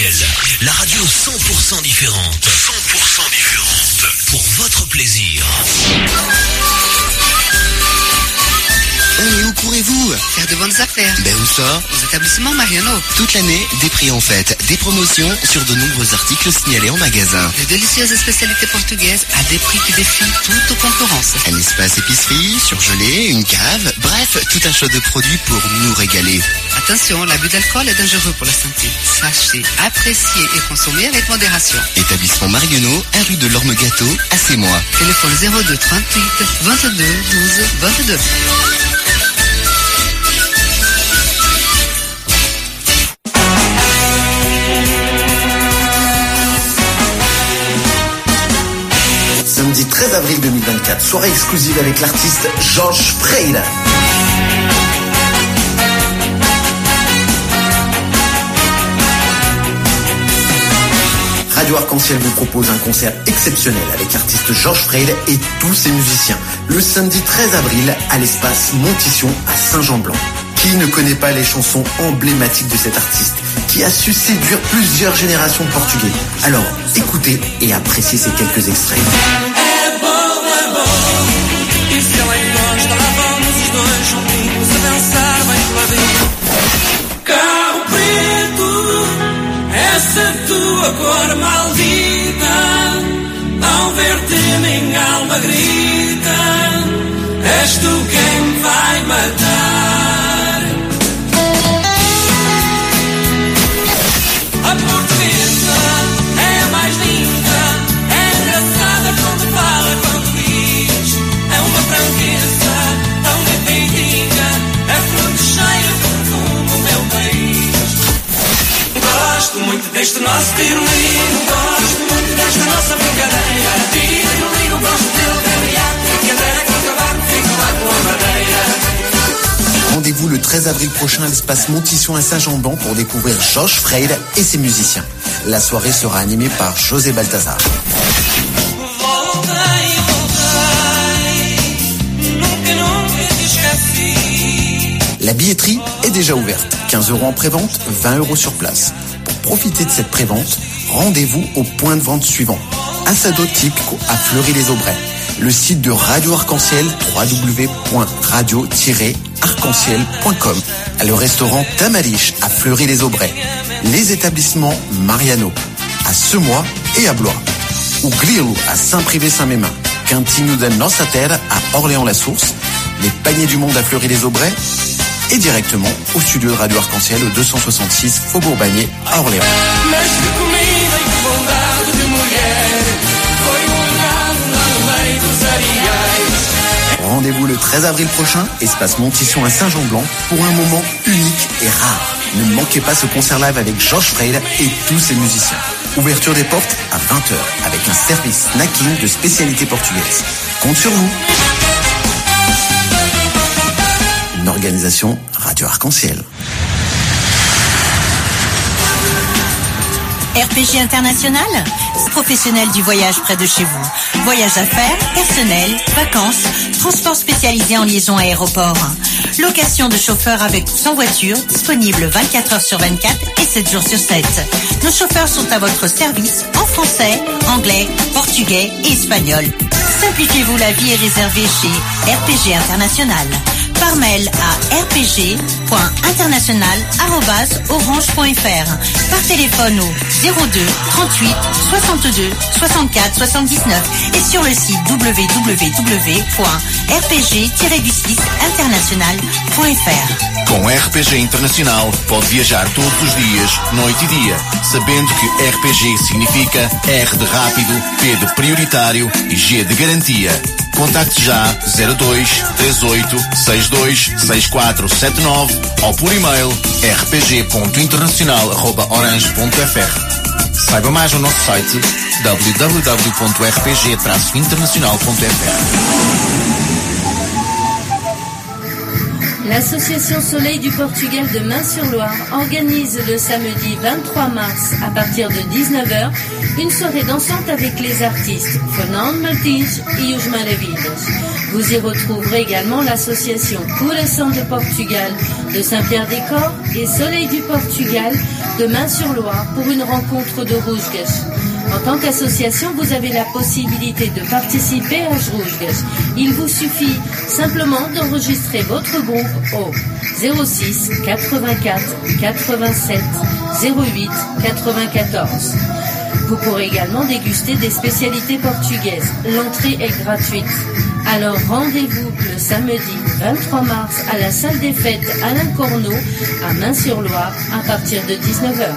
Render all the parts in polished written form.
Arc-en-Ciel, la radio 100% différente. 100% différente. Pour votre plaisir. Et où courez-vous? Faire de bonnes affaires. Ben où ça? Aux établissements Mariano. Toute l'année, des prix en fête, des promotions sur de nombreux articles signalés en magasin. De délicieuses spécialités portugaises à des prix qui défient toute concurrence. Un espace épicerie, surgelé, une cave, bref, tout un choix de produits pour nous régaler. Attention, l'abus d'alcool est dangereux pour la santé. Sachez, apprécier et consommer avec modération. Établissement Marionneau, 1 rue de l'Orme-Gâteau, à Sémois. Téléphone 02 38 22 12 22. Samedi 13 avril 2024, soirée exclusive avec l'artiste Jorge Freire. Radio Arc-en-Ciel vous propose un concert exceptionnel avec l'artiste Jorge Freire et tous ses musiciens. Le samedi 13 avril à l'espace Montition à Saint-Jean-Blanc. Qui ne connaît pas les chansons emblématiques de cet artiste qui a su séduire plusieurs générations de Portugais? Alors, écoutez et appréciez ces quelques extraits. E se ela encosta, lá vamos os dois juntinhos a dançar bem pela vida. Carro preto, essa tua cor maldita, ao ver-te minha alma grita, és tu quem me vai matar. A portuguesa é a mais linda, é engraçada quando fala, quando diz. É uma franqueza tão dependida, é fruto cheio de perfume o meu país. Gosto muito deste nosso tiro-ligo, gosto muito desta nossa brincadeira. Tiro-ligo, gosto dele brilhar, e até que acabar fico lá com a madeira. Rendez-vous le 13 avril prochain à l'espace Montition à Saint-Jean-Blanc pour découvrir Jorge Freire et ses musiciens. La soirée sera animée par José Balthazar. La billetterie est déjà ouverte. 15 € en prévente, 20 € sur place. Pour profiter de cette prévente, rendez-vous au point de vente suivant. Assado Típico à Fleury-les-Aubrais. Le site de Radio Arc-en-Ciel, www.radio-arc-en-ciel.com. Le restaurant Tamariche à Fleury-les-Aubrais. Les établissements Mariano à Semois et à Blois. Ou Grilo à Saint-Privé-Saint-Mémin. Cantinho da Nossa Terra à Orléans-la-Source. Les Paniers du Monde à Fleury-les-Aubrais. Et directement au studio de Radio Arc-en-Ciel au 266 Faubourg Bagné à Orléans. Rendez-vous le 13 avril prochain, espace Montition à Saint-Jean-Blanc, pour un moment unique et rare. Ne manquez pas ce concert live avec Jorge Freire et tous ses musiciens. Ouverture des portes à 20h avec un service snacking de spécialité portugaise. Compte sur vous. Une organisation Radio Arc-en-Ciel. RPG International, professionnel du voyage près de chez vous. Voyage d'affaires, personnel, vacances, transport spécialisé en liaison aéroport. Location de chauffeurs avec ou sans voiture, disponible 24 heures sur 24 et 7 jours sur 7. Nos chauffeurs sont à votre service en français, anglais, portugais et espagnol. Simplifiez-vous la vie et réservez chez RPG International. Par mail à rpg.international@orange.fr. Par téléphone au 02 38 62 64 79 et sur le site www.rpg-international.fr. Com RPG Internacional pode viajar todos os dias, noite e dia, sabendo que RPG significa R de rápido, P de prioritário e G de garantia. Contacte já 02 38 62 6479 ou por e-mail rpg.internacional@orange.fr. Saiba mais no nosso site www.rpg-internacional.fr. L'Association Soleil du Portugal de Main-sur-Loire organise le samedi 23 mars à partir de 19h une soirée dansante avec les artistes Fernando Martins et Os Maravilhas. Vous y retrouverez également l'association Couração de Portugal de Saint-Pierre-des-Corps et Soleil du Portugal de Main-sur-Loire pour une rencontre de Rusgues. En tant qu'association, vous avez la possibilité de participer à Rusgues. Il vous suffit simplement d'enregistrer votre groupe au 06 84 87 08 94. Vous pourrez également déguster des spécialités portugaises. L'entrée est gratuite. Alors rendez-vous le samedi 23 mars à la salle des fêtes Alain Corneau à Main-sur-Loire à partir de 19h.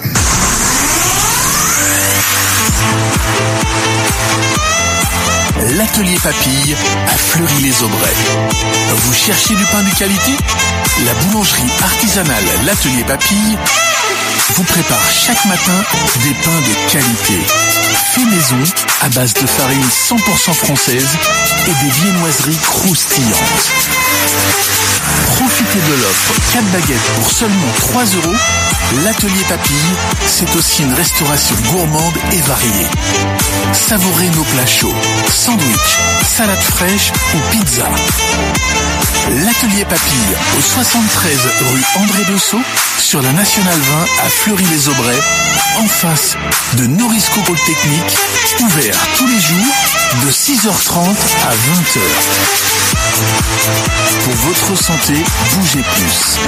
L'atelier Papille à Fleury-les-Aubrais. Vous cherchez du pain de qualité? La boulangerie artisanale L'Atelier Papille vous prépare chaque matin des pains de qualité. Fait maison à base de farine 100% française et des viennoiseries croustillantes. Profitez de l'offre 4 baguettes pour seulement 3 €. L'Atelier Papille, c'est aussi une restauration gourmande et variée. Savourez nos plats chauds, sandwich, salade fraîche ou pizza. L'Atelier Papille au 73 rue André Dessau sur la Nationale 20 à Fleury-les-Aubrais, en face de Norisco Polytechnique, ouvert tous les jours de 6h30 à 20h. Pour votre santé, bougez plus.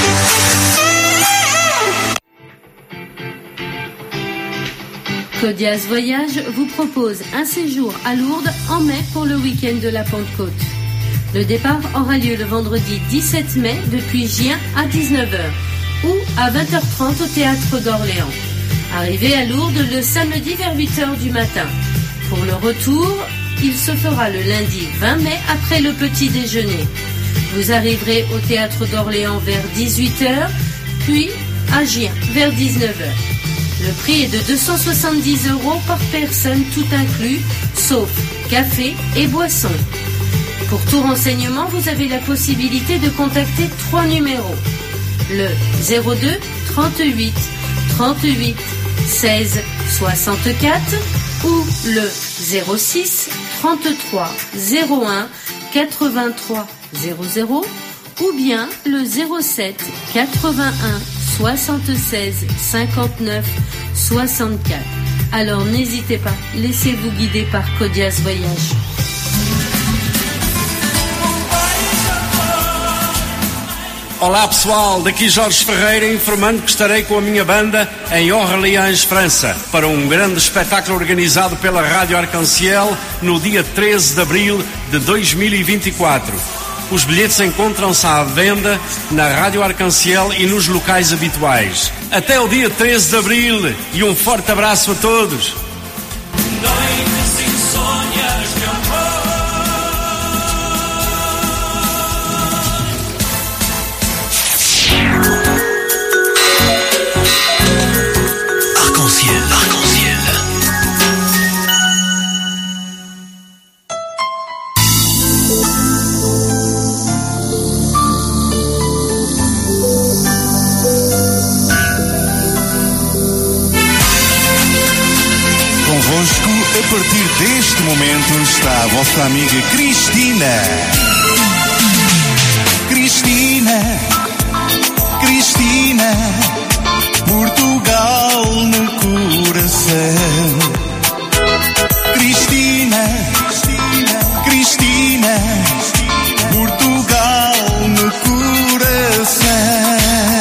Codias Voyage vous propose un séjour à Lourdes en mai pour le week-end de la Pentecôte. Le départ aura lieu le vendredi 17 mai depuis Gien à 19h ou à 20h30 au Théâtre d'Orléans. Arrivez à Lourdes le samedi vers 8h du matin. Pour le retour, il se fera le lundi 20 mai après le petit déjeuner. Vous arriverez au Théâtre d'Orléans vers 18h, puis à Gien vers 19h. Le prix est de 270 € par personne, tout inclus, sauf café et boissons. Pour tout renseignement, vous avez la possibilité de contacter 3 numéros. Le 02 38 38 16 64 ou le 06 33 01 83 00 ou bien le 07 81 76 59 64. Alors n'hésitez pas, laissez-vous guider par Codias Voyage. Olá pessoal, daqui Jorge Ferreira informando que estarei com a minha banda em Orléans, França, para um grande espetáculo organizado pela Rádio Arc-en-Ciel no dia 13 de abril de 2024. Os bilhetes encontram-se à venda na Rádio Arc-en-Ciel e nos locais habituais. Até o dia 13 de abril e um forte abraço a todos. Noites insônias de amor. Arc-en-ciel, arc-en-ciel. Convosco, a partir deste momento, está a vossa amiga Cristina. Cristina, Cristina, Portugal no coração. Cristina, Cristina, Portugal no coração.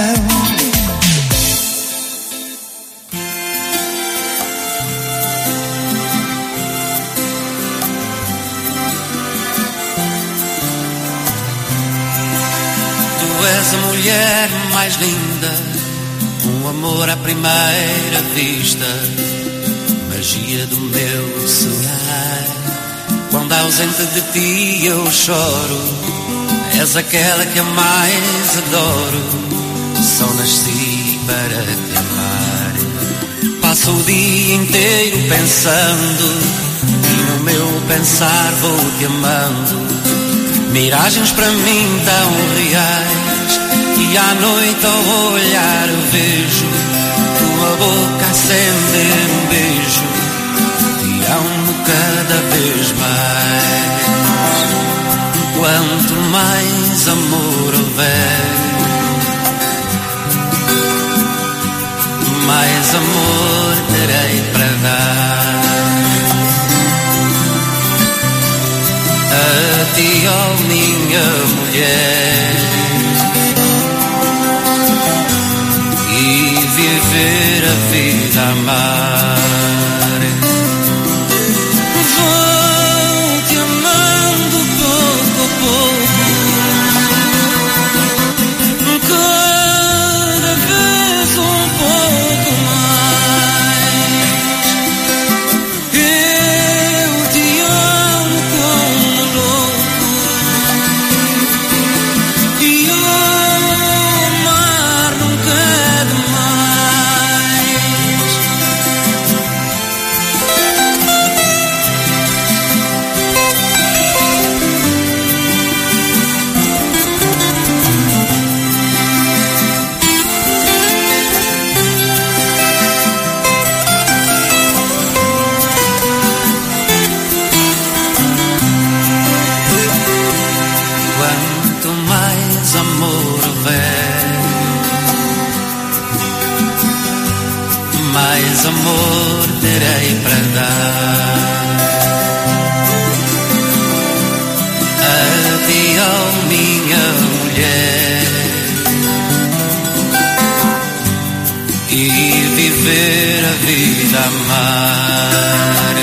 Tu és a mulher mais linda, um amor à primeira vista, magia do meu sonhar. Quando ausente de ti eu choro, és aquela que eu mais adoro. Só nasci para te amar. Passo o dia inteiro pensando, e no meu pensar vou te amando. Miragens para mim tão reais, e à noite ao olhar eu vejo tua boca acender um beijo. Te amo cada vez mais. houver, mais amor terei para dar. A ti, ó minha mulher, e viver a vida a amar. Vou te amando pouco a pouco, cada vez um pouco mais. Eu te amo como louco, e amar nunca é demais. Quanto mais amor houver, mais amor terei para dar. A ti, ó minha mulher, e viver a vida a amar.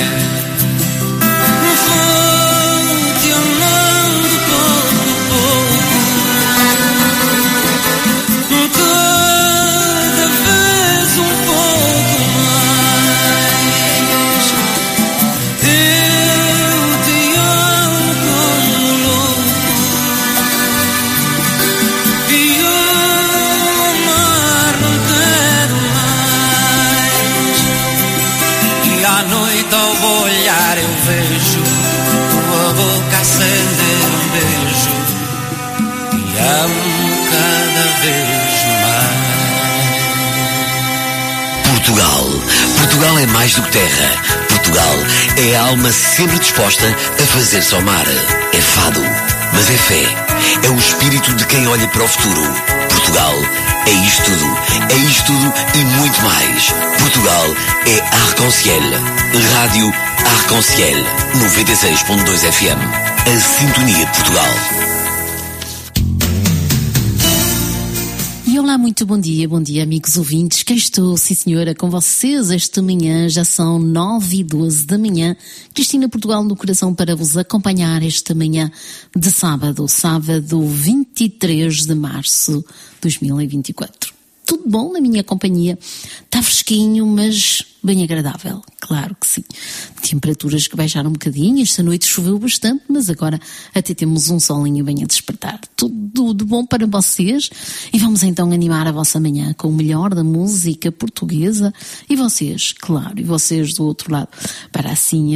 Vou te amando pouco a pouco, cada vez um pouco mais. Eu te amo como louco, e amar nunca é demais. E à noite ao olhar eu vejo tua boca acender um beijo, e amo cada vez mais. Portugal. Portugal é mais do que terra. Portugal é a alma sempre disposta a fazer-se ao mar. É fado, mas é fé. É o espírito de quem olha para o futuro. Portugal é isto tudo. É isto tudo e muito mais. Portugal é Arc-en-Ciel. Rádio Arc-en-Ciel 96.2 FM. A sintonia de Portugal. E olá, muito bom dia amigos ouvintes, cá estou, sim senhora, com vocês esta manhã, já são 9h12 da manhã, Cristina Portugal no coração para vos acompanhar esta manhã de sábado 23 de março de 2024. Tudo bom na minha companhia, está fresquinho, mas bem agradável, claro que sim. Temperaturas que baixaram um bocadinho, esta noite choveu bastante, mas agora até temos um solinho bem a despertar. Tudo de bom para vocês e vamos então animar a vossa manhã com o melhor da música portuguesa e vocês, claro, e vocês do outro lado, para assim,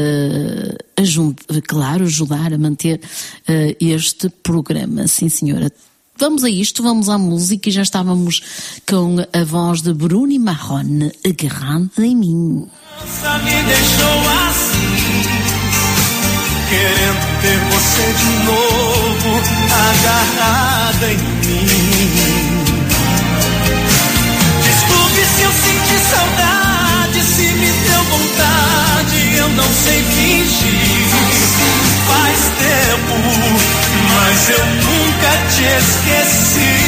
claro, ajudar a manter este programa, sim senhora. Vamos a isto, vamos à música e já estávamos com a voz de Bruno Marrone, agarrada em mim. Me deixou assim, querendo ter você de novo, agarrada em mim. Desculpe se eu senti saudade, se me deu vontade, eu não sei fingir. Faz tempo, mas eu nunca te esqueci.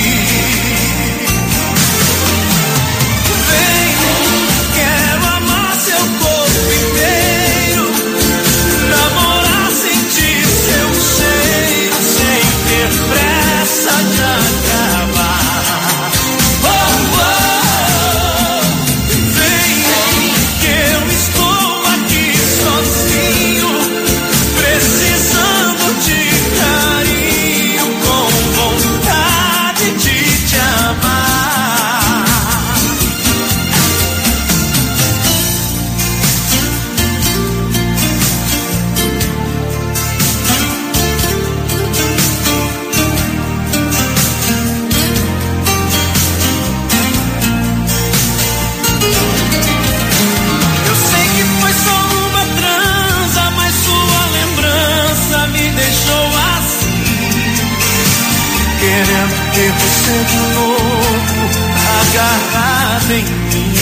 Vem, quero amar seu corpo inteiro, namorar, sentir seu cheiro, sem ter pressa de acabar. Oh, oh, vem, que eu estou aqui sozinho, precisando de carinho, com vontade ter você de novo agarrado em mim.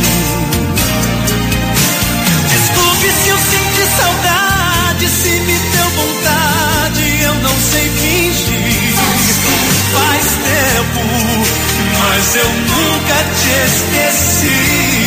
Desculpe se eu senti saudade, se me deu vontade, eu não sei fingir. Faz tempo, mas eu nunca te esqueci.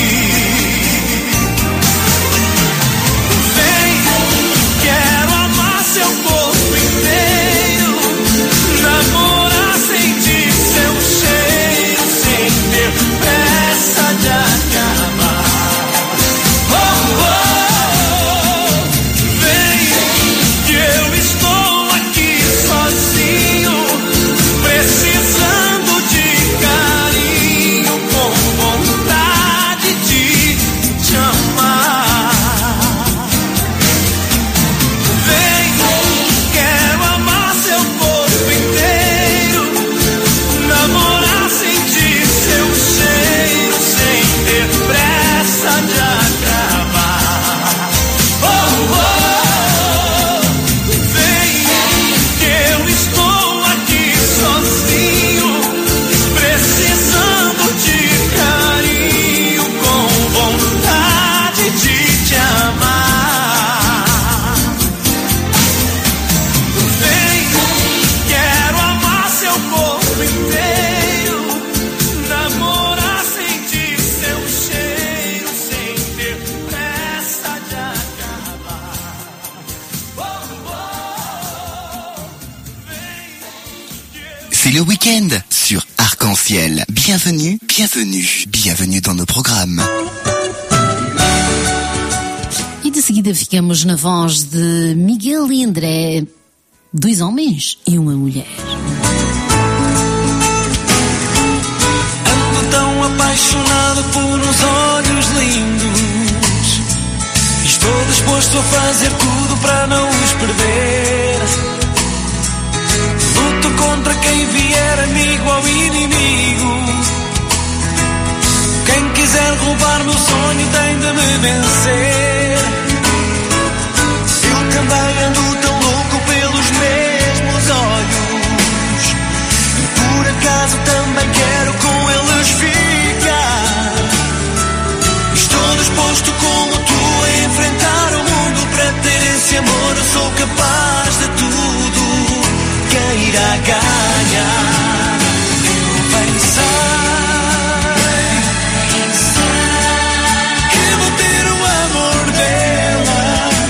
Vem, quero amar seu corpo inteiro, namorar, sentir seu cheiro, sem ter pressa de acabar. Oh, oh, oh. Vem, que eu estou aqui sozinho, precisando de carinho, com vontade de te amar. Vem, quero amar seu corpo inteiro, namorar, sentir seu cheiro, sem ter pressa de acabar. Oh, oh, oh. Vem, que eu estou aqui sozinho, precisando de carinho, com vontade de te amar. Vem, quero amar seu corpo inteiro, namorar, sentir seu cheiro, sem ter pressa de acabar. Oh, oh, C'est le week-end sur Arc-en-Ciel. Bienvenue, bienvenue, bienvenue dans nos programmes. E de seguida ficamos na voz de Miguel e André, dois homens e uma mulher. ando tão apaixonado por uns olhos lindos. Estou disposto a fazer tudo para não os perder. Luto contra quem vier, amigo ou inimigo. Quem quiser roubar meu sonho tem de me vencer. Eu também ando tão louco pelos mesmos olhos, e por acaso também quero com eles ficar. Estou disposto como tu a enfrentar o mundo para ter esse amor. Eu sou capaz de tudo. Quem irá ganhar? Eu pensei que vou ter o amor dela,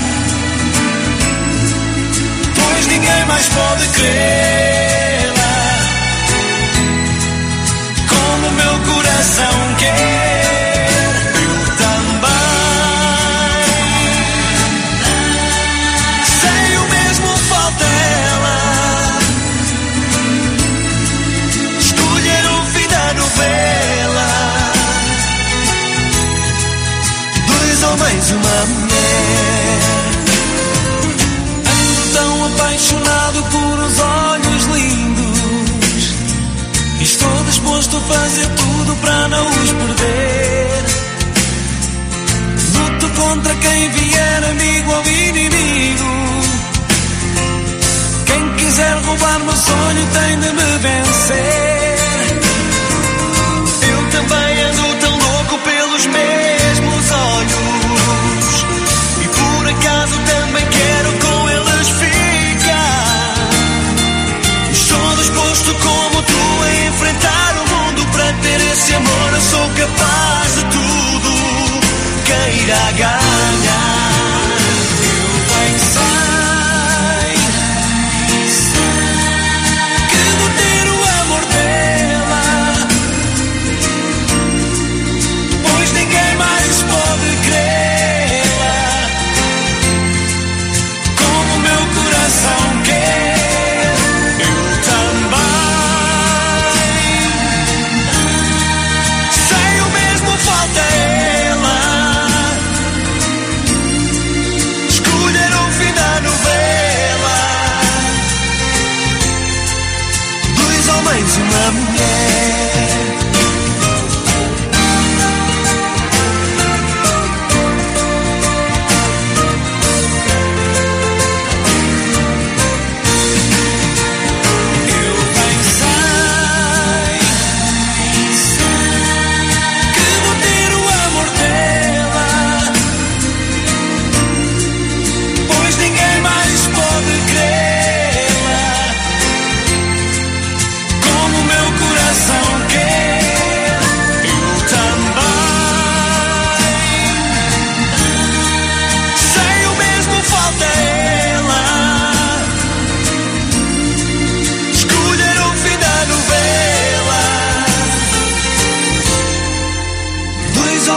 pois ninguém mais pode crê-la como o meu coração quer. Eu também sei o mesmo falta ela.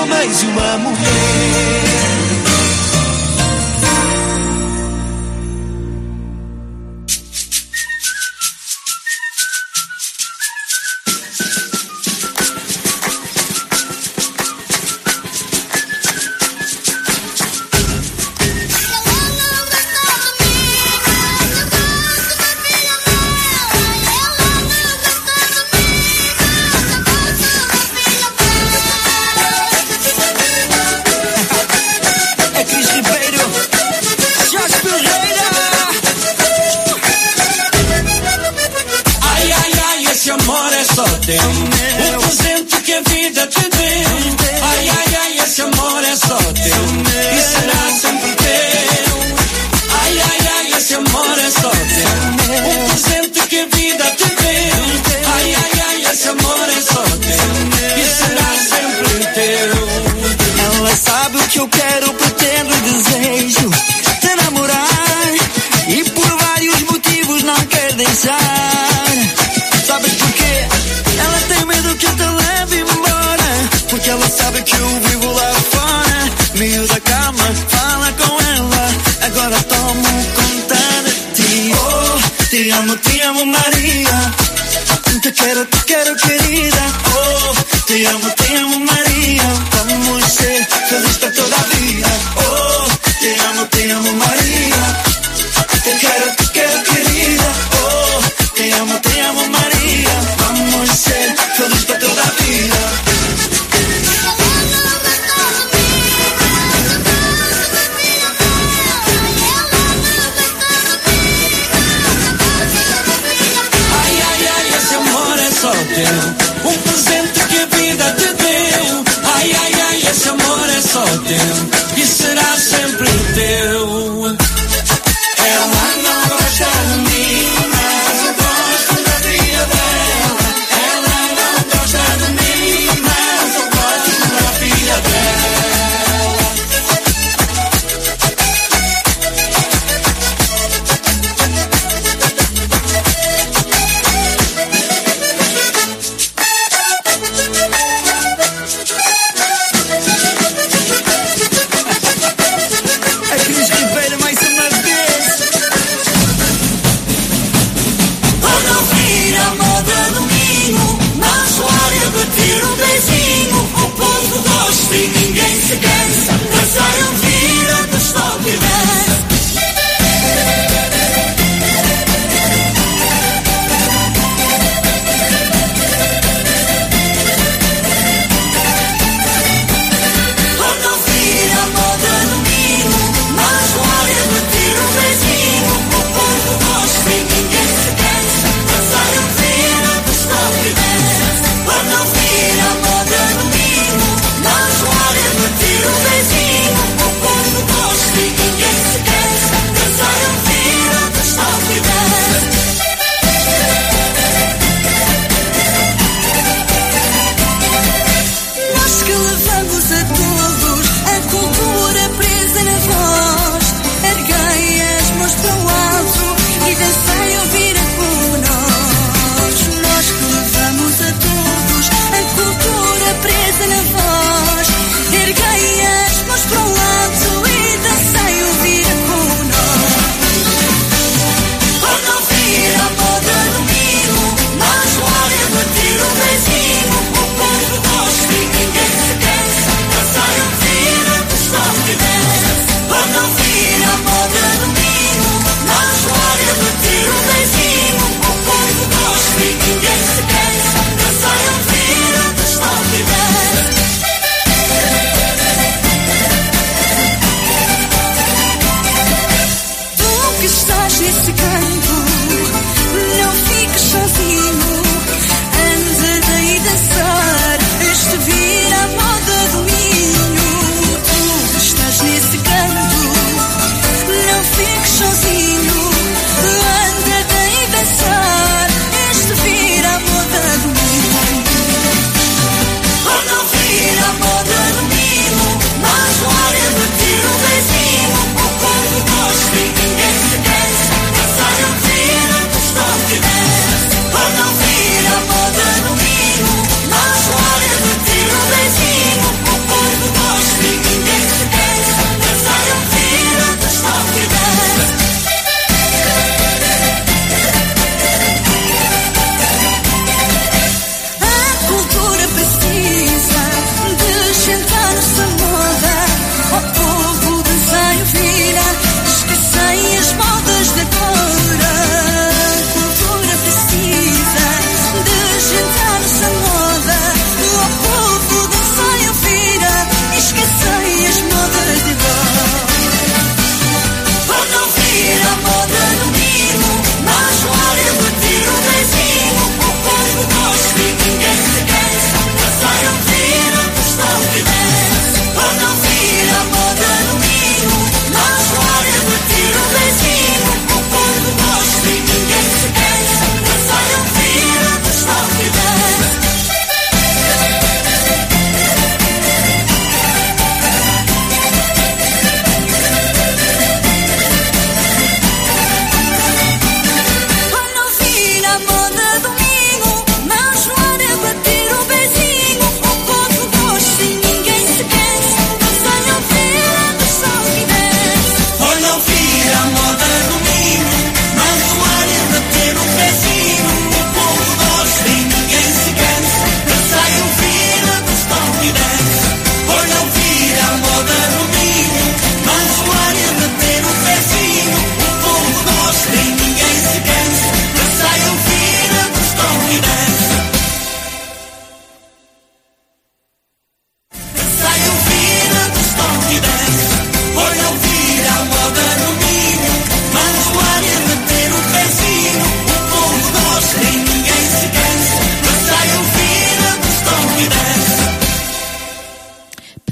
homens e uma mulher. O presente que a vida te deu. Ai, ai, ai, esse amor é só teu e será sempre teu. Ai, ai, ai, esse amor é só teu. O presente que a vida te deu. Ai, ai, ai, esse amor é só teu e será sempre teu. Ela sabe o que eu quero, pretendo e desejo te namorar e por vários motivos não quer deixar. Sabes porquê? Ela tem medo que eu te leve embora, porque ela sabe que eu vivo lá fora. Meio da cama, fala com ela, agora tomo conta de ti. Oh, te amo Maria, te quero querida. Oh, te amo Maria, vamos ser felizes para toda a vida. Oh, te amo Maria, te quero querida. Oh, te amo Maria, vamos ser felizes para toda a vida. Ai, ai, ai, esse amor é só teu. Um presente que a vida te deu. Ai, ai, ai, esse amor é só teu e será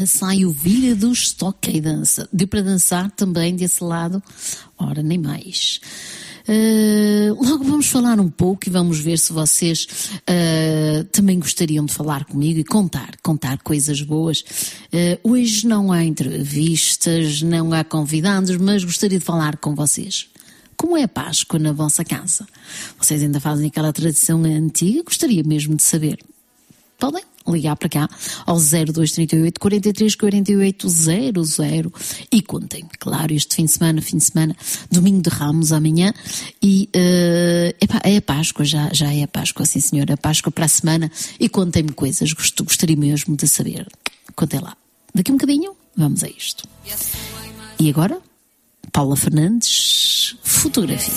agora sai o Vira do Stock Dança. Deu para dançar também desse lado? Ora, nem mais. Logo vamos falar um pouco e vamos ver se vocês também gostariam de falar comigo e contar coisas boas. Hoje não há entrevistas, não há convidados, mas gostaria de falar com vocês. Como é a Páscoa na vossa casa? Vocês ainda fazem aquela tradição antiga? Gostaria mesmo de saber. Podem ligar para cá ao 0238 43 48 00 e contem. Claro, este fim de semana, domingo de Ramos amanhã e é a Páscoa, já é a Páscoa, sim senhora, a Páscoa para a semana e contem-me coisas, gostaria mesmo de saber. Contem lá. Daqui um bocadinho, vamos a isto. E agora, Paula Fernandes, fotografia.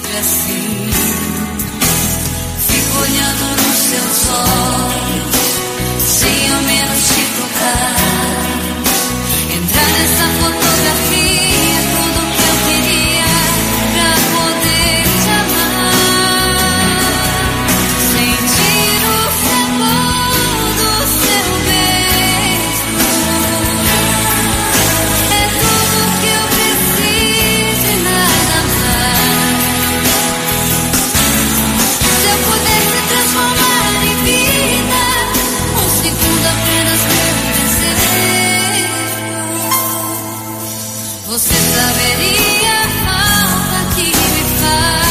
Fico olhando nos seus olhos, sem ao menos te tocar. Entrar nessa fotografia, tudo que eu queria pra poder te amar. Sentir o sabor do seu beijo é tudo que eu preciso e nada mais. Se eu pudesse transformar em vida um segundo apenas meu desejo, você saberia a falta que me faz.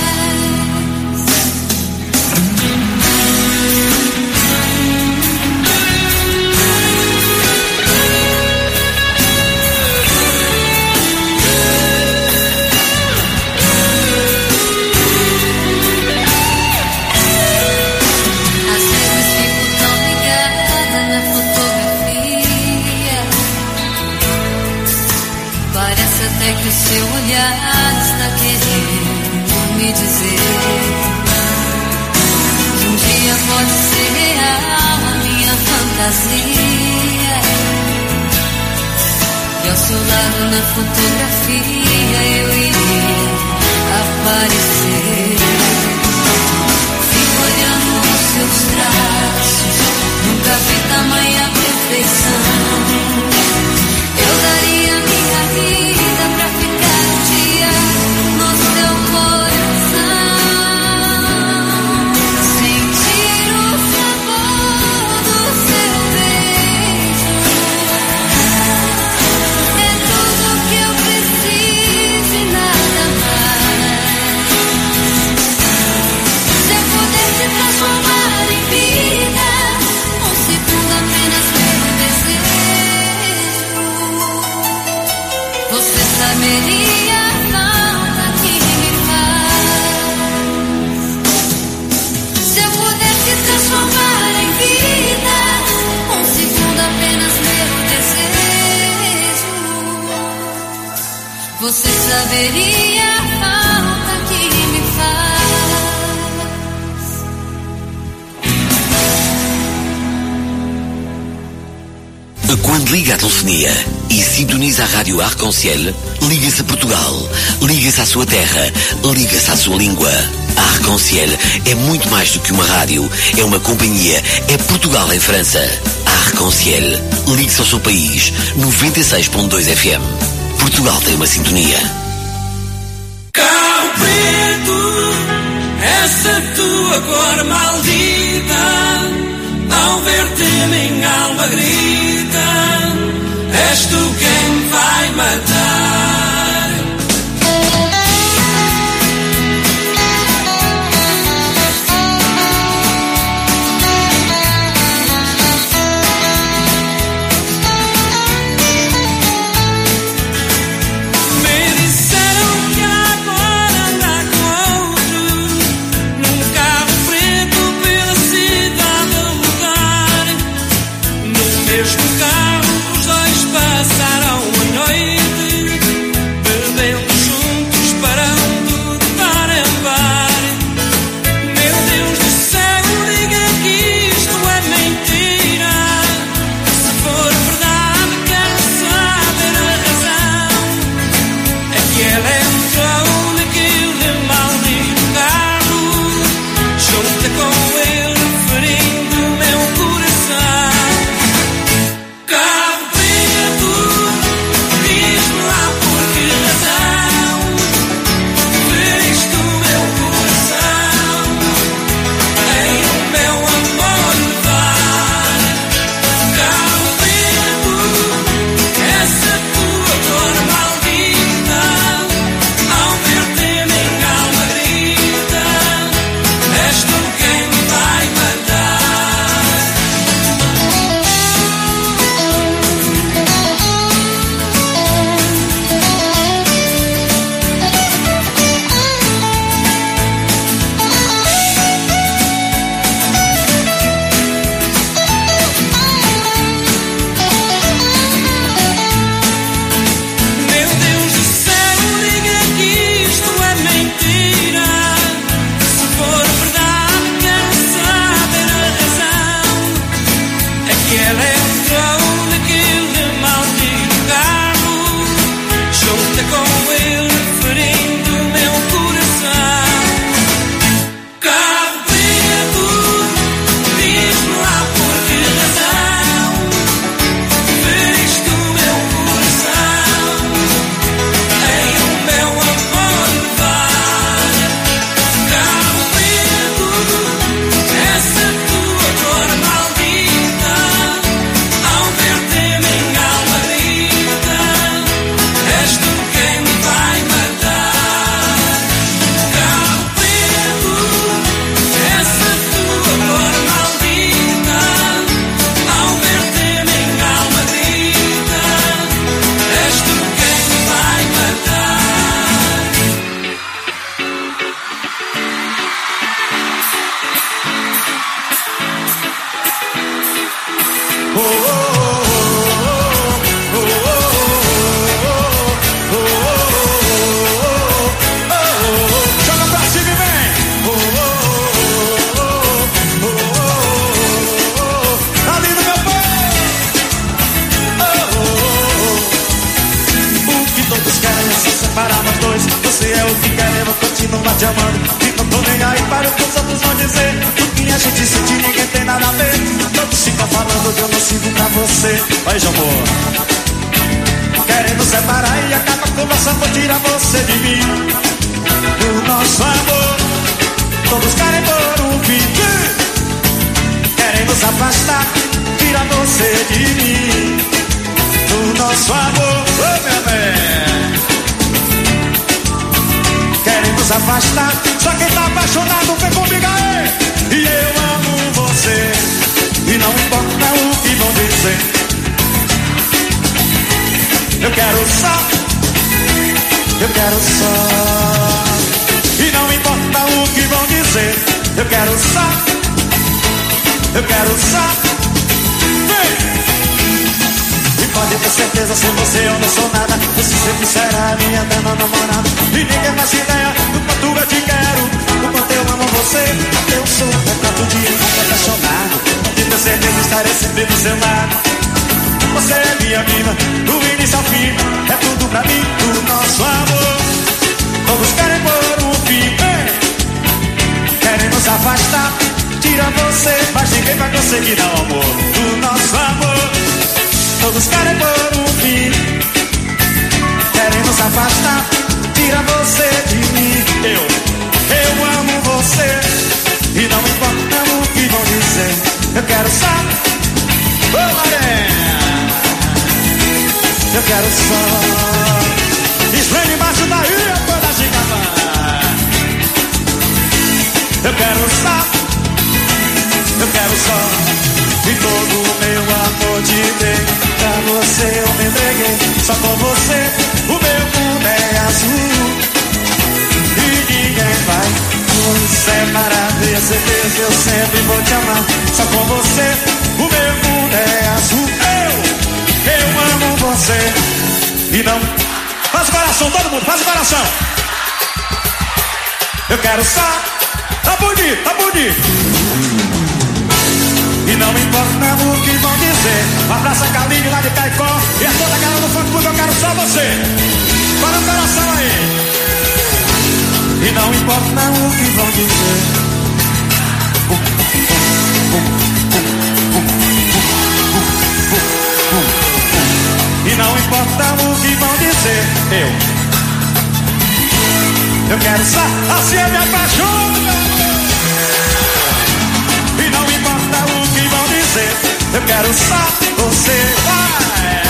Às vezes fico tão ligada na fotografia, parece até que o seu olhar está querendo me dizer que um dia pode ser real a minha fantasia. E ao seu lado na fotografia eu iria aparecer. Fico olhando os seus traços, nunca vi tamanha perfeição. Eu daria minha vida pra ficar um dia no seu coração. Sentir o sabor do seu beijo é tudo que eu preciso e nada mais. Se eu pudesse transformar em vida um segundo apenas meu desejo, você saberia a falta que me faz. Se eu pudesse transformar em vida um segundo apenas meu desejo, você saberia a falta que me faz. Quando liga a telefonia e sintoniza a rádio Arc-en-Ciel, liga-se a Portugal, liga-se à sua terra, liga-se à sua língua. A Arc-en-Ciel é muito mais do que uma rádio, é uma companhia, é Portugal em França. A Arc-en-Ciel, ligue-se ao seu país, 96.2 FM. Portugal tem uma sintonia. Carro preto, essa tua cor maldita, ao ver-te minha alma grita, és tu quem me vai matar. Come Dentro daquele maldito carro, junta com ele, ferindo o meu coração. Carro preto, diz-me lá por que razão feriste o meu coração. Em o meu amor levar. Carro preto, essa tua dor maldita, ao ver-te minha alma grita, és tu quem me vai matar. Carro preto, essa tua dor maldita, ao ver-te minha alma grita, és tu quem me vai matar. Joga pra cima e vem. Tá lindo, meu pai. O que todos querem é se separar nós dois. Você é o que quer, eu vou continuar te amando. E não tô nem aí para o que os outros vão dizer. O que a gente sente, ninguém tem nada a ver. Todos ficam falando que eu não sirvo pra você. Mas amor, querendo separar e acaba conversando, vou tirar você de mim. O nosso amor, todos querem pôr um fim. Querem nos afastar, tira você de mim. O nosso amor, oh meu bem, querem nos afastar. Só quem tá apaixonado vem comigo aí. E eu amo você, e não importa o que vão dizer. Eu quero só, eu quero só. E não importa o que vão dizer. Eu quero só, eu quero só. Vem! E pode ter certeza, sem você eu não sou nada. Você sempre será minha eterna namorada. E ninguém faz ideia do quanto eu te quero, do quanto eu amo você. Até eu sou um retrato de um apaixonado. Pode ter certeza, estarei sempre do seu lado. Você é minha vida, do início ao fim. É tudo pra mim, o nosso amor. Todos querem pôr um fim, querem nos afastar, tira você, mas ninguém vai conseguir dar o amor do nosso amor. Todos querem pôr um fim, querem nos afastar, tira você de mim. Eu amo você, e não importa o que vão dizer. Eu quero só, oh Maria, eu quero só. Israel embaixo da ilha, toda gigante. Eu quero só, eu quero só. E todo o meu amor te dei. Pra você eu me entreguei. Só com você o meu mundo é azul. E ninguém vai nos separar. Tenha certeza, eu sempre vou te amar. Só com você o meu mundo é azul. Eu amo você. E não... Faz o coração, todo mundo, faz o coração. Eu quero só. Tá bonito, tá bonito. E não importa o que vão dizer. Um abraço a Calinho lá de Caicó. E a toda a galera do funk, porque eu quero só você. Para o coração aí. E não importa o que vão dizer. E não importa o que vão dizer. Eu quero só, assim eu me apaixono. E não importa o que vão dizer. Eu quero só você, vai.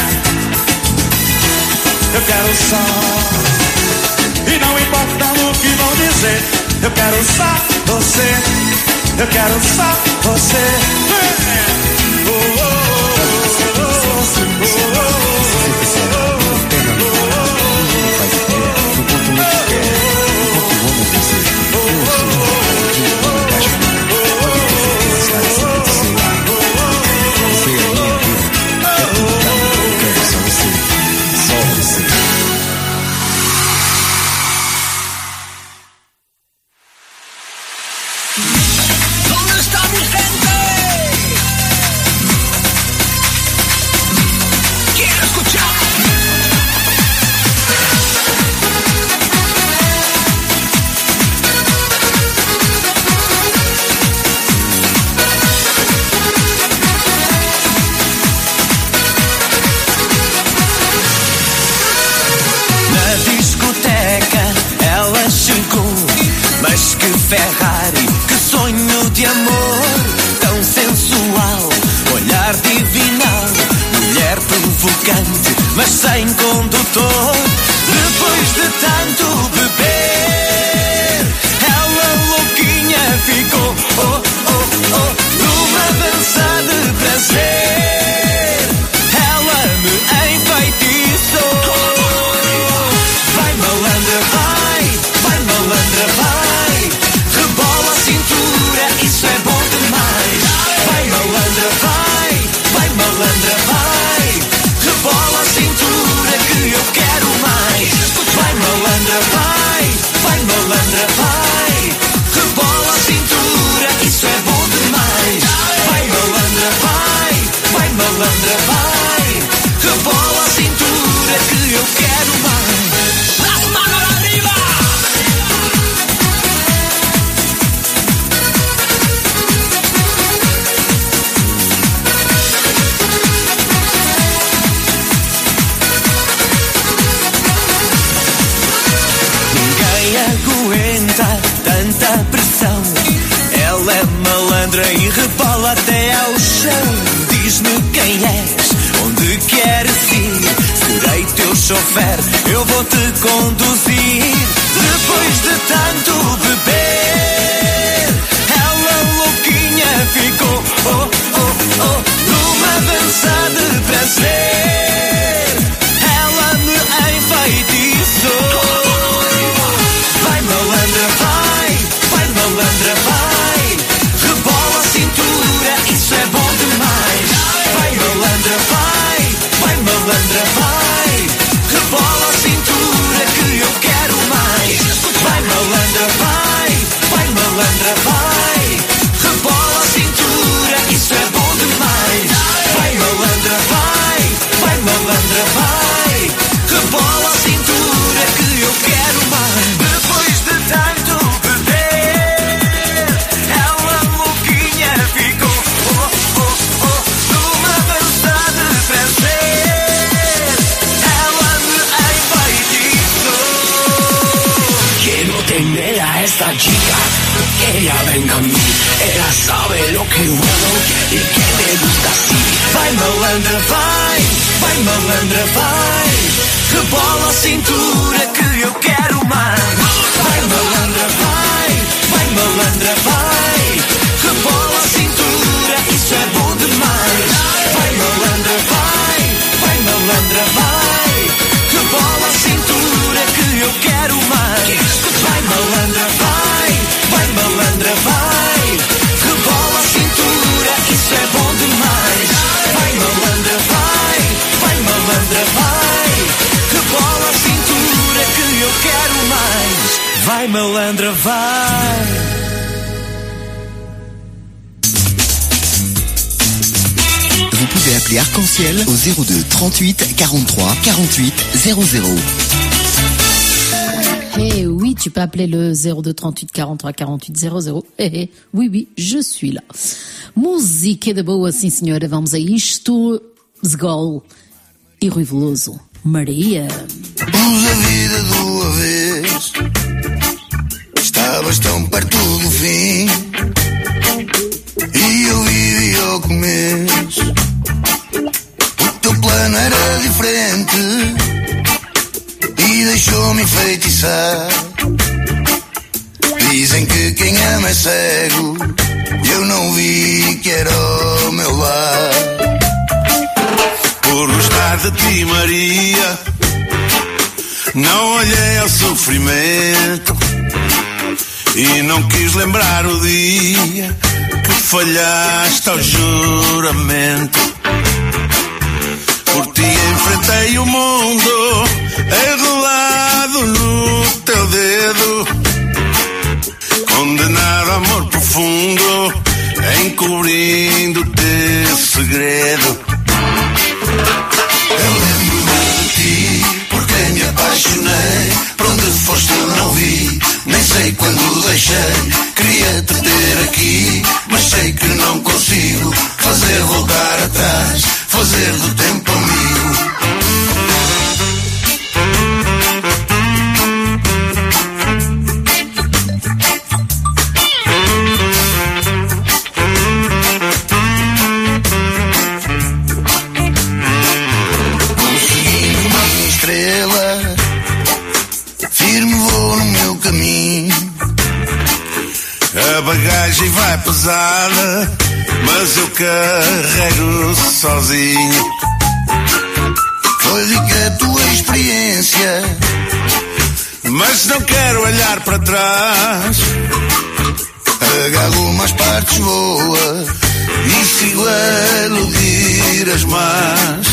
Eu quero só. E não importa o que vão dizer. Eu quero só você. Eu quero só você. Oh, oh, oh, oh, oh, oh. ¿Dónde está mi gente? Ferrari, que sonho de amor tão sensual, olhar divinal, mulher provocante, mas sem condutor. Depois de tanto beber, ela louquinha ficou, oh, oh, oh, numa dança de prazer, ela me enfeitiçou. Vai malandra, vai malandra, vai, rebola a cintura, isso é bom demais. Vai malandra, vai malandra, vai, rebola a cintura que eu quero mais. Vai malandra, vai malandra, vai, rebola a cintura, isso é bom demais. Vai malandra, vai malandra, vai, rebola a cintura que eu quero mais. Las manos arriba! Ninguém aguenta tanta pressão. Ela é malandra e rebola até ao chão. Diz-me quem és, onde queres ir. Serei teu chofer, eu vou te conduzir. Depois de tanto beber, ela louquinha ficou, oh, oh, oh, numa dança de prazer, ela me enfeitiçou. Vai malandra, vai malandra, vai, rebola a cintura, isso é bom demais. Vai malandra, vai malandra, vai, rebola a cintura que eu quero mais. Vai malandra, vai malandra, vai, rebola a cintura, isso é bom demais. Vai malandra, vai malandra, vai, rebola a cintura que eu quero mais. Depois de tanto beber, ela louquinha ficou, oh, oh, oh, numa dança de prazer, ela me enfeitiçou. Quiero tener a esta chica, que ella venga a mí, ella sabe lo que muevo y que me gusta así. Vai malandra, vai malandra, vai, rebola a cintura que eu quero mais. Vai malandra, vai malandra, vai, rebola a cintura, isso é bom demais. Vai malandra, vai malandra, vai, rebola a cintura que eu quero mais. Vai malandra, vai malandra, vai, rebola a cintura, isso é bom demais. Vai malandra, vai malandra, vai, rebola a cintura que eu quero mais. Vai malandra, vai. Vous pouvez appeler Arc-en-Ciel au 02 38 43 48 00. Eh oui, tu peux appeler le 02 38 43 48 00. Oui, je suis là. Música de boa, sim senhora. Vamos a isto. Zegol e Rui Veloso. Maria. Pus a vida de uma vez, estavas tão perto do fim, e eu vivi ao começo. O teu plano era diferente e deixou-me enfeitiçar. Dizem que quem ama é cego, eu não vi que era o meu lar. Por gostar de ti, Maria, não olhei ao sofrimento e não quis lembrar o dia que falhaste ao juramento. Por ti enfrentei o mundo, enrolado no teu dedo, condenado a amor profundo, encobrindo teu segredo. Eu lembro-me de ti, porque me apaixonei. Por onde foste eu não vi, nem sei quando deixei. Queria-te ter aqui, mas sei que não consigo fazer voltar atrás, fazer do tempo amigo. viagem vai pesada, mas eu carrego sozinho. Foi que a tua experiência, mas não quero olhar para trás. Agarro umas partes boas e sigo a iludir as más.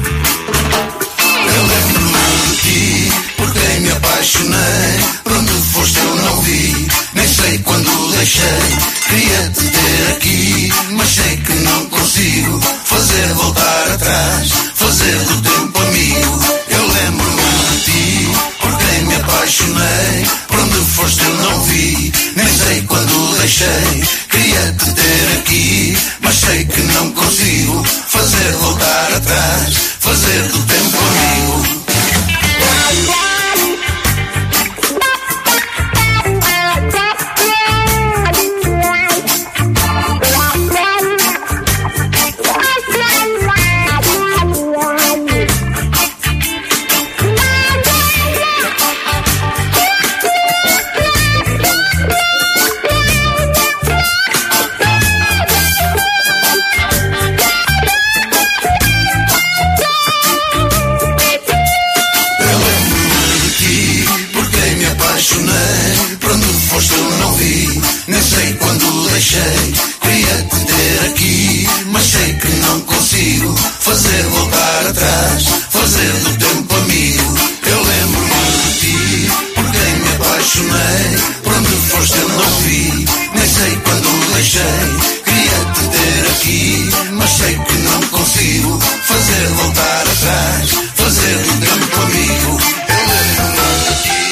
Eu lembro-me de ti, por quem me apaixonei. Por onde foste eu não vi, nem sei quando deixei. Queria te ter aqui, mas sei que não consigo fazer voltar atrás, fazer do tempo amigo. Eu lembro-me de ti, por quem me apaixonei. Por onde foste eu não vi, nem sei quando deixei. Queria te ter aqui, mas sei que não consigo fazer voltar atrás, fazer do tempo amigo. Nem sei quando deixei, queria te ter aqui, mas sei que não consigo fazer voltar atrás, fazer do tempo amigo. Eu lembro-me de ti, por quem me apaixonei. Por onde foste eu não vi, nem sei quando deixei. Queria te ter aqui, mas sei que não consigo fazer voltar atrás, fazer do tempo amigo. Eu lembro-me de ti.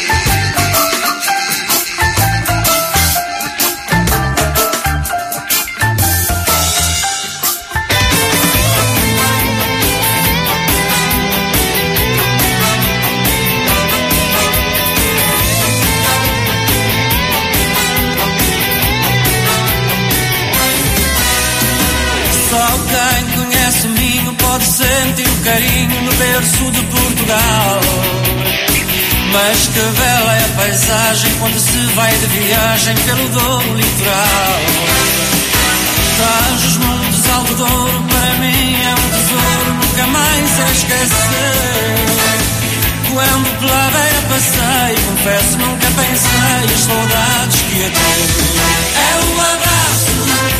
Pode sentir o carinho no berço de Portugal. Mas que bela é a paisagem quando se vai de viagem pelo Douro litoral. Traz os montes Alto Douro, para mim é um tesouro, nunca mais a esquecer. Quando pela beira passei, confesso nunca pensei as saudades que ia ter. É um abraço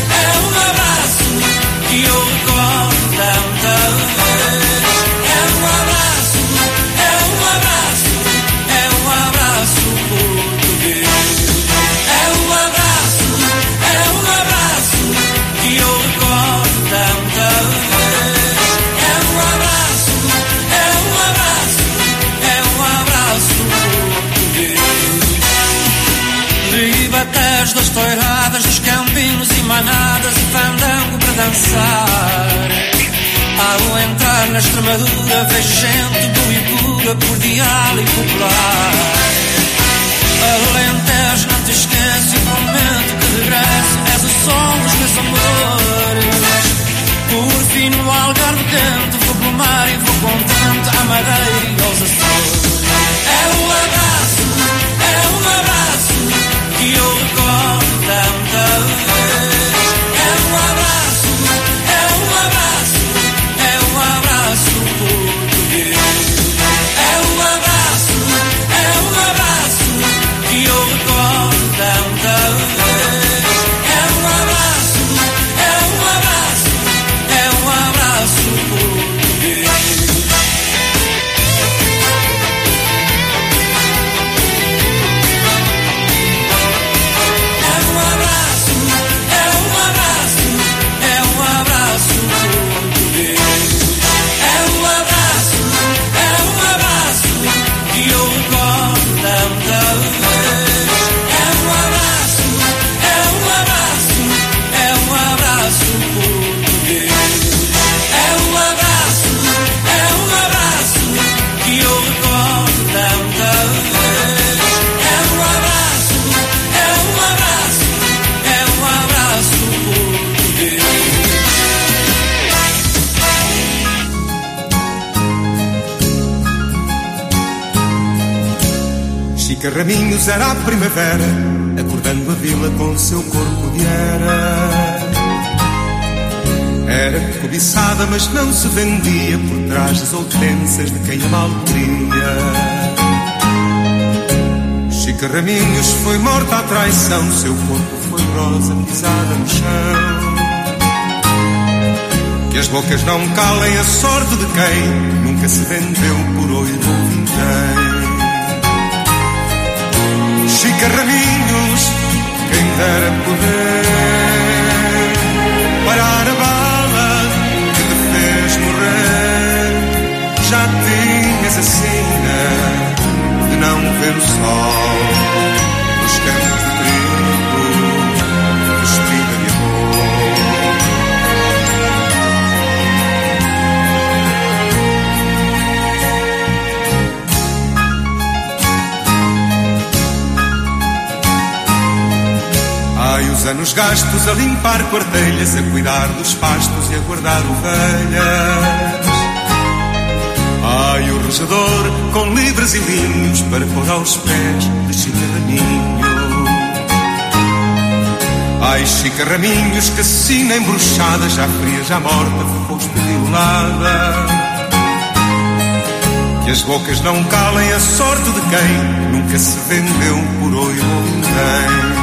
que eu recordo tanta vez. É um abraço português. É um abraço que eu recordo tanta vez. É um abraço português. Ribatejo das toiradas, dos campinos e manadas e fandango para dançar. Ao entrar na Extremadura vejo gente boa e pura, cordial e popular. Alentejo não te esqueço e prometo que regresso. És o sol dos meus amores. Por fim no Algarve quente vou pelo mar e vou contente à Madeira e aos Açores. É um abraço que eu recordo tanta vez. É um abraço português. É um abraço que eu recordo tanta vez. É um abraço português. Raminhos era a primavera, acordei Rondando a vila com seu corpo de era cobiçada, mas não se vendia por trás das ofensas de quem a mal queria. Chica Raminhos foi morta à traição, seu corpo foi rosa pisada no chão. Que as bocas não calem a sorte de quem nunca se vendeu por ouro ou vintém. Chica Raminhos, quem dera poder parar a bala que te fez morrer. Já tinhas a sina de não ver o sol nos campos de trigo, vestida de Ai, os anos gastos a limpar quartelhas, a cuidar dos pastos e a guardar ovelhas. Ai, o regedor com livres e linhos para pôr aos pés de Chica Raminhos. Ai, Chica Raminhos, que sina embruxada, já fria, já morta, foste violada. Que as bocas não calem a sorte de quem nunca se vendeu por ouro ou vintém.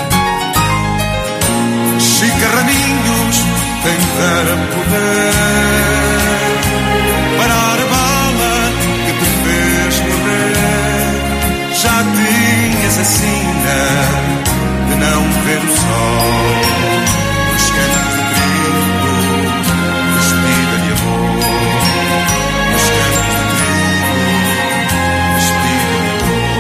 Chica Raminhos, quem dera poder parar a bala que te fez morrer. Já tinhas a sina de não ver o sol nos campos de trigo, vestida de amor. Nos campos de trigo, vestida de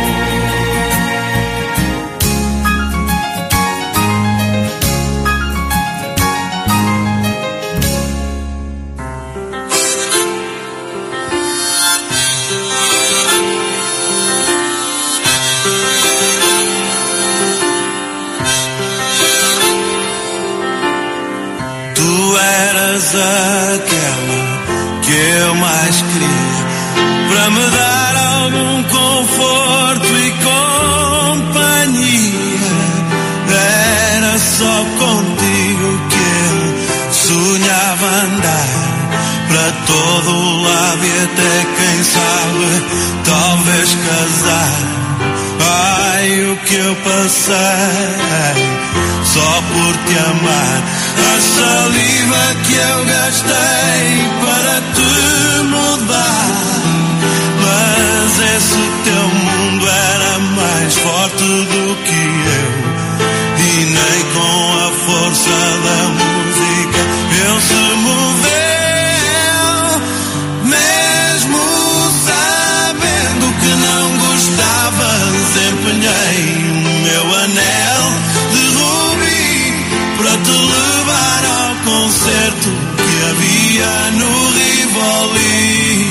aquela que eu mais queria, para me dar algum conforto e companhia. Era só contigo que eu sonhava andar para todo o lado e até, quem sabe, talvez casar. Ai, o que eu passei só por te amar. A saliva que eu gastei para te mudar. Mas esse teu mundo era mais forte do que eu, e nem com a força da música ele se moveu. Mesmo sabendo que não gostavas, empenhei o meu anel de rubi para te levar ao concerto que havia no Rivoli.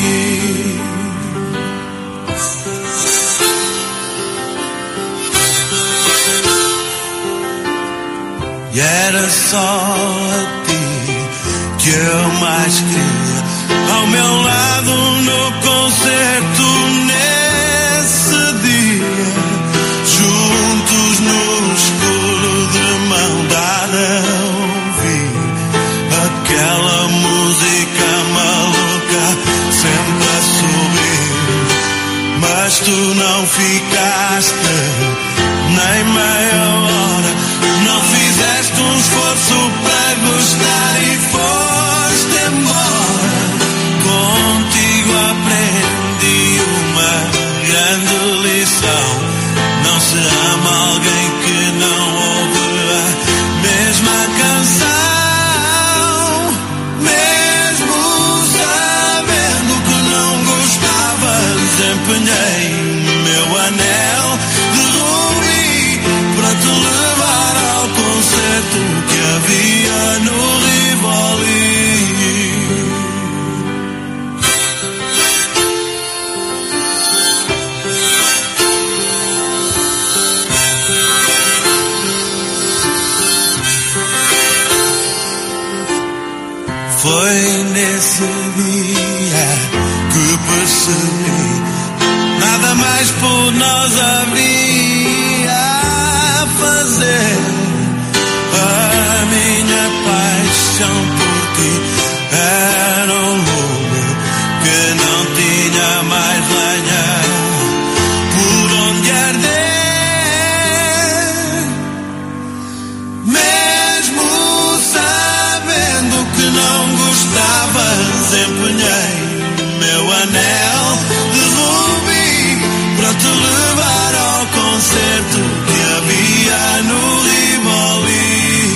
E era só a ti que eu mais queria, ao meu lado no concerto nesse dia, juntos no escuro de mão dada a ouvir aquela música maluca sempre a subir. Mas tu não ficaste nem meia hora, não fizeste um esforço para gostar e foste embora. Contigo aprendi uma grande lição: não se ama alguém que não ouve a mesma canção. Mesmo sabendo que não gostavas, empenhei o meu anel de rubi para te levar ao concerto que havia no Rivoli. Foi nesse dia que percebi nada mais por nós havia a fazer. A minha paixão por ti era um lume que não tinha mais lenha por onde arder. Mesmo sabendo que não gostavas, empenhei meu anel de rubi para te levar ao concerto que havia no Rivoli.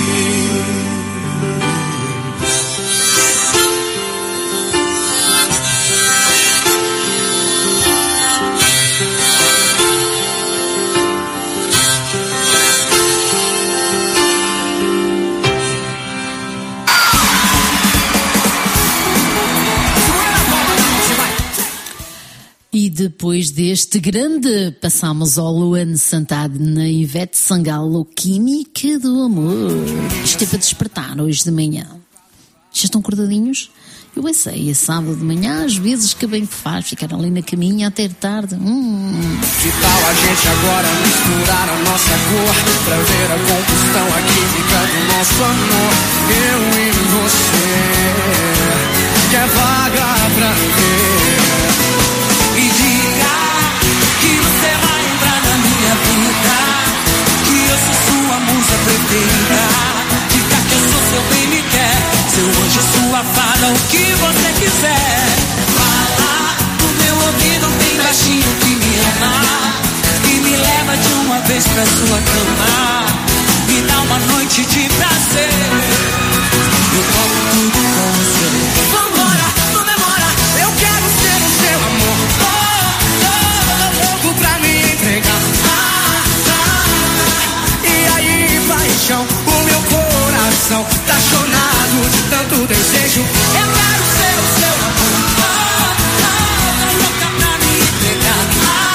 E depois deste grande, passamos ao Luan Santana na Ivete Sangalo, Química do Amor. Isto é para despertar hoje de manhã. Já estão acordadinhos? Eu sei, é sábado de manhã, às vezes que bem que faz ficar ali na caminha até tarde. Que tal a gente agora misturar a nossa cor pra ver a combustão, a química do nosso amor? Eu e você, que é vaga pra ver. E diga que você vai entrar na minha vida, que eu sou sua musa preferida. Diga que eu sou seu bem me quer, seu anjo, sua fada, o que você quiser. Fala no meu ouvido bem baixinho que me ama, e me leva de uma vez pra sua cama, me dá uma noite de prazer. Eu toco tudo com você. Vambora, não demora, eu quero ser o seu amor. Louco pra me entregar. E aí, paixão, o meu coração tá chonado de tanto desejo. Eu quero ser o seu amor. Louca pra me entregar.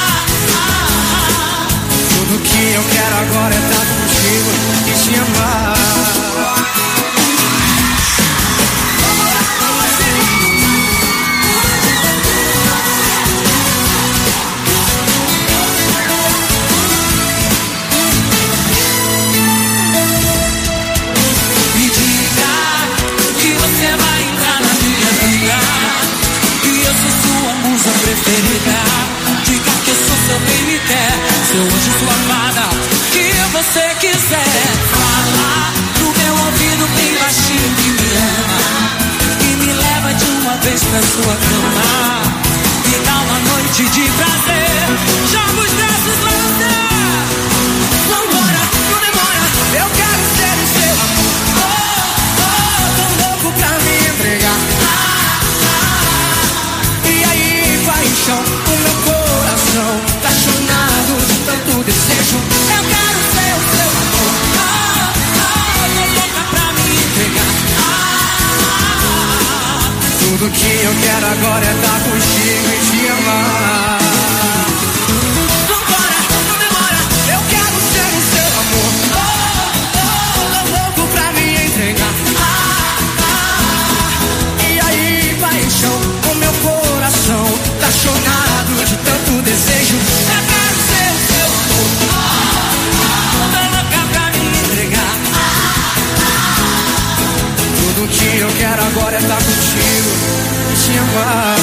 Tudo que eu quero agora é estar contigo e te amar. Preferida, diga que eu sou seu bem me quer, seu anjo, sua amada, que você quiser. Fala no meu ouvido bem baixinho que me ama, e me leva de uma vez pra sua cama, me dá uma noite de prazer. Joga os braços pra você. Vambora, não demora, eu quero ser o seu amor. Tão louco pra me entregar. O meu coração tá chonado de tanto desejo. Eu quero ser o seu amor. Tô louca pra me entregar. Tudo que eu quero agora é estar contigo e te amar. Vambora, não demora, eu quero ser o seu amor. Tô louco pra me entregar. E aí, paixão, o meu coração tá chonado de tanto desejo. Eu quero ser o seu amor. Tô louca pra me entregar. Tudo que eu quero agora é estar contigo e te amar.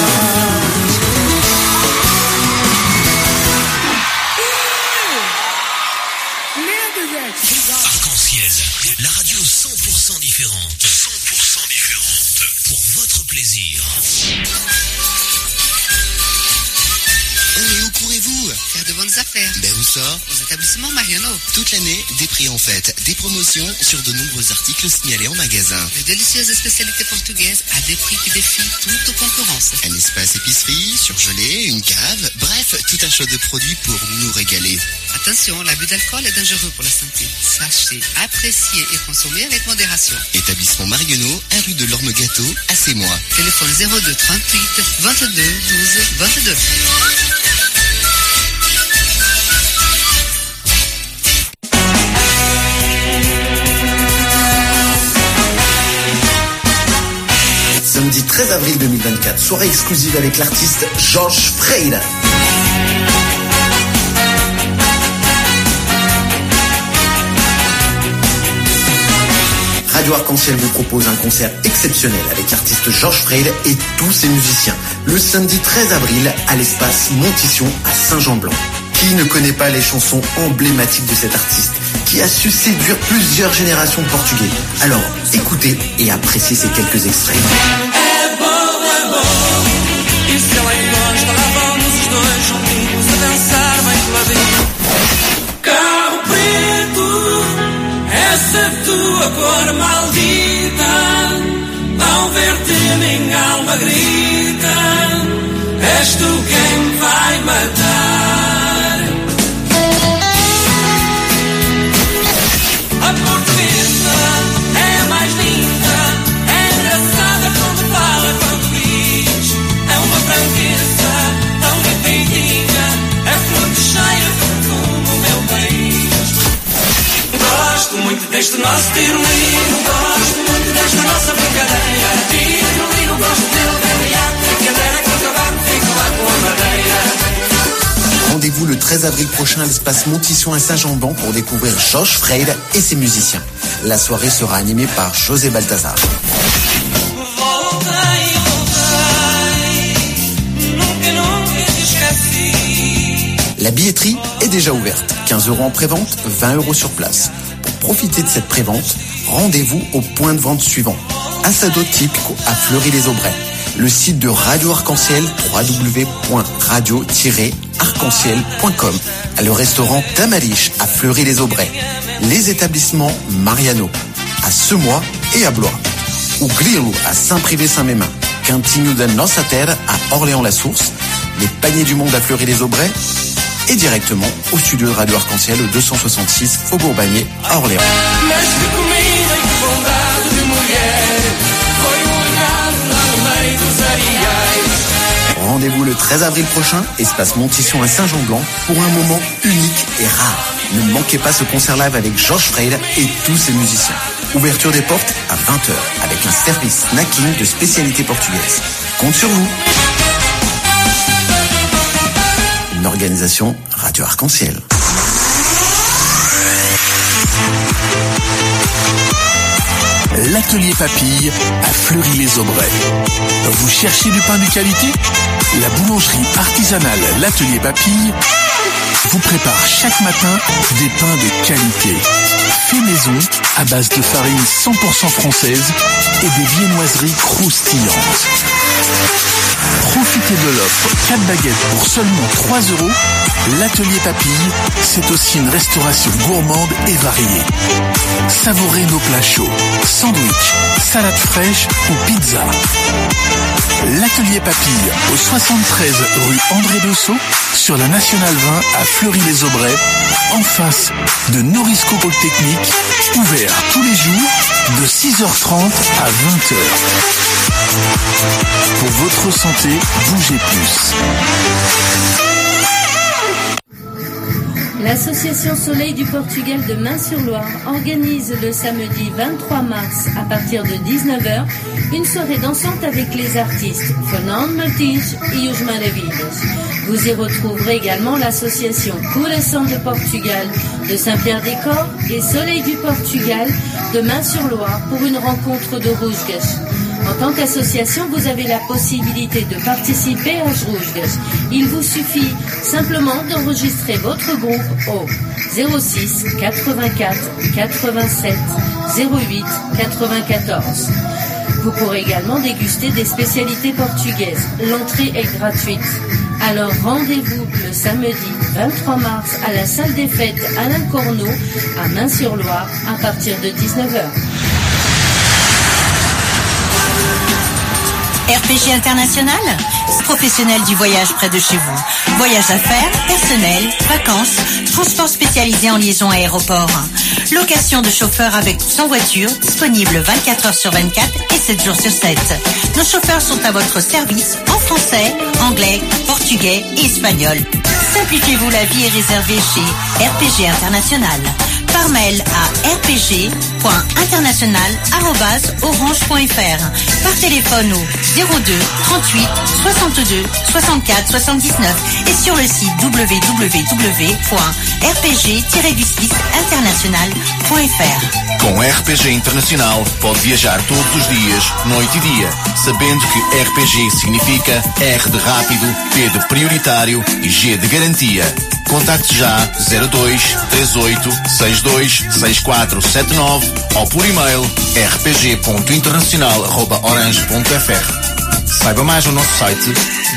Arc-en-ciel, la radio 100% différente. 100% différente. Pour votre plaisir. Et où courez-vous? Faire de bonnes affaires. Ben où ça? Aux établissements Mariano. Toute l'année, des prix en fête, des promotions sur de nombreux articles signalés en magasin. De délicieuses spécialités portugaises à des prix qui défient toute concurrence. Un espace épicerie, surgelé, une cave, bref, tout un choix de produits pour nous régaler. Attention, l'abus d'alcool est dangereux pour la santé. Sachez apprécier et consommer avec modération. Établissement Mariano, 1 rue de l'Orme Gâteau, à Sémois. Téléphone 02 38 22 12 22. Samedi 13 avril 2024, soirée exclusive avec l'artiste Jorge Freire. Radio Arc-en-Ciel vous propose un concert exceptionnel avec l'artiste Georges Freid et tous ses musiciens. Le samedi 13 avril à l'espace Montition à Saint-Jean-Blanc. Qui ne connaît pas les chansons emblématiques de cet artiste qui a su séduire plusieurs générations de Portugais? Alors, écoutez et appréciez ces quelques extraits. É bom, e se ela encosta, lá vamos os dois juntinhos a dançar bem pela vida. Carro preto, essa tua cor maldita, ao ver-te minha alma grita, és tu quem me vai matar. A portuguesa é a mais linda, é engraçada quando fala, quando diz. É uma franqueza, tão perfeitinha, é flor de cheia como o meu país. Gosto muito deste nosso tirolino, gosto muito desta nossa brincadeira. Tirolino, gosto dele, dele, a brincadeira que o cavalo fica lá com a madeira. Rendez-vous le 13 avril prochain à l'espace Montition à Saint-Jean-Blanc pour découvrir Georges Freid et ses musiciens. La soirée sera animée par José Balthazar. La billetterie est déjà ouverte. 15 € en prévente, 20 € sur place. Pour profiter de cette prévente, rendez-vous au point de vente suivant. Assado Típico à Fleury-les-Aubrais. Le site de Radio Arc-en-Ciel, www.radio-arc-en-ciel.com. Le restaurant Tamariche à Fleury-les-Aubrais. Les établissements Mariano à Semois et à Blois. Ou Grilo à Saint-Privé-Saint-Mémin. Cantinho da Nossa Terra à Orléans-la-Source. Les Paniers du Monde à Fleury-les-Aubrais. Et directement au studio de Radio Arc-en-Ciel au 266 Faubourg Bagné à Orléans. Rendez-vous le 13 avril prochain, espace Montition à Saint-Jean-Blanc, pour un moment unique et rare. Ne manquez pas ce concert live avec Georges Freid et tous ses musiciens. Ouverture des portes à 20h avec un service snacking de spécialité portugaise. Compte sur vous. Une organisation Radio Arc-en-Ciel. L'atelier Papille à Fleury-les-Aubrais. Vous cherchez du pain de qualité? La boulangerie artisanale L'Atelier Papille vous prépare chaque matin des pains de qualité. Fait maison à base de farine 100% française et des viennoiseries croustillantes. Profitez de l'offre 4 baguettes pour seulement 3 €. L'Atelier Papille, c'est aussi une restauration gourmande et variée. Savourez nos plats chauds, sandwich, salade fraîche ou pizza. L'Atelier Papille au 73 rue André Dessau sur la Nationale 20 à Fleury-les-Aubrais, en face de Norisco Polytechnique, ouvert tous les jours de 6h30 à 20h. Pour votre santé, bougez plus. L'association Soleil du Portugal de Main-sur-Loire organise le samedi 23 mars à partir de 19h une soirée dansante avec les artistes Fernando Martins et Os Maravilhas. Vous y retrouverez également l'association Coração de Portugal de Saint-Pierre-des-Corps et Soleil du Portugal de Main-sur-Loire pour une rencontre de Rusgas. En tant qu'association, vous avez la possibilité de participer à Rusgas. Il vous suffit simplement d'enregistrer votre groupe au 06 84 87 08 94. Vous pourrez également déguster des spécialités portugaises. L'entrée est gratuite. Alors rendez-vous le samedi 23 mars à la salle des fêtes Alain Corneau à Main-sur-Loire à partir de 19h. RPG International, professionnel du voyage près de chez vous. Voyage d'affaires, personnel, vacances, transport spécialisé en liaison aéroport. Location de chauffeurs avec ou sans voiture, disponible 24 heures sur 24 et 7 jours sur 7. Nos chauffeurs sont à votre service en français, anglais, portugais et espagnol. Simplifiez-vous la vie et réservez chez RPG International. par mail à rpg.international@orange.fr, par téléphone au 02 38 62 64 79 et sur le site www.rpg-international.fr. Com RPG Internacional pode viajar todos os dias, noite e dia, sabendo que RPG significa R de rápido, P de prioritário e G de garantia. Contacte já 02 38 62 6479 ou por e-mail rpg.internacional@orange.fr. Saiba mais no nosso site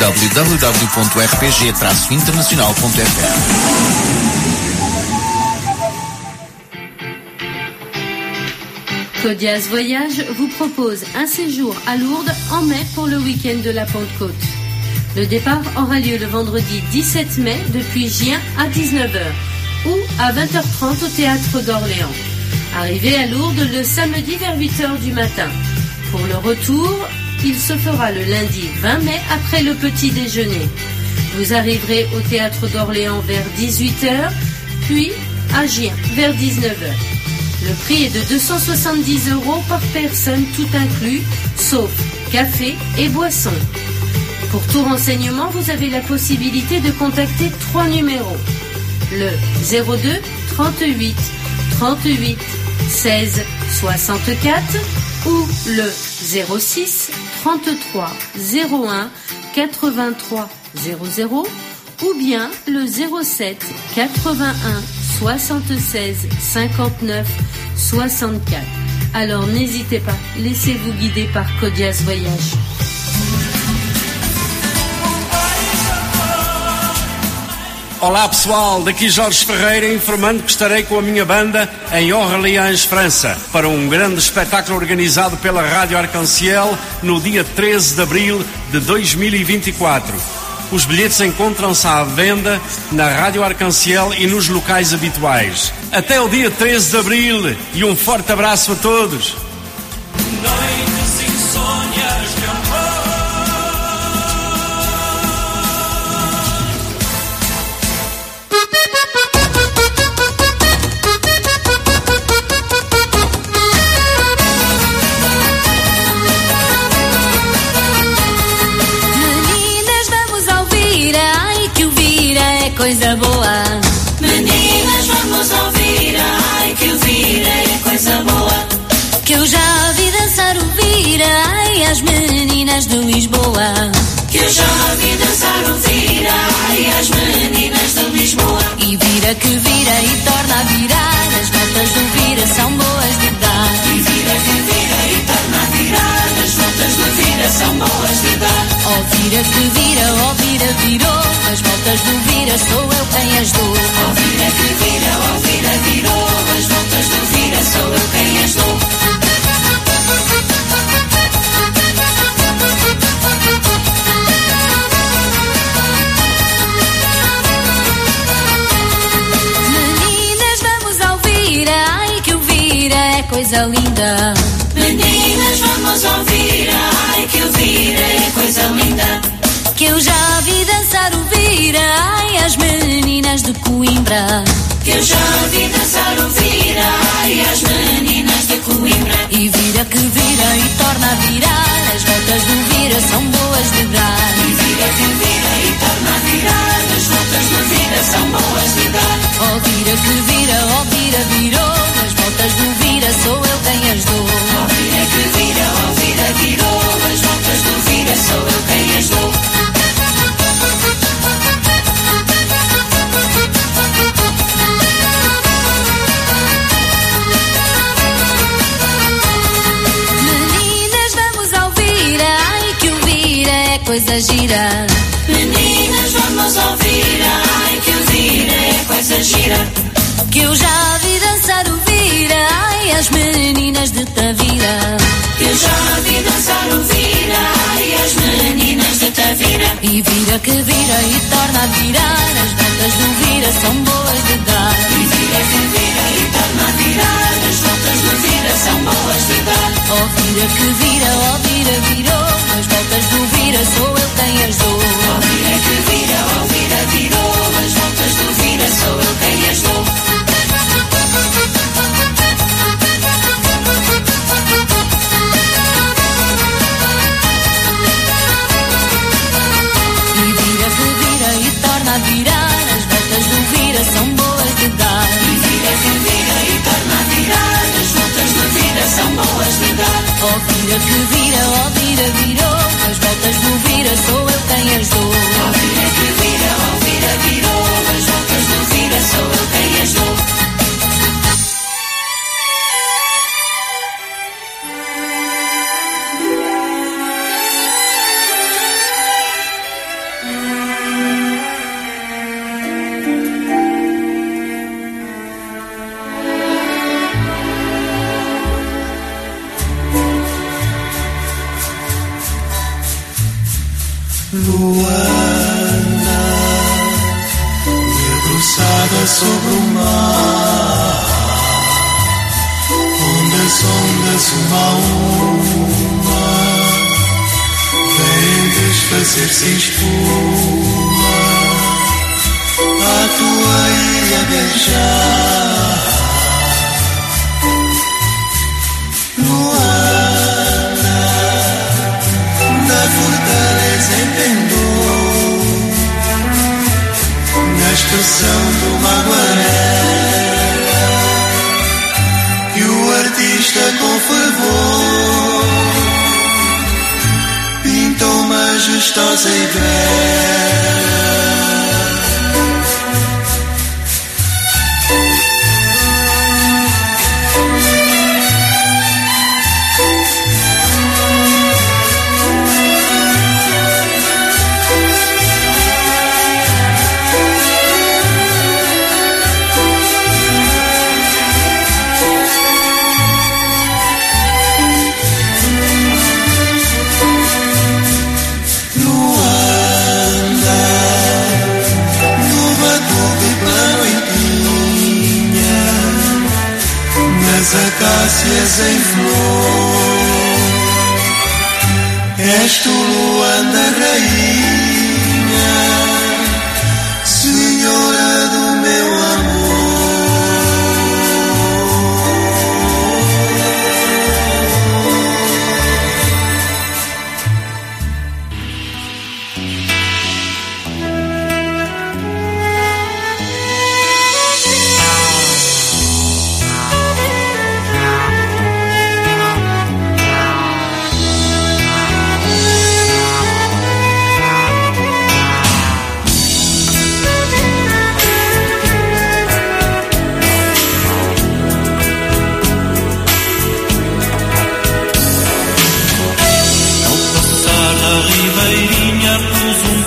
www.rpg-international.fr. Codiaz Voyage vous propose un séjour à Lourdes en mai pour le week-end de la Pentecôte. Le départ aura lieu le vendredi 17 mai depuis Gien à 19h ou à 20h30 au Théâtre d'Orléans. Arrivez à Lourdes le samedi vers 8h du matin. Pour le retour, il se fera le lundi 20 mai après le petit déjeuner. Vous arriverez au Théâtre d'Orléans vers 18h, puis à Gien vers 19h. Le prix est de 270 € par personne, tout inclus, sauf café et boisson. Pour tout renseignement, vous avez la possibilité de contacter 3 numéros. Le 02 38 38 16 64 ou le 06 33 01 83 00 ou bien le 07 81 76 59 64. Alors n'hésitez pas, laissez-vous guider par Codiaz Voyage. Olá pessoal, daqui Jorge Ferreira informando que estarei com a minha banda em Orléans, França, para um grande espetáculo organizado pela Rádio Arc-en-Ciel no dia 13 de abril de 2024. Os bilhetes encontram-se à venda na Rádio Arc-en-Ciel e nos locais habituais. Até o dia 13 de abril e um forte abraço a todos. Noites insônias de amor. Coisa boa. Meninas, vamos ouvir, ai que o vira é coisa boa. Que eu já vi dançar o vira, ai as meninas de Lisboa. Que eu já vi dançar o vira, ai as meninas de Lisboa. E vira que vira e torna a virar, as voltas do vira são boas de dar. E vira que vira e torna a virar, as voltas do vira são boas de dar. Ó vira que vira, ó vira virou, as voltas do vira sou eu quem as dou. Ó vira que vira, ó vira virou, as voltas do vira sou eu quem as dou. Meninas, vamos ao vira, ai que o vira é coisa linda. Meninas, vamos ao vira, ai que o vira é coisa linda. Que eu já vi dançar o vira, ai as meninas de Coimbra. Que eu já vi dançar o vira, ai as meninas de Coimbra. E vira que vira e torna a virar, as voltas do vira são boas de dar. E vira que vira e torna a virar, as voltas do vira são boas de dar. Ó vira que vira, ó vira virou, as voltas do vira sou eu quem as dou. Ó vira que vira, ó vira virou, as voltas do vira sou eu quem as dou. Coisa gira. Meninas, vamos ouvir, ai que o vira é coisa gira. Que eu já vi dançar o vira, ai as meninas de Tavira. Que eu já vi dançar o vira, ai as meninas de Tavira. E vira que vira e torna a virar, as voltas do vira são boas de dar. E vira que vira e torna a virar, as voltas do vira são boas de dar. Ó vira que vira, ó vira virou, as voltas do vira sou eu quem as dou. Ó vira que vira, ó vira virou, as voltas do vira sou eu quem as dou. vira, sou eu quem as dou. Ó vira que vira, ó vira virou, as voltas do vira, sou eu quem as dou. Luanda, debruçada sobre o mar, onde as ondas uma a uma vêm desfazer-se em espuma, a tua ilha beijar. Luanda, da fortaleza em pendor, na expressão do maguarela, que o artista com fervor pintou majestosa e bela. As acácias em flor, és tu, Luanda, rainha, senhora do meu amor. Ribeirinha pus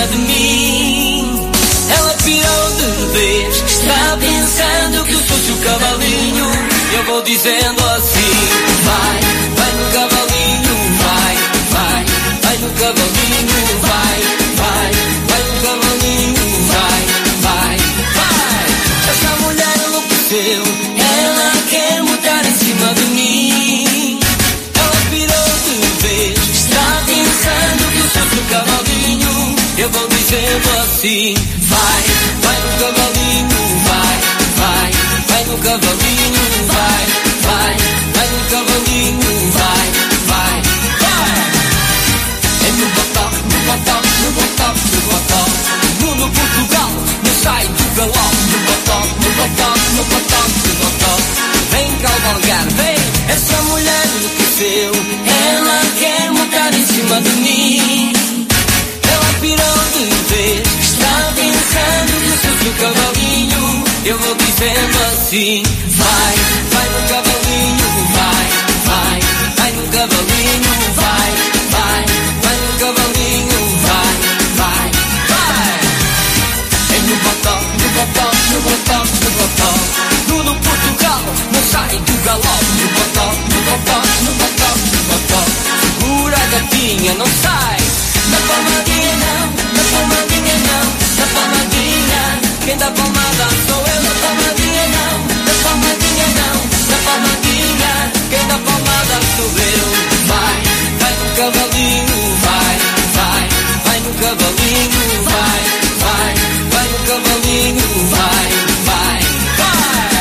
cima de mim. Ela pirou de vez, está pensando que eu sou seu cavalinho. Eu vou dizendo assim: vai, vai no cavalinho, vai, vai, vai no cavalinho, vai, vai, vai no cavalinho, vai, vai, vai. Essa mulher enlouqueceu, ela quer montar em cima de mim. Ela pirou de vez, está pensando que eu sou seu cavalinho. Eu vou dizendo assim: vai, vai no cavalinho, vai, vai, vai no cavalinho, vai, vai, vai no cavalinho, vai, vai, vai. É no botão, no botão, no botão, no botão. No Portugal, não sai do galão. No botão, no botão, no botão, no botão. Vem cavalgar, vem. Essa mulher enlouqueceu, ela quer montar em cima de mim. Ela pirou de vez, está pensando que eu sou seu cavalinho. Eu vou dizendo assim: vai, vai no cavalinho, vai, vai, vai no cavalinho, vai, vai, vai no cavalinho, vai, vai, vai. É no botão, no botão, no botão, no botão. No Portugal, não sai do galão. No botão, no botão, no botão, no botão. Segura a gatinha, não sai. Na palmadinha não, na palmadinha não, na palmadinha. Quem dá palmada sou eu. Na palmadinha não, na palmadinha não, na palmadinha. Quem dá palmada sou eu. Vai, vai no cavalinho, vai, vai, vai no cavalinho, vai, vai, vai no cavalinho, vai, vai, vai.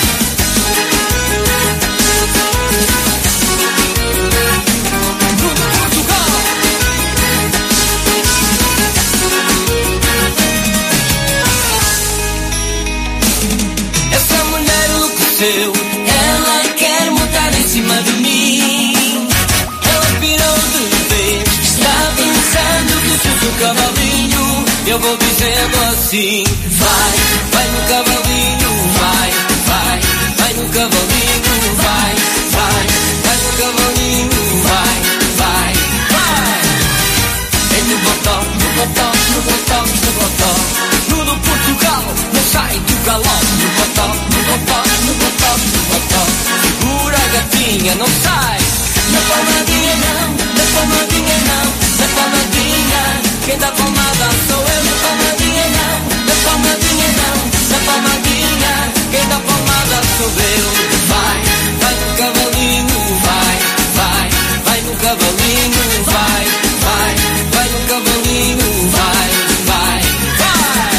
Essa mulher enlouqueceu, ela quer montar em cima de mim. Ela pirou de vez, está pensando que eu sou seu cavalinho. Eu vou dizendo assim: vai, vai no cavalinho, vai, vai, vai no cavalinho, vai, vai, vai no cavalinho, vai, vai, vai. É no botão, no botão, no botão, no botão. No Portugal, não sai do galão. No botão, no botão, no botão, no botão. Segura a gatinha, não sai. Na palmadinha não, na palmadinha não, na palmadinha. Quem dá palmada sou eu. Na palmadinha não, na palmadinha não, na palmadinha. Quem dá palmada sou eu. Vai, vai no cavalinho, vai, vai, vai no cavalinho, vai, vai, vai no cavalinho, vai, vai, vai.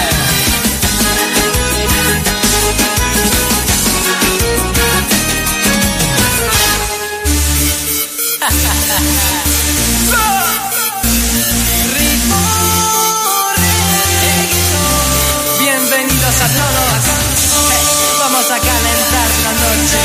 Bienvenidos a todos. Vamos a calentar la noche.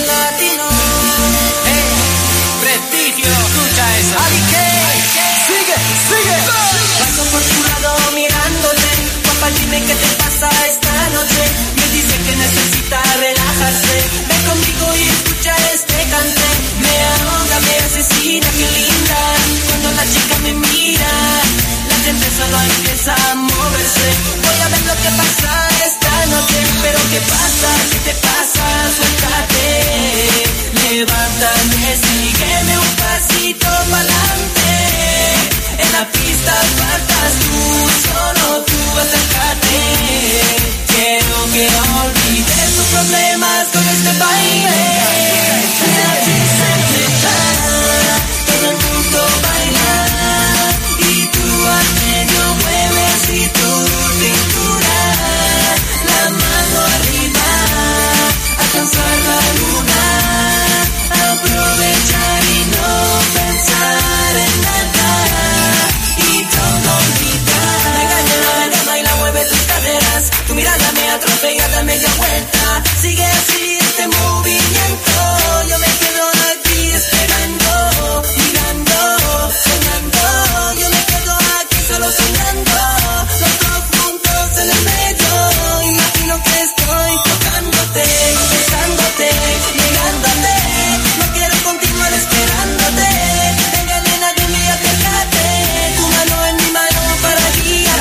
Prestigio, escucha eso. Sigue, sigue. Paso por tu lado mirándote. Papá, dime qué te pasa esta noche. Me dice que necesita relajarse. Ven conmigo y escucha este cante. Me ahoga, me asesina, qué linda. Cuando la chica me mira, la gente solo empieza a moverse. Voy a ver lo que pasa esta noche. Pero qué pasa, qué te pasa, suéltate. Levántame, sígueme un pasito pa'lante. En la pista faltas tú, solo tú acércate. Quiero que olvides tus problemas con este baile. La pista está, todo el mundo baila. Y tú al medio mueves y tu cintura. La mano arriba, alcanzar la luna. Aprovechar y no pensar en nada. Y todo olvidar. La engaña, la llama y la mueve tus caderas. Tu mirada me atropella, da media vuelta. Sigue así este movimiento. Yo me quedo aquí esperando, mirando, soñando. Yo me quedo aquí solo soñando. Los dos juntos en el medio. Imagino que estoy tocándote, besándote, llegándote. No quiero continuar esperándote. Venga nena, dime, acércate. Tu mano en mi mano para guiar.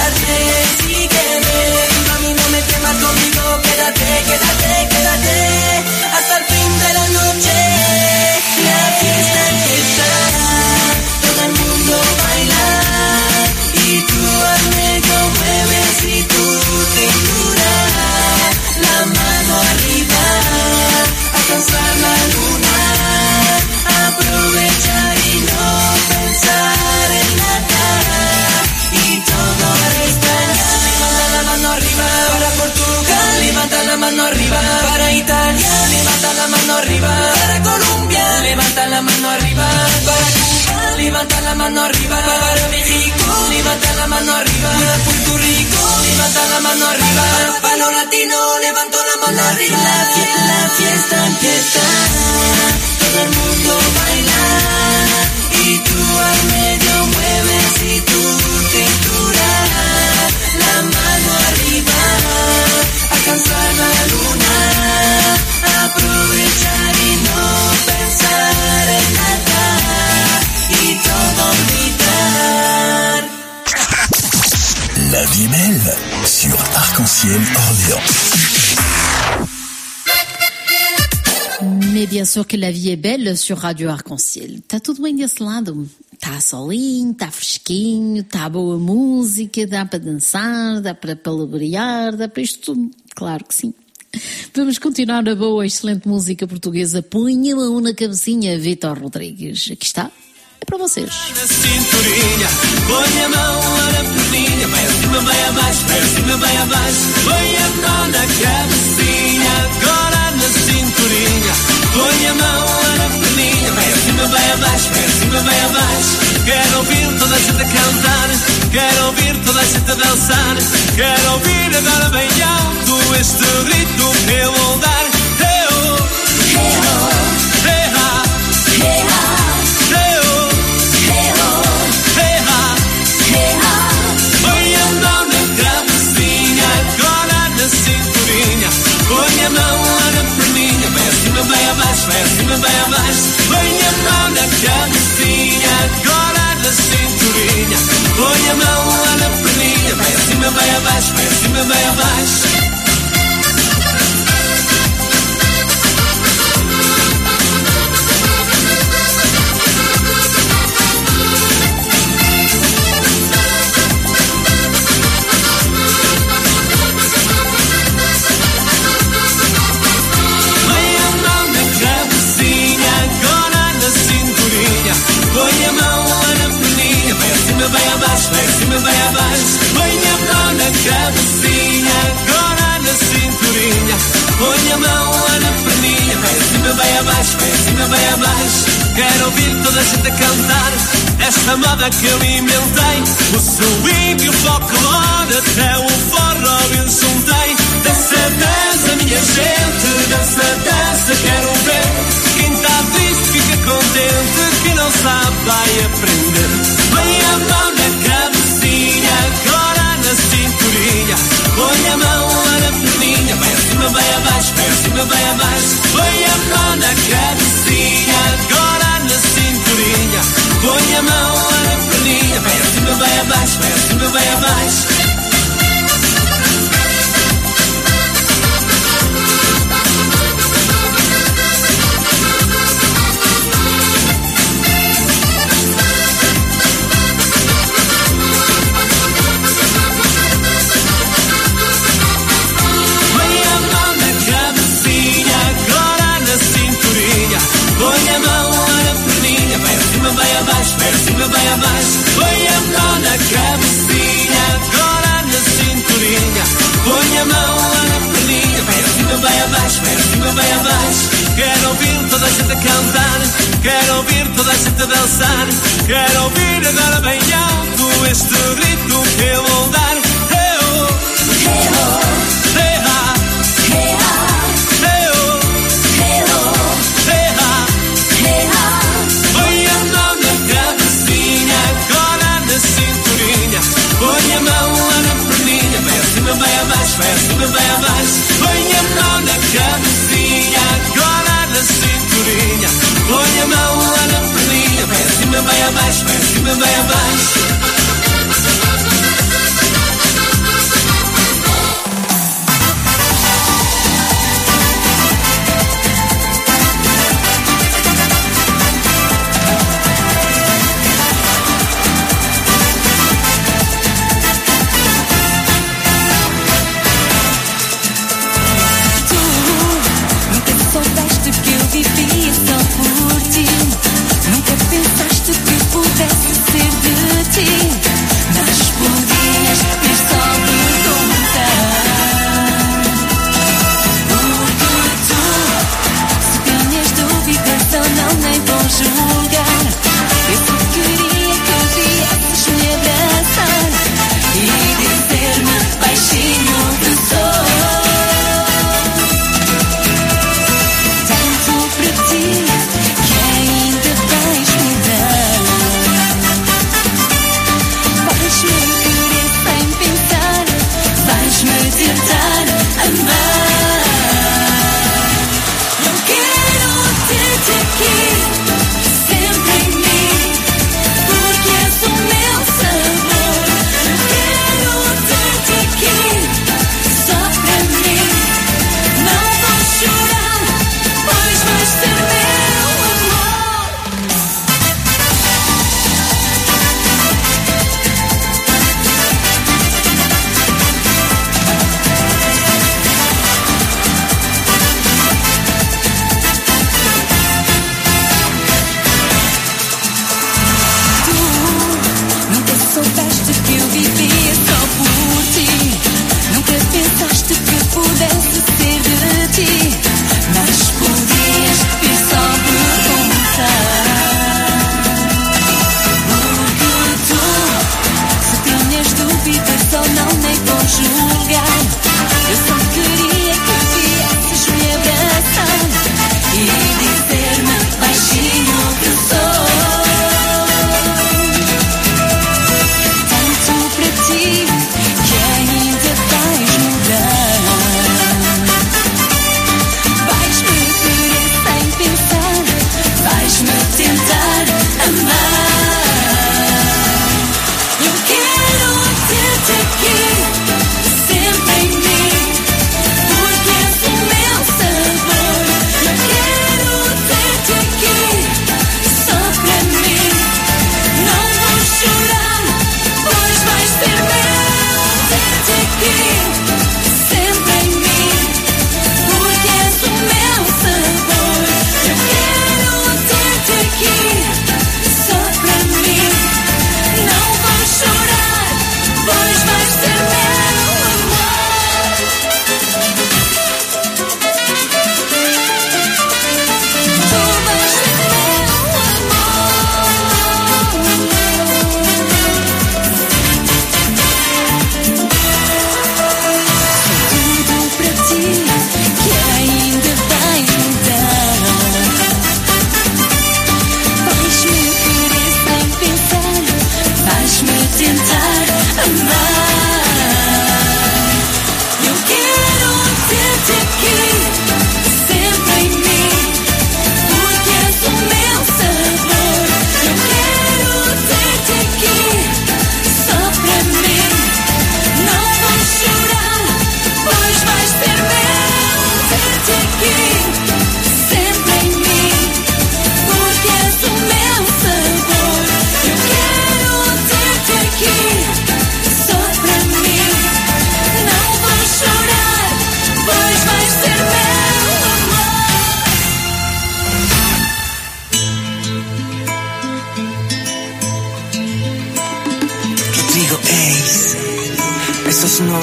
arriba. Para Colombia, levanta la mano arriba. Para Cuba, levanta la mano arriba. Para México, levanta la mano arriba. Para Puerto Rico, levanta la mano arriba. Para los latinos, levanto la mano arriba. La fiesta empieza, todo el mundo baila. Y tú al medio mueves y tu cintura. La mano arriba, alcanzar la luna. Aprovechar y no pensar en nada. Y todo olvidar. La vie est belle sur Arc-en-Ciel Orléans. Mais bien sûr que la vie est belle sur Radio Arc-en-Ciel. Tá tudo bem desse lado. Tá solinho, tá fresquinho, tá boa música, dá para dançar, dá para palavrear, dá para isto tudo. Claro que sim. Vamos continuar a boa, excelente música portuguesa. Põe a mão na cabecinha, Vitor Rodrigues. Aqui está. É para vocês. Na cinturinha, põe a mão lá na perninha, vai acima, vai abaixo, vai acima, vai abaixo. Põe a mão na cabecinha, agora na cinturinha. Põe a mão lá na perninha, vai acima, vai abaixo, vai acima, vai abaixo. Quero ouvir toda a gente a cantar, quero ouvir toda a gente a dançar. Quero ouvir agora bem alto este grito que eu vou dar. Hey-oh, hey-oh, hey-ha, hey-ha. Põe a mão lá na perninha, vai acima, vai abaixo, vai acima, vai abaixo. Põe a mão na cabecinha, agora na cinturinha. Põe a mão lá na perninha, vai acima, vai abaixo, vai acima, vai abaixo. Põe a mão lá na perninha, vai acima, vai abaixo, vai acima, vai abaixo. Põe a mão na cabecinha, agora na cinturinha. Põe a mão lá na perninha, vai acima, vai abaixo, vai acima, vai abaixo. Quero ouvir toda a gente a cantar esta moda que eu inventei. O swing e o folclore, até o forró eu juntei. Dança, dança, minha gente, dança, dança, quero ver. Quem está triste fica contente, quem não sabe vai aprender. Põe a mão na cabecinha, agora na cinturinha. Põe a mão lá na perninha, vai acima, vai abaixo, vai acima, vai abaixo. Põe a mão na cabecinha, agora na cinturinha. Põe a mão lá na perninha, vai acima, vai abaixo, vai acima, vai abaixo. Põe a mão lá na perninha, vai acima, vai abaixo, vai acima, vai abaixo. Põe a mão na cabecinha, agora na cinturinha. Põe a mão lá na perninha, vai acima, vai abaixo, vai acima, vai abaixo. Quero ouvir toda a gente a cantar, quero ouvir toda a gente a dançar. Quero ouvir agora bem alto este grito que eu vou dar. Hey-oh, hey-oh, hey-ha, hey-ha. Põe a mão lá na perninha, vai acima, vai abaixo, vai acima, vai abaixo. Põe a mão na cabecinha, agora na cinturinha. Põe a mão lá na perninha, vai acima, vai abaixo, vai acima, vai abaixo. Nunca pensaste que pudesse ser de ti.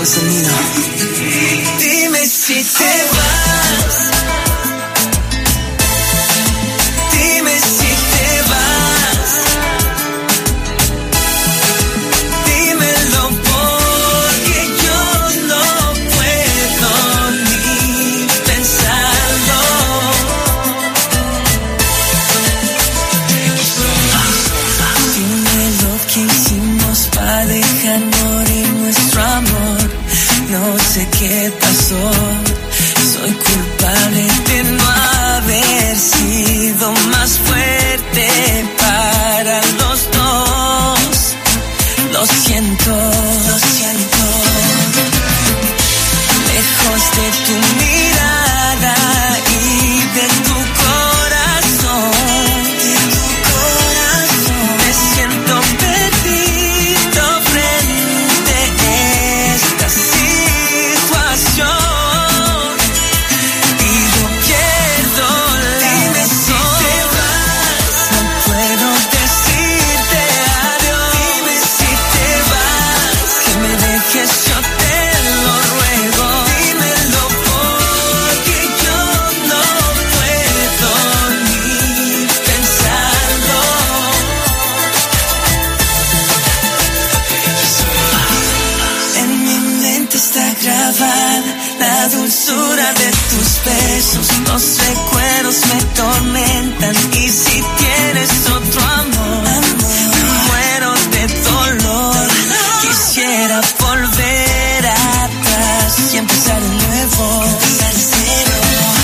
Selena. Dime si te vas. Dime si te vas. Dímelo porque yo no puedo ni pensarlo. Dime lo que hicimos para dejar morir nuestro amor. No sé qué pasó, soy culpable de no haber sido más fuerte para los dos. Lo siento, lo siento. Lejos de tu mirada y de tu corazón, me siento perdido frente a esta situación y yo pierdo la razón. No puedo decirte adiós. Dime si te vas, que me dejes, yo te lo ruego. Dímelo porque yo no puedo ni pensarlo. En mi mente está grabada la dulzura de tus besos. Los recuerdos me tormentan y si tienes otro amor, me muero de dolor. Quisiera volver atrás y empezar de nuevo, empezar de cero.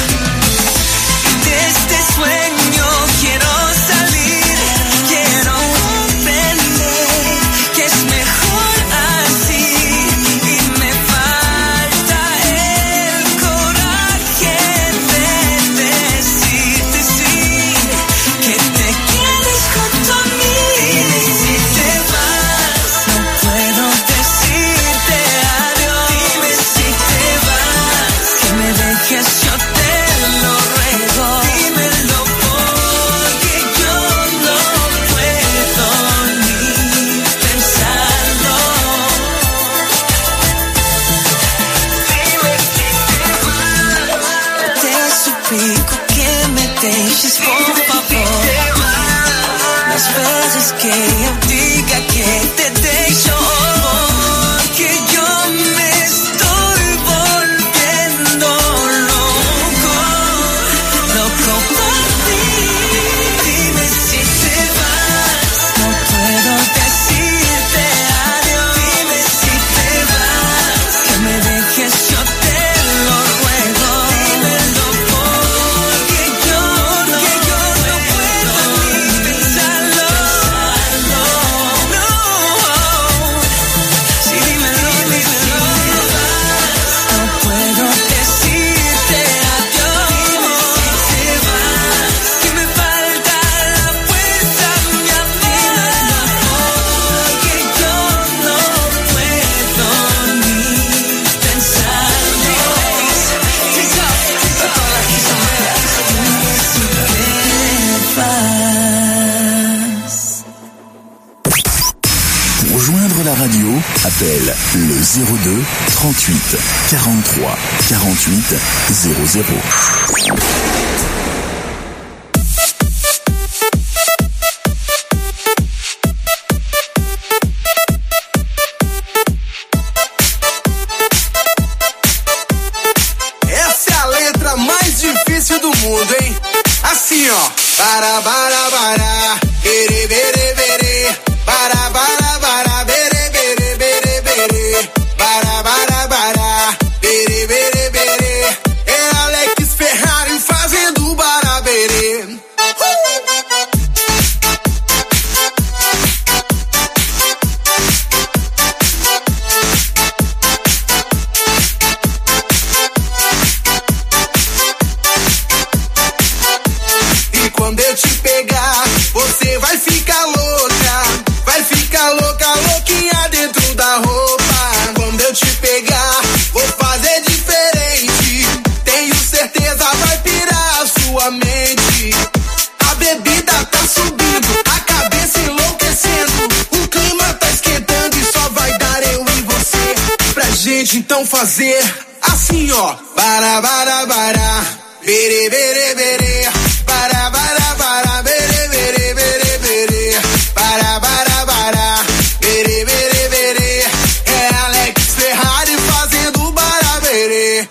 De este sueño quiero salir, quiero comprender que es mejor así y me falta el coraje de decirte sí, que te quedes junto a mí. Dime si te vas, no puedo decirte adiós. Dime si te vas, que me dejes, yo te lo ruego. Dímelo porque yo no puedo ni pensarlo. Dime si te vas. Te suplico que me dejes, por favor. Las veces que yo diga que te dejo, que yo me estoy volviendo loco, loco por ti. Dime si te vas, no puedo decirte adiós. Dime si te vas, que me dejes, yo te lo ruego. Dímelo porque yo no puedo ni pensarlo. No, sí, dímelo, dímelo. No puedo decirte adiós. Dime si te vas, que me falta la fuerza, mi amor. Porque yo no puedo ni pensarlo. Pour joindre la radio, appelle le 02 38 43 48 00. Essa é a letra mais difícil do mundo, hein? Assim, ó. Para, para, para. Bere, bere, bere. Para, para, para. Bere, bere, bere, bere. Para, para, para. Bere, bere, bere. É Alex Ferrari fazendo baraberê. E quando eu te pegar, fazer assim, ó. Bara, bara, bara. Bere, bere, bere. Bara, bara, bara. Bere, bere, bere, bere. Bara, bara, bara. Bere, bere, bere. É Alex Ferrari fazendo bara, bere.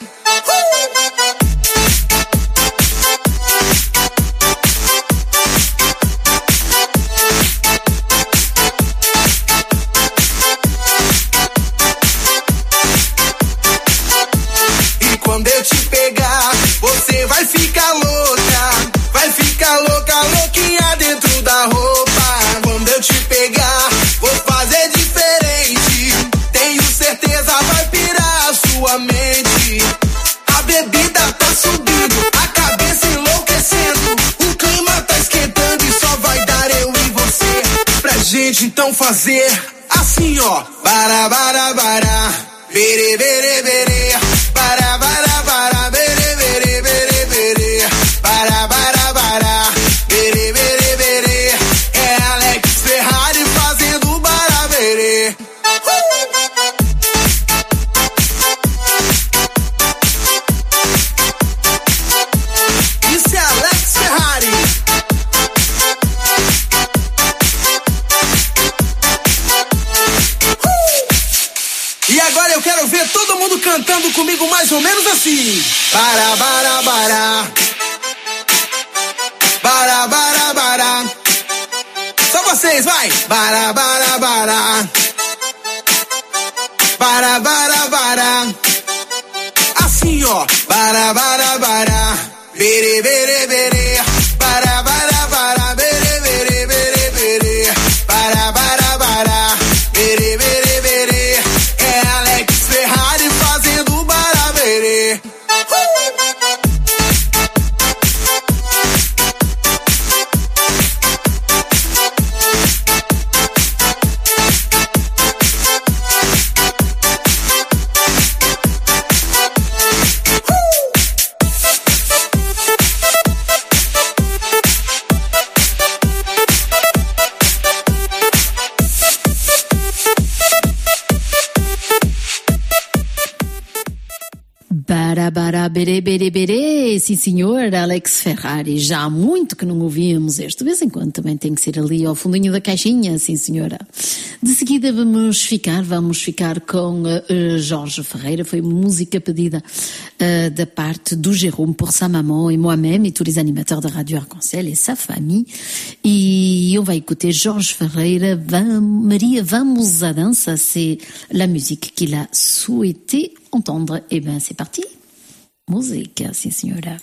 Quando eu te pegar, você vai ficar louca. Vai ficar louca, louquinha dentro da roupa. Quando eu te pegar, vou fazer diferente. Tenho certeza vai pirar a sua mente. A bebida tá subindo, a cabeça enlouquecendo. O clima tá esquentando e só vai dar eu e você. Pra gente então fazer assim, ó. Bara, bara, bara. Bere, bere, bere. Bara, bara, bara. Bere, bere, bere, bere. Bara, bara, bara. Bere, bere, bere. É Alex Ferrari fazendo bara, bere. Isso é Alex Ferrari. E agora eu quero ver todo mundo cantando comigo mais ou menos assim. Bara, bara, bara. Bara, bara, bara. Só vocês, vai. Bara, bara, bara. Bara, bara, bara. Assim, ó. Bara, bara, bara. Bere, bere, bere. Bara, bara, bara. Bere, bere, bere, bere. Bara, bara, bara. Bere, bere, bere. É Alex Ferrari fazendo bara, bere. Bara, bara, bere, bere, bere. Sim, senhor, Alex Ferrari. Já há muito que não ouvíamos este. De vez em quando também tem que ser ali ao fundinho da caixinha, sim, senhora. De seguida vamos ficar com Jorge Ferreira. Foi uma música pedida da parte do Jérôme pour sa maman et moi-même et tous les animateurs de Radio Arc-en-Ciel et sa famille. Et on va écouter Jorge Ferreira. Maria, vamos à danse. C'est la musique qu'il a souhaité entendre. Eh ben, c'est parti. Musique, sim, senhora.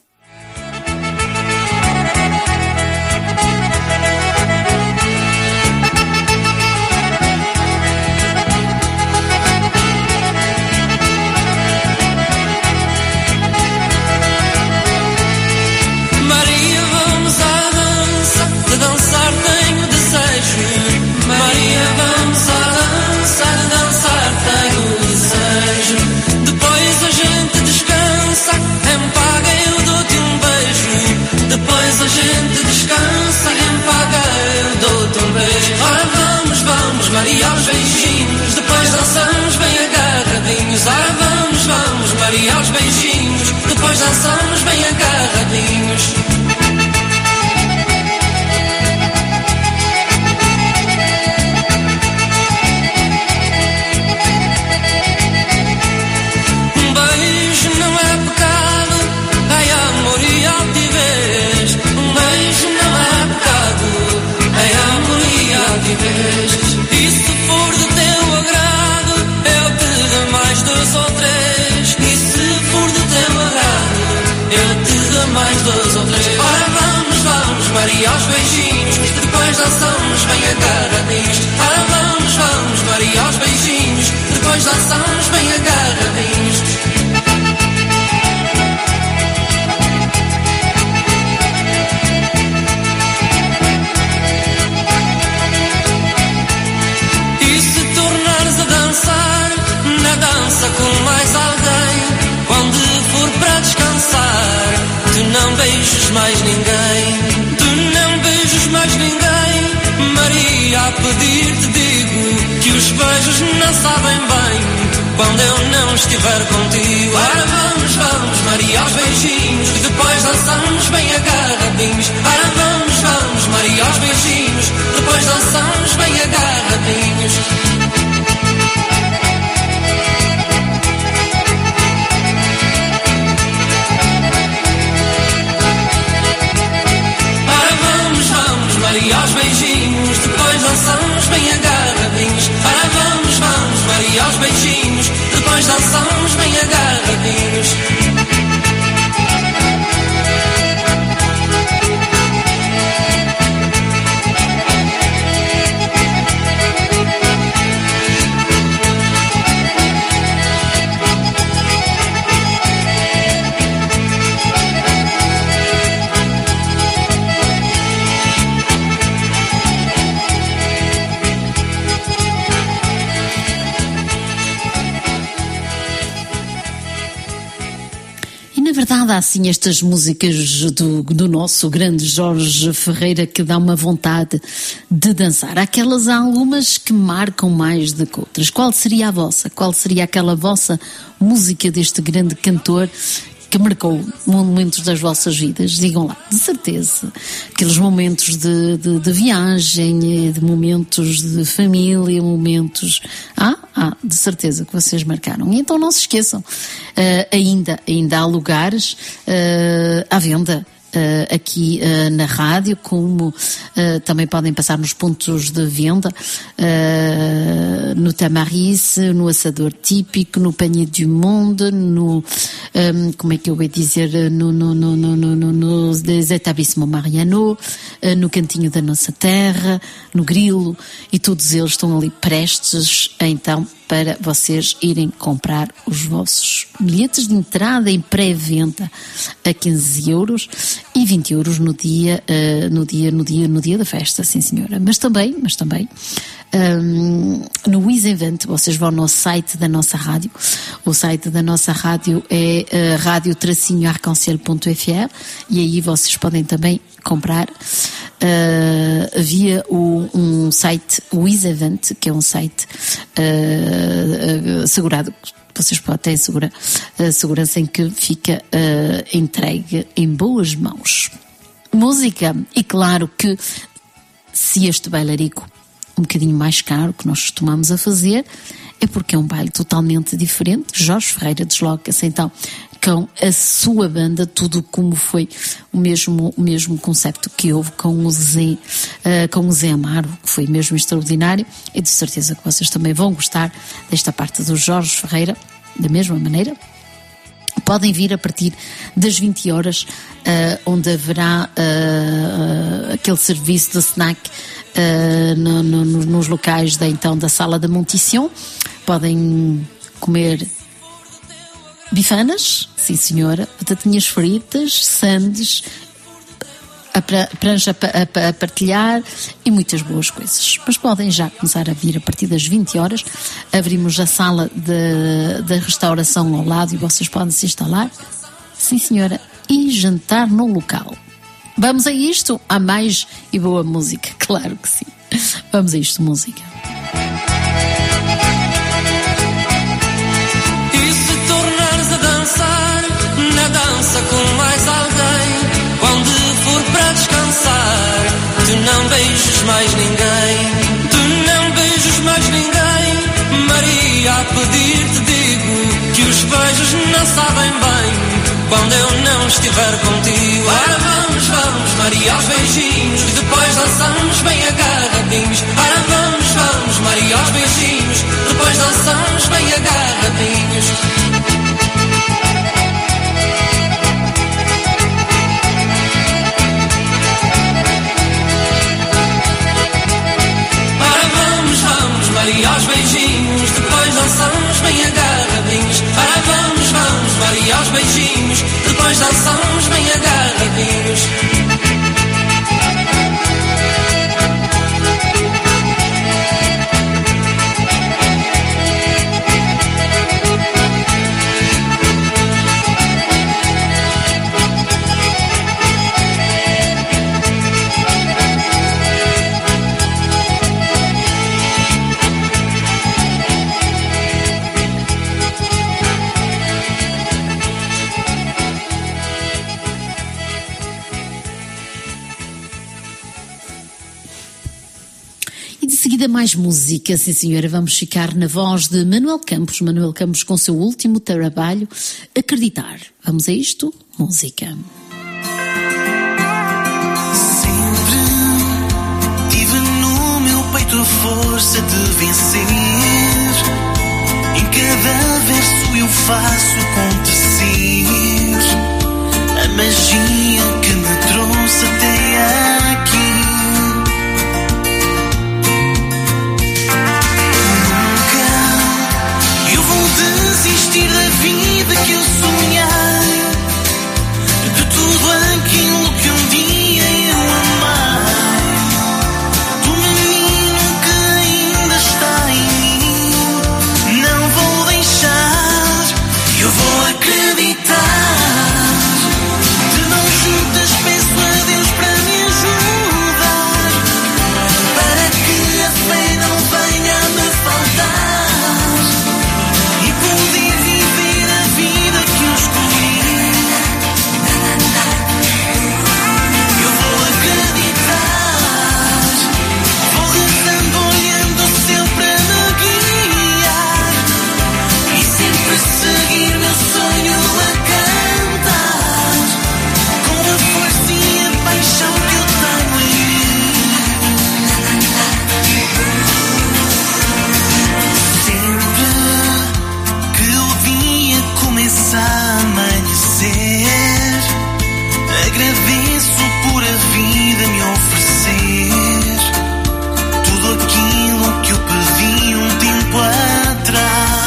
Maria, vamos à dança, de dançar tenho desejo. Maria, vamos à dança, de dançar tenho desejo. Depois a gente descansa, em paga eu dou-te um beijo. Depois a gente descansa, em paga eu dou-te um beijo. Ah, vamos, vamos, Maria, aos beijinhos. Depois dançamos bem agarradinhos. Ah, vamos, vamos, Maria, aos beijinhos. Depois dançamos bem agarradinhos. E se for do teu agrado, eu te dou mais 2 ou 3. E se for do teu agrado, eu te dou mais 2 ou 3. Ora vamos, vamos, Maria, aos beijinhos. Depois dançamos bem agarradinhos. Ora vamos, vamos, Maria, aos beijinhos. Depois dançamos bem agarradinhos. Com mais alguém, quando for para descansar, tu não beijes mais ninguém, tu não beijes mais ninguém. Maria, a pedir te digo que os beijos não sabem bem. quando eu não estiver contigo. Ora vamos, vamos, Maria, aos beijinhos, e depois dançamos bem agarradinhos. Ora vamos, vamos, Maria, aos beijinhos, depois dançamos bem agarradinhos. Maria, aos beijinhos, depois dançamos bem agarradinhos. Ora vamos, vamos, Maria, aos beijinhos, depois dançamos bem agarradinhos. Há assim estas músicas do nosso grande Jorge Ferreira que dá uma vontade de dançar. Há algumas que marcam mais do que outras. Qual seria a vossa? Qual seria aquela vossa música deste grande cantor que marcou momentos das vossas vidas? Digam lá, de certeza. Aqueles momentos de viagem, de momentos de família, momentos... de certeza que vocês marcaram. E então não se esqueçam, ainda há lugares à venda aqui na rádio, como também podem passar nos pontos de venda, no Tamariz, no Assador Típico, no Panier du Monde, no como é que eu vou dizer, no Établissement Mariano, no Cantinho da Nossa Terra, no Grilo, e todos eles estão ali prestes então para vocês irem comprar os vossos bilhetes de entrada em pré-venda a 15 euros e 20 euros no dia da festa, sim senhora. Mas também no WizEvent, vocês vão no site da nossa rádio. O site da nossa rádio é radio-arcanciel.fr, e aí vocês podem também comprar via um site WizEvent, que é um site assegurado. Vocês podem ter segurança em que fica entregue em boas mãos. Música, e claro que se este bailarico um bocadinho mais caro que nós costumamos a fazer, é porque é um baile totalmente diferente. Jorge Ferreira desloca-se então com a sua banda, tudo como foi o mesmo concepto que houve com o Zé Amaro, que foi mesmo extraordinário, e de certeza que vocês também vão gostar desta parte do Jorge Ferreira, da mesma maneira. Podem vir a partir das 20 horas, onde haverá aquele serviço de snack nos locais da Sala da Montição. Podem comer bifanas, sim senhora, batatinhas fritas, sandes, a prancha a partilhar e muitas boas coisas. Mas podem já começar a vir a partir das 20 horas. Abrimos a sala da restauração ao lado e vocês podem se instalar, sim senhora, e jantar no local. Vamos a isto? Há mais e boa música, claro que sim. Vamos a isto, música. Na dança com mais alguém, quando for para descansar, tu não beijes mais ninguém, tu não beijes mais ninguém. Maria, a pedir te digo que os beijos não sabem bem quando eu não estiver contigo. Ora vamos, vamos, Maria, aos beijinhos, e depois dançamos bem agarradinhos. Ora vamos, vamos, Maria, aos beijinhos, depois dançamos bem agarradinhos. Maria, aos beijinhos, depois dançamos bem agarradinhos. Ora vamos, vamos, Maria, aos beijinhos, depois dançamos bem agarradinhos. seguida mais música, sim senhora, vamos ficar na voz de Manuel Campos com seu último trabalho, Acreditar. Vamos a isto? Música. Sempre tive no meu peito a força de vencer. Em cada verso eu faço acontecer a magia que me trouxe até aqui. Desistir da vida que eu sonhei, de tudo aquilo que um dia eu amei, do menino que ainda está em mim. Não vou deixar, eu vou acreditar. De mãos juntas peço a Deus para me ajudar, para que a fé não venha a me faltar. Seguir meu sonho a cantar, com a força e a paixão que eu tenho em mim. Sempre que o dia começa a amanhecer, agradeço por a vida me oferecer tudo aquilo que eu pedi um tempo atrás.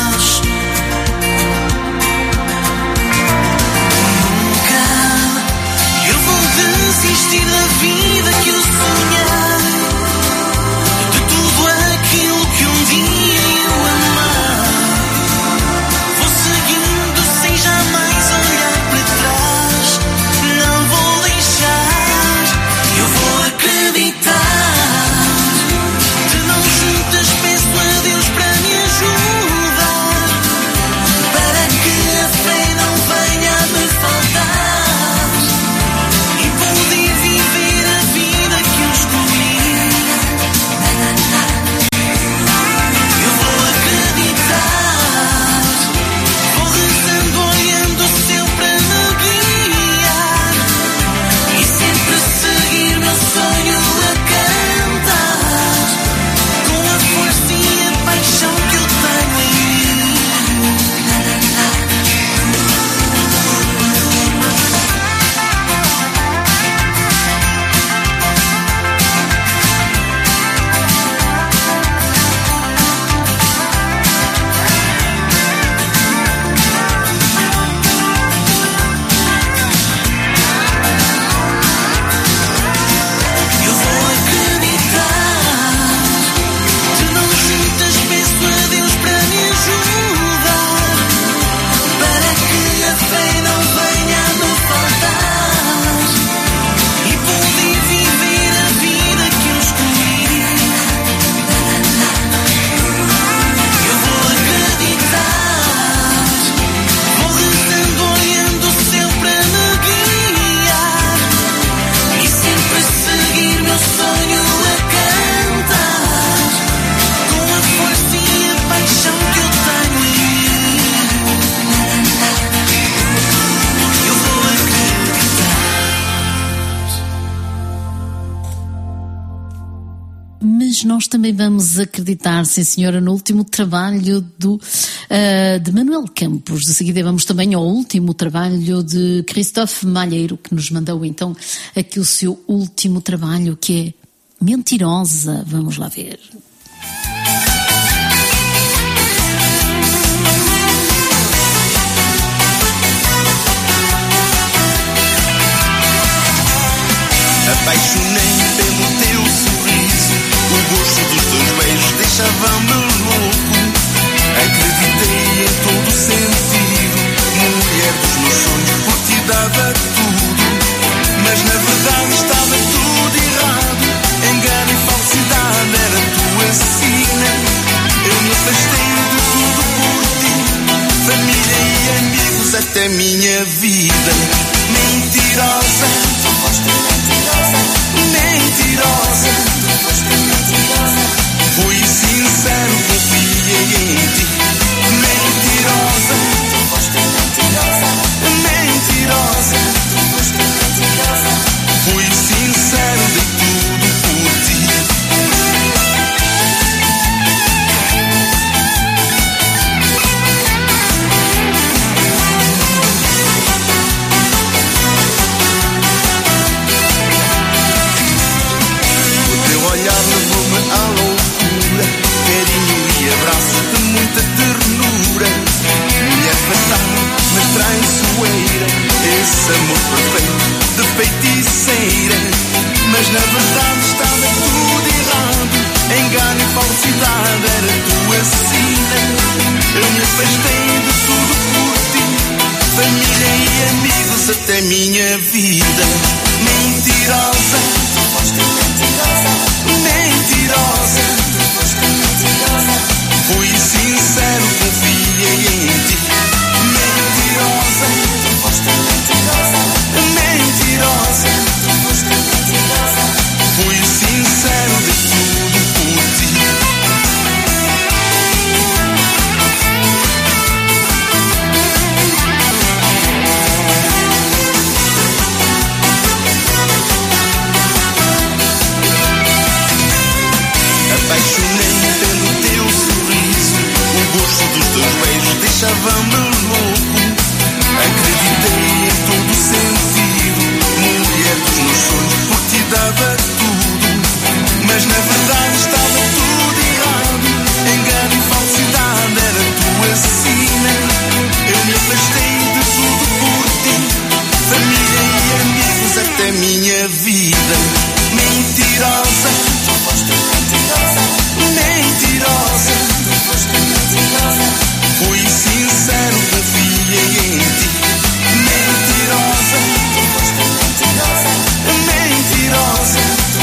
Desistir da vida que eu sonhei, de tudo aquilo que um dia eu amei. Vou seguindo sem jamais olhar para trás. Não vou deixar, eu vou acreditar. De mãos juntas peço a Deus para me ajudar, para que a fé não venha a me faltar. Nós também vamos acreditar, sim senhora, no último trabalho de Manuel Campos. De seguida vamos também ao último trabalho de Christophe Malheiro, que nos mandou então aqui o seu último trabalho, que é Mentirosa. Vamos lá ver. Apaixonei pelo teu sorriso, o gosto dos teus beijos deixava-me louco. Acreditei em todo o sentido, mulher dos meus sonhos, por ti dava tudo. Mas na verdade estava tudo errado, engano e falsidade era a tua sina. Eu me afastei de tudo por ti, família e amigos, até minha vida. Mentirosa, mentirosa, fui esse amor perfeito de feiticeira. Mas na verdade estava tudo errado, engano e falsidade era tua sina. Eu me afastei de tudo por ti, família e amigos, até minha vida. Mentirosa, mentirosa, fui sincero, confiei em ti. Mentirosa, mentirosa, fui sincero de tudo por ti. Apaixonei pelo teu sorriso, o gosto dos teus beijos deixava-me louco. Acreditei em todo o sentido, mulher dos meus sonhos, por ti dava tudo. Mas na verdade estava tudo errado, engano e falsidade era tua sina. Eu me afastei de tudo por ti, família e amigos, até minha vida. Mentirosa, mentirosa, fui sincero, confiei em ti. Mentirosa, mentirosa,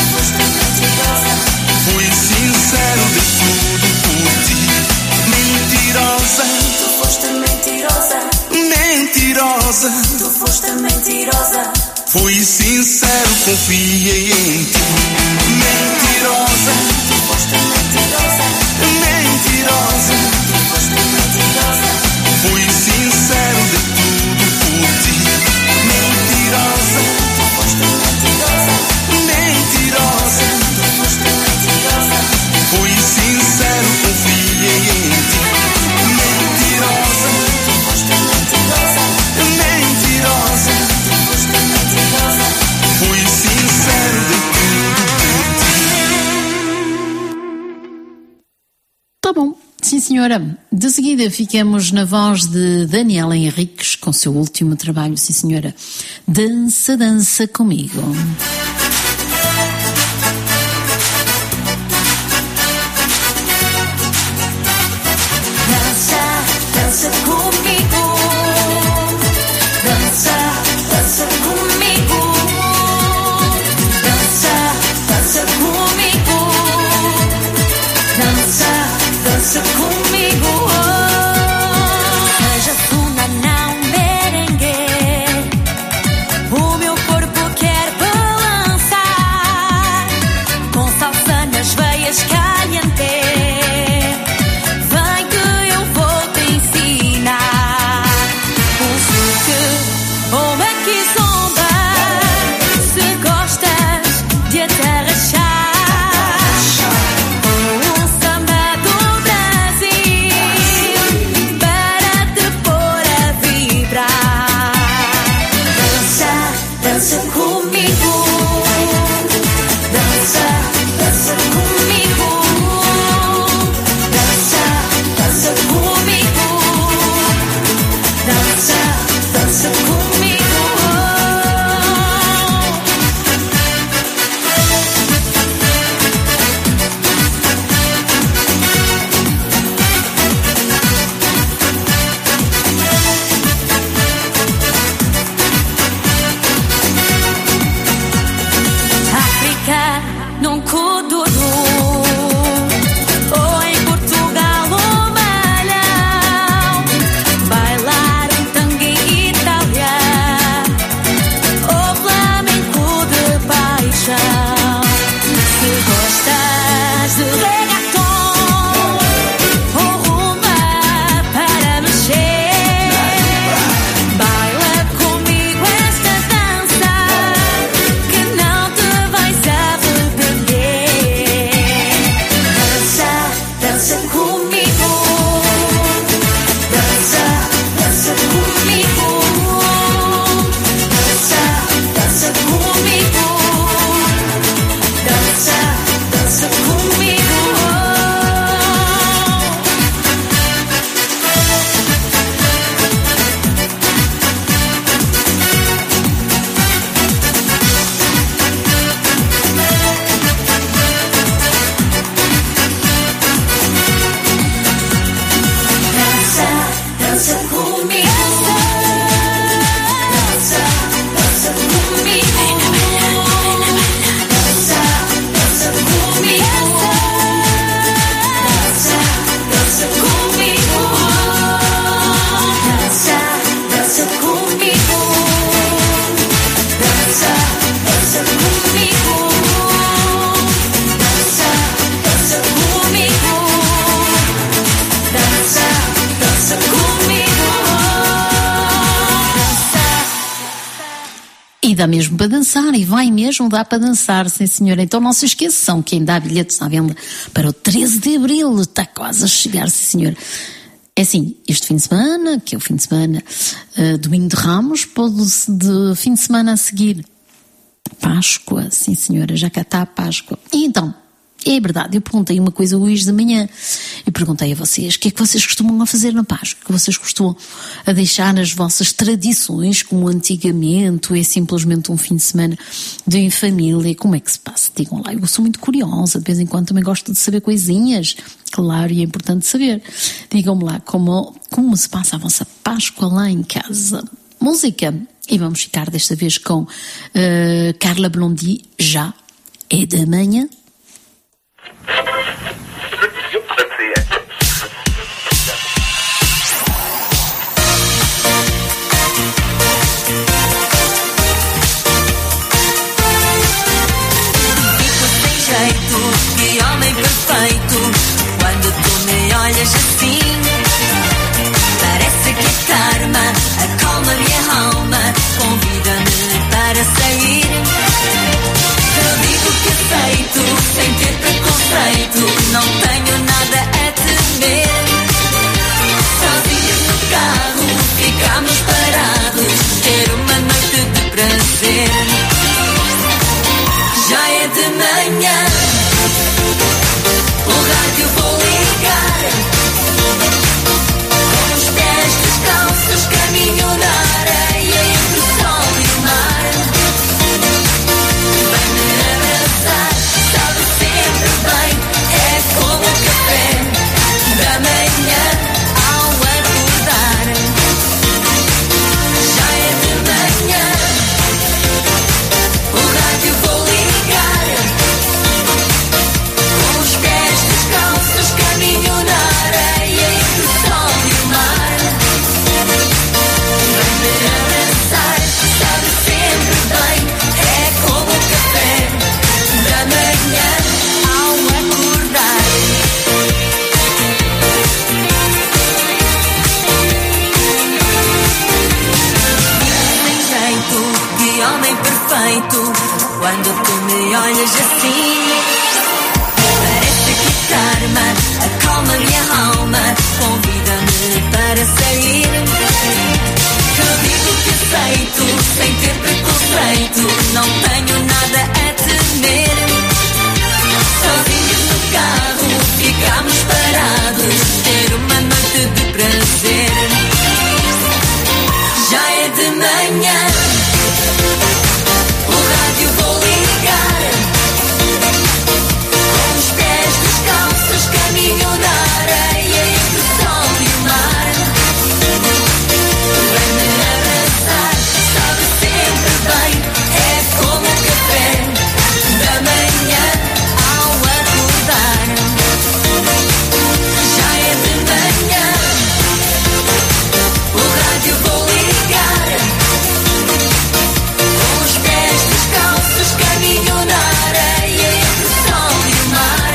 fui sincero de tudo por ti. Mentirosa, tu foste mentirosa, mentirosa, tu foste mentirosa, fui sincero, confiei em ti. Mentirosa, tu foste mentirosa, mentirosa, tu foste mentirosa, fui sincero de tudo por ti. Mentirosa, tu foste mentirosa, mentirosa, tu foste mentirosa, fui sincero, confiei em ti. Mentirosa, tu foste mentirosa, mentirosa, tu foste mentirosa, fui sincero de tudo por ti. Tá bom, sim senhora. De seguida ficamos na voz de Daniela Henriques com seu último trabalho, sim senhora. Dança, dança comigo. Dança, dança comigo. Dança, dança comigo. Dança, dança comigo. Dança, dança comigo. Seja tuna, não merengue. O meu corpo quer balançar. dá mesmo para dançar, e vai mesmo dar para dançar, sim senhora. Então não se esqueçam que ainda há bilhetes à venda para o 13 de Abril, está quase a chegar, sim senhora. É assim, este fim de semana, que é o fim de semana domingo de Ramos, pode-se de fim de semana a seguir Páscoa, sim senhora, já cá está a Páscoa. E então, é verdade, eu perguntei uma coisa hoje de manhã, eu perguntei a vocês, o que é que vocês costumam a fazer na Páscoa? O que vocês costumam a deixar as vossas tradições, como antigamente, ou é simplesmente um fim de semana em família? Como é que se passa? Digam lá, eu sou muito curiosa, de vez em quando também gosto de saber coisinhas, claro, e é importante saber. Digam-me lá como se passa a vossa Páscoa lá em casa. Música, e vamos ficar desta vez com Carla Blondie, Já é da Manhã. Que homem perfeito, quando tu me olhas assim, parece que a karma acalma minha alma, convida-me para sair. Eu digo que aceito, sem ter preconceito, não tenho nada a temer. Sozinhos no carro, ficamos parados, ter uma noite de prazer. Já é de manhã, o rádio vou ligar, com os pés descalços caminho na areia entre o sol e o mar. Vem-me abraçar, sabe sempre bem, é como o café da manhã ao acordar. Já é de manhã, o rádio vou ligar, com os pés descalços caminho na areia entre o sol e o mar. Vem-me abraçar, sabe sempre bem, é como o café da manhã ao acordar. Sem jeito, de homem perfeito, quando tu me olhas assim, parece que a karma acalma minha alma, convida-me para sair. Eu digo que aceito, sem ter preconceito, não tenho nada a temer. Sozinhos no carro, ficamos parados, ter uma noite de prazer. Já é de manhã, o rádio vou ligar, com os pés descalços caminho na areia entre o sol e o mar. Vem-me abraçar, sabe sempre bem, é como o café da manhã ao acordar. Já é de manhã, o rádio vou ligar, com os pés descalços caminho na areia entre o sol e o mar.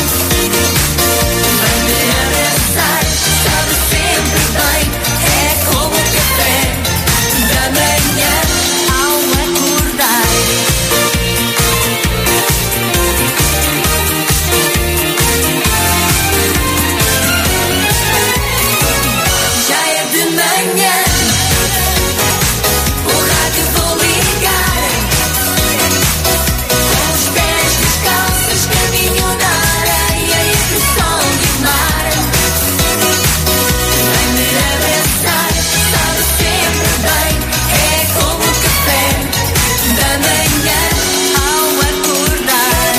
Vem-me abraçar, sabe sempre bem, é como o café da manhã ao acordar. Já é de manhã, o rádio vou ligar, com os pés descalços caminho na areia entre o sol e o mar. Vem-me abraçar, sabe sempre bem, é como o café da manhã ao acordar.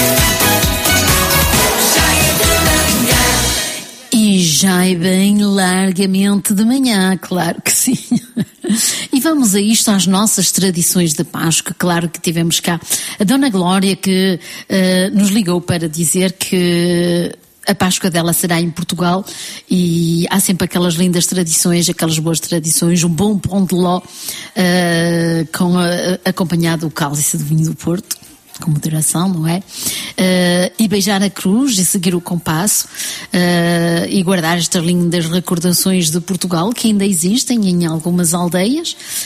Já é de manhã. E já é bem largamente de manhã, claro que sim. E vamos a isto, às nossas tradições de Páscoa. Claro que tivemos cá a Dona Glória, que nos ligou para dizer que a Páscoa dela será em Portugal, e há sempre aquelas lindas tradições, aquelas boas tradições, um bom pão de ló acompanhado do cálice de vinho do Porto, com moderação, não é? E beijar a cruz e seguir o compasso, e guardar estas lindas recordações de Portugal que ainda existem em algumas aldeias,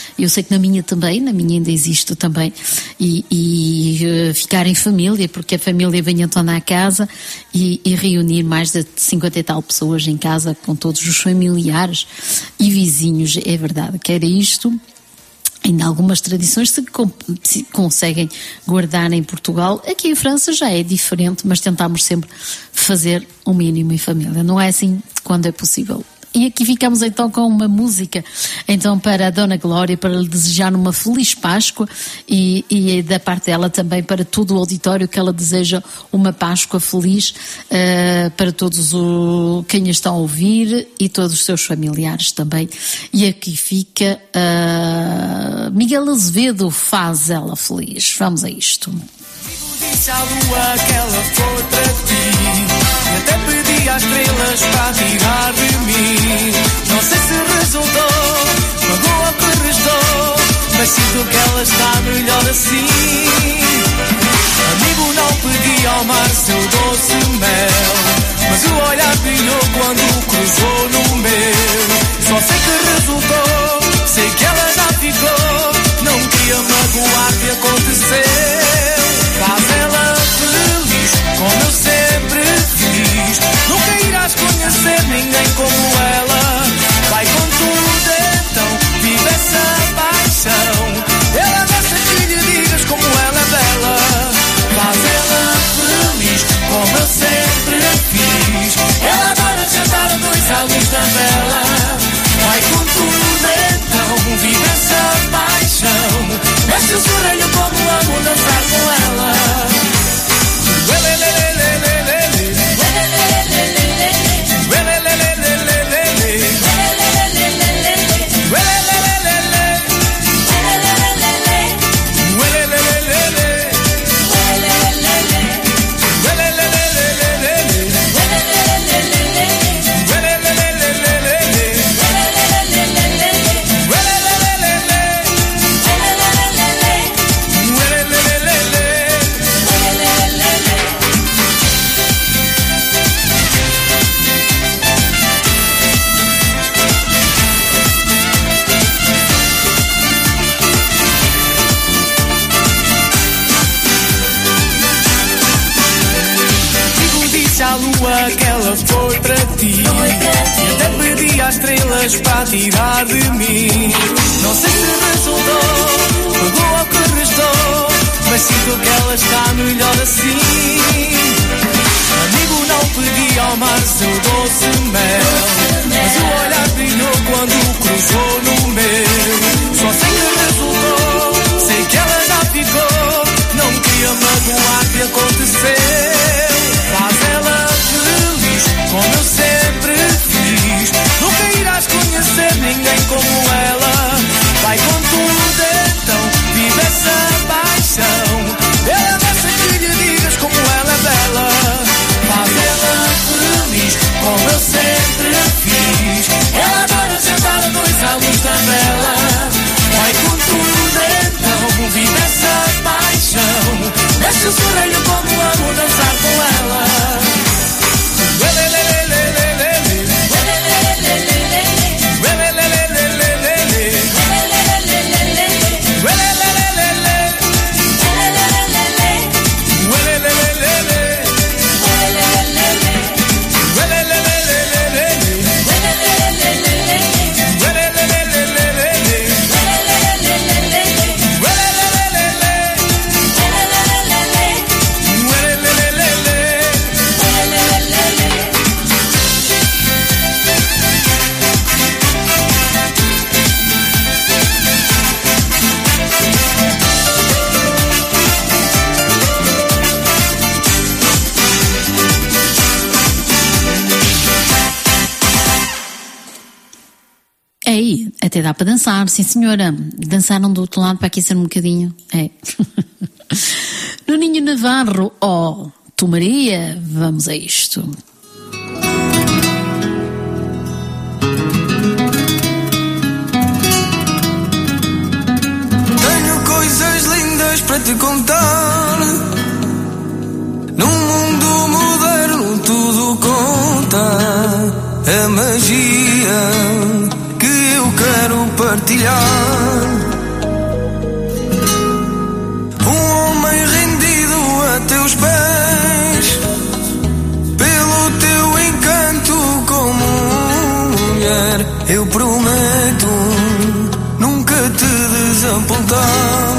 Eu sei que na minha ainda existe também, e ficar em família, porque a família vem então à casa e reunir mais de 50 e tal pessoas em casa, com todos os familiares e vizinhos, é verdade que era isto. Ainda algumas tradições se conseguem guardar em Portugal. Aqui em França já é diferente, mas tentamos sempre fazer o mínimo em família. Não é assim quando é possível. E aqui ficamos então com uma música então para a Dona Glória, para lhe desejar uma feliz Páscoa e da parte dela também para todo o auditório, que ela deseja uma Páscoa feliz para todos quem a estão a ouvir e todos os seus familiares também. E aqui fica Miguel Azevedo, Faz Ela Feliz. Vamos a isto. Disse à lua que ela foi para ti, e até pedi às estrelas para tirar de mim. Não sei se resultou, pagou o que restou, mas sinto que ela está melhor assim. Amigo, não pedi ao mar seu doce mel, mas o olhar brilhou quando cruzou no meu. Só sei que resultou, sei que ela já ficou, não queria magoar que aconteceu. Faz ela feliz, como eu sempre fiz. Nunca irás conhecer ninguém como ela. Vai com tudo então, vive essa paixão. Ela gosta que lhe digas como ela é bela. Faz ela feliz, como eu sempre fiz. Ela adora jantar a dois à luz da vela. Vai com tudo então, vive essa paixão. Mexe o sorelho como amo dançar com ela. Que ela foi para ti, e até pedi às estrelas para tirar de mim. Não sei se resultou, pagou ao que restou, mas sinto que ela está melhor assim. Amigo, não pedi ao mar seu doce mel, mas o olhar brilhou quando cruzou no meu. Só sei que resultou, sei que ela já ficou, não queria magoar que aconteceu. Faz ela feliz, como eu sempre fiz. Nunca irás conhecer ninguém como ela. Vai com tudo então, vive essa paixão. Ela gosta que lhe digas como ela é bela. Faz ela feliz, como eu sempre fiz. Ela adora sentar a dois à luz da vela. Vai com tudo então, vive essa paixão. Mexe o sorelho como amo dançar com ela. Até dá para dançar, sim senhora. Dançaram do outro lado para aquecer um bocadinho. É. Nuninho Navarro, oh, tu Maria, vamos a isto. Tenho coisas lindas para te contar. Num mundo moderno tudo conta. A magia que eu quero partilhar. desapontar.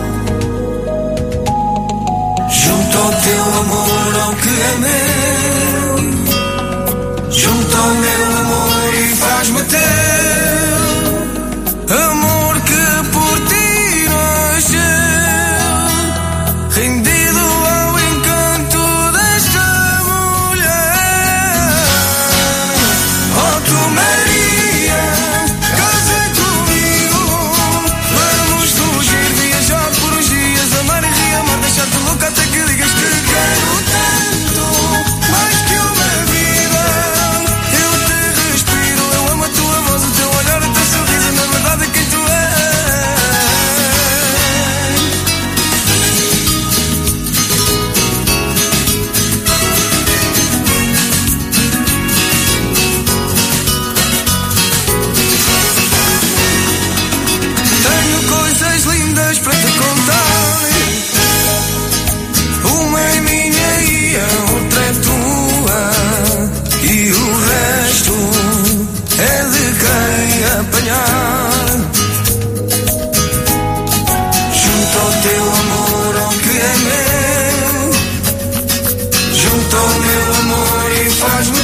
Junto ao teu amor, ao que é meu, junto ao meu amor e faz-me teu. Amor que por ti nasceu, rendido ao encanto desta mulher. Oh, tu Maria, casa comigo, vamos fugir, viajar por uns dias, amar e reamar, deixar-te louca até que digas que quero tanto, mais que uma vida. Eu te respiro, eu amo a tua voz, o teu olhar, o teu sorriso, na verdade quem tu és. Tenho coisas lindas para te contar. Uma é minha e a outra é tua, e o resto é de quem apanhar. Junto ao teu amor, ao que é meu, junto ao meu amor e faz-me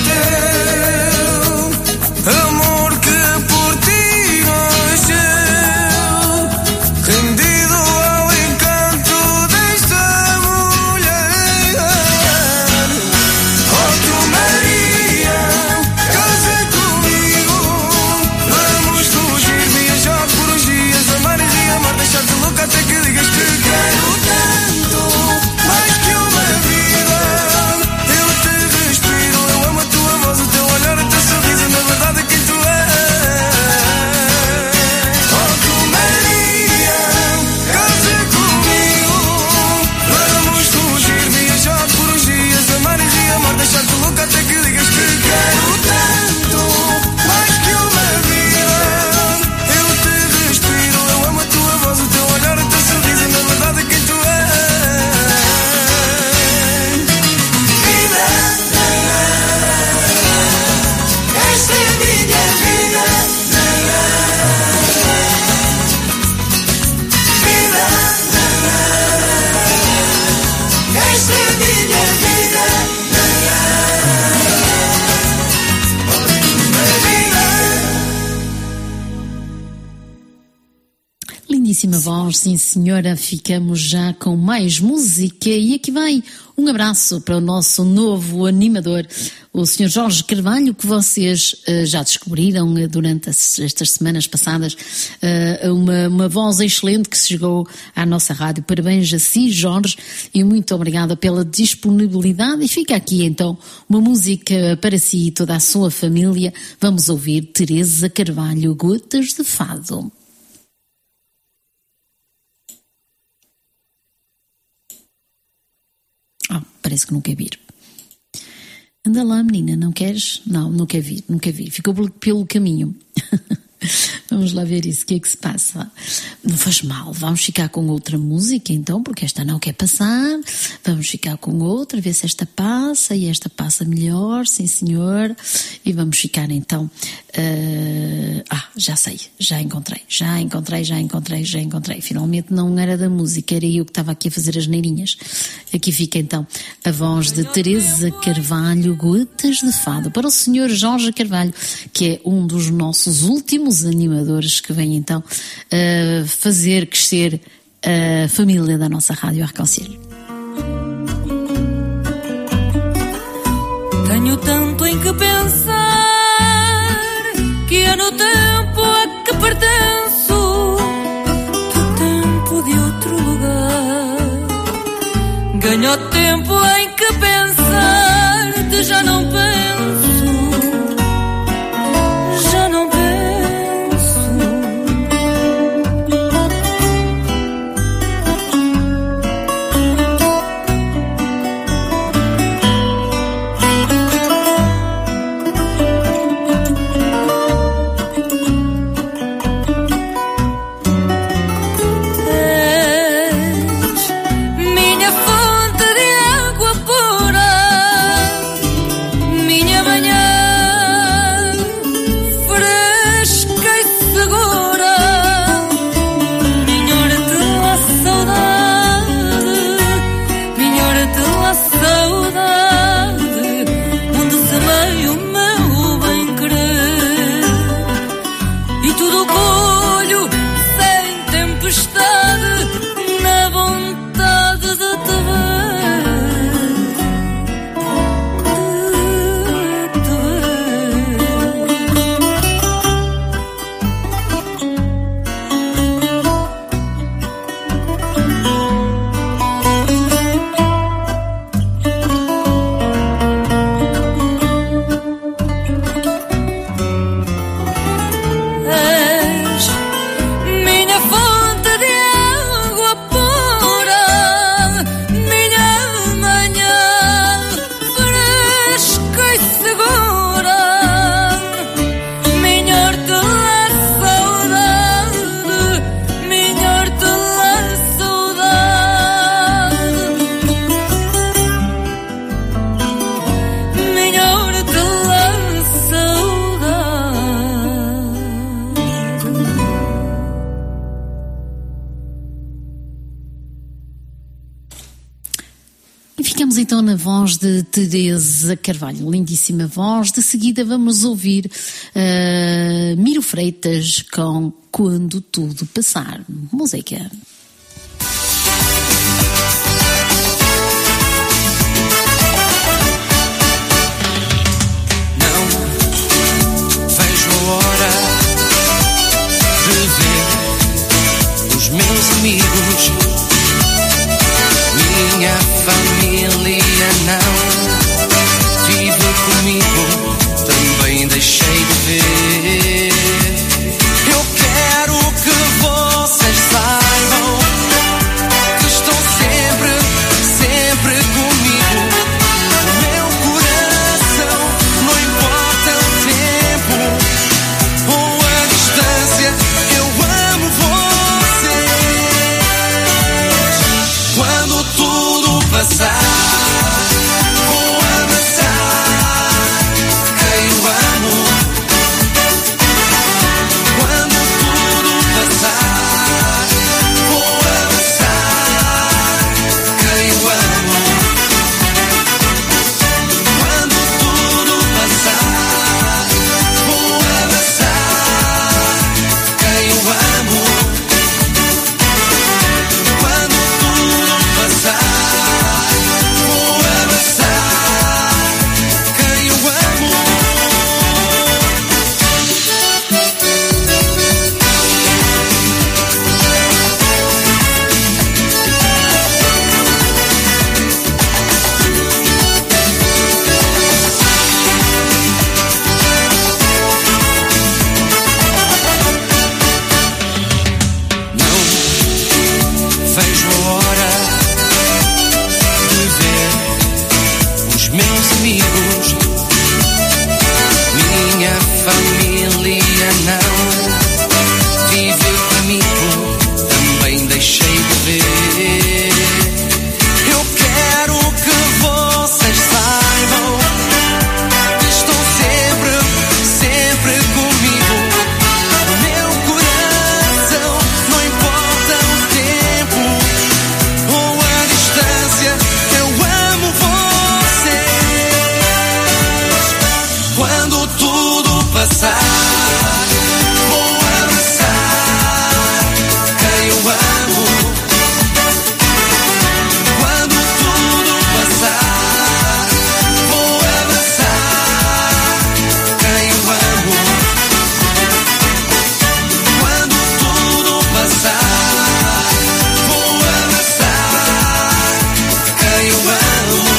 teu. Amor que por ti nasceu, rendido ao encanto desta mulher. Oh, tu Maria, casa comigo, vamos fugir, viajar por uns dias, amar e reamar, deixar-te louca até que digas que quero tanto, mais que uma vida. Eu te respiro, eu amo a tua voz, o teu olhar, o teu sorriso, na verdade quem tu és. Oh, tu Maria, casa comigo, vamos fugir, viajar por uns dias, amar e reamar, deixar-te louca até que digas que quero tanto, mais que uma vida. Eu te respiro, eu amo a tua voz, o teu olhar, o teu sorriso, na verdade quem tu és. Vida, esta é a minha vida. Vida, esta é a minha vida. Lindíssima voz, sim senhora. Ficamos já com mais música e aqui vai um abraço para o nosso novo animador, o Sr. Jorge Carvalho, que vocês já descobriram durante estas semanas passadas, uma voz excelente que chegou à nossa rádio. Parabéns a si, Jorge, e muito obrigada pela disponibilidade. E fica aqui então uma música para si e toda a sua família. Vamos ouvir Teresa Carvalho, Gotas de Fado. Parece que não quer vir. Anda lá, menina, não queres? Não quer vir, não quer vir. Ficou pelo caminho. Vamos lá ver isso, o que é que se passa? Não faz mal, vamos ficar com outra música então, porque esta não quer passar. Vamos ficar com outra, ver se esta passa, e esta passa melhor, sim senhor. E vamos ficar então... já sei, já encontrei. Finalmente não era da música, era eu que estava aqui a fazer as neirinhas. Aqui fica então a voz de Teresa Carvalho, Gotas de Fado, para o Sr. Jorge Carvalho, que é um dos nossos últimos animadores que vem então fazer crescer a família da nossa Rádio Arconciel. Tenho tanto em que pensar, que é no tempo a que pertenço, do tempo de outro lugar. Ganho tempo em que pensar, já não penso. Minha fonte de água pura, Ficamos então na voz de Teresa Carvalho, lindíssima voz. De seguida vamos ouvir Miro Freitas com Quando Tudo Passar. Música. Meus amigos, minha família não vive comigo, também deixei de ver. Eu quero que vocês saibam que estão sempre, sempre comigo. O meu coração, não importa o tempo ou a distância, eu amo vocês. Quando tudo passar, vou abraçar quem eu amo. Quando tudo passar, vou abraçar quem eu amo. Quando tudo passar, vou abraçar quem eu amo. Quando tudo passar, vou abraçar quem eu amo. Não vejo a hora de ver os meus amigos, minha família não vive comigo, também deixei de ver. Eu quero que vocês saibam que estão sempre, sempre comigo. O meu coração, não importa o tempo ou a distância, eu amo vocês. Quando tudo passar, vou abraçar quem eu amo. Quando tudo passar, vou abraçar quem eu amo. Quando tudo passar, vou abraçar quem eu amo.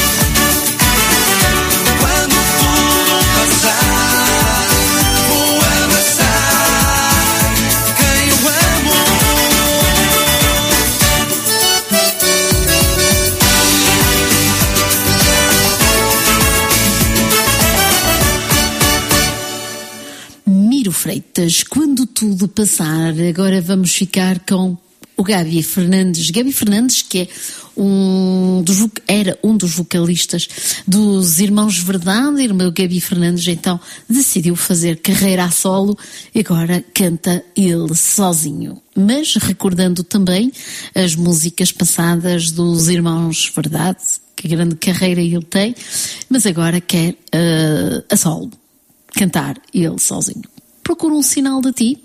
Quando tudo passar, vou abraçar quem eu amo. Miro Freitas, Quando Tudo Passar. Agora vamos ficar com o Gabi Fernandes. Gabi Fernandes, que é era um dos vocalistas dos Irmãos Verdade. Irmão Gabi Fernandes então decidiu fazer carreira a solo e agora canta ele sozinho. Mas recordando também as músicas passadas dos Irmãos Verdade, que grande carreira ele tem, mas agora quer a solo, cantar ele sozinho. Procura um sinal de ti.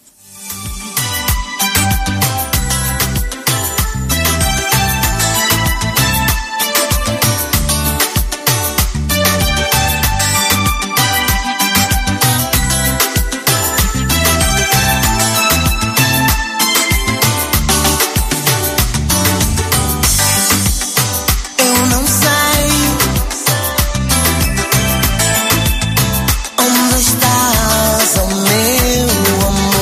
Eu não sei onde estás, oh meu amor.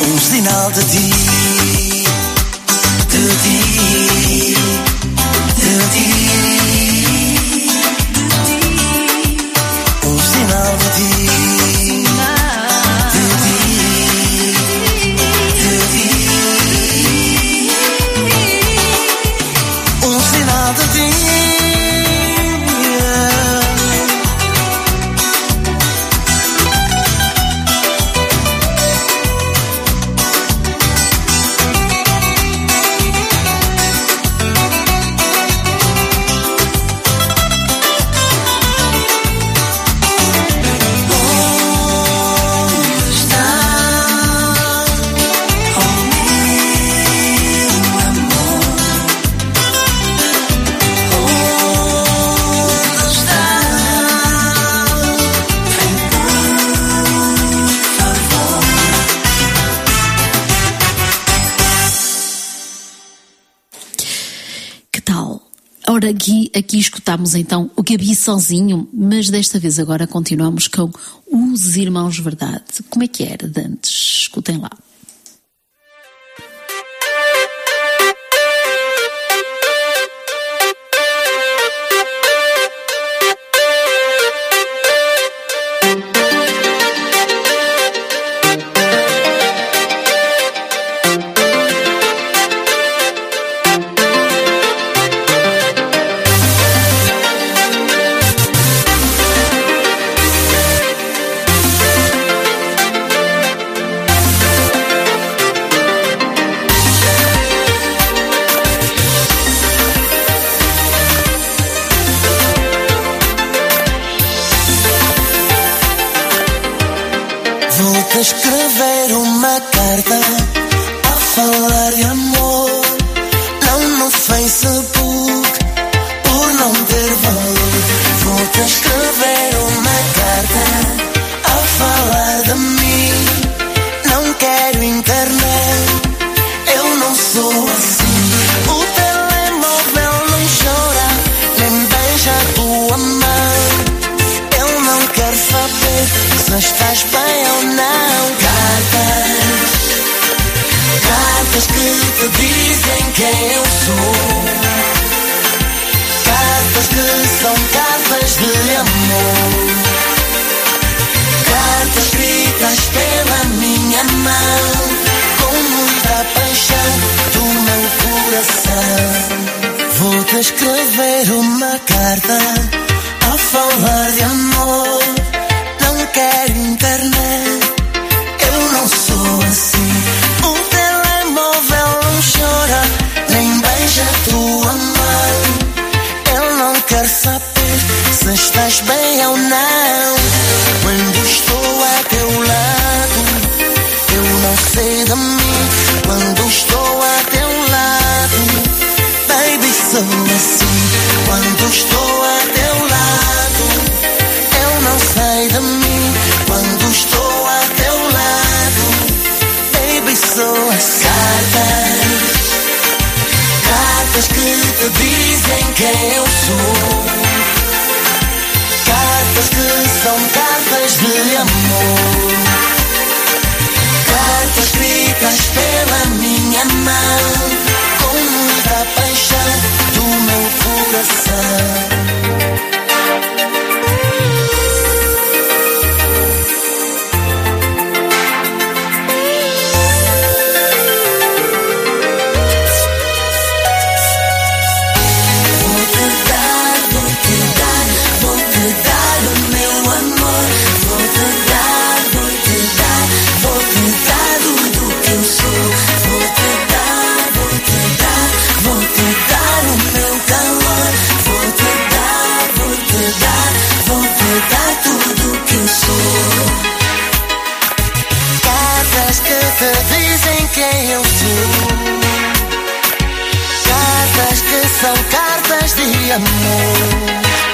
sinal de ti, de ti, de ti, sinal de ti, de ti, de ti, sinal de ti. Ora, aqui escutámos então o Gabi sozinho, mas desta vez agora continuamos com os Irmãos Verdade. Como é que era de antes? Escutem lá. Vou-te escrever uma carta a falar de amor, não no Facebook, por não ter valor. Vou-te escrever uma carta a falar de mim, não quero internet, eu não sou assim. O telemóvel não chora, nem beija a tua mão, eu não quero saber se estás bem ou não. Cartas que te dizem quem eu sou, cartas que são cartas de amor, cartas escritas pela minha mão, com muita paixão do meu coração. Vou-te escrever uma carta a falar de amor, não quero internet, eu não sou assim. O telemóvel não chora, nem beija a tua mão, eu não quero saber se estás bem ou não. Quando estou a teu lado, eu não sei de mim. Quando estou a teu lado, baby, sou assim. Quando estou a teu lado, eu não sei de mim. Quando estou a teu lado, baby, sou assim. Cartas que te dizem quem eu sou, cartas que são cartas de amor, cartas escritas pela minha mão, com muita paixão do meu coração. Cartas que te dizem quem eu sou, cartas que são cartas de amor,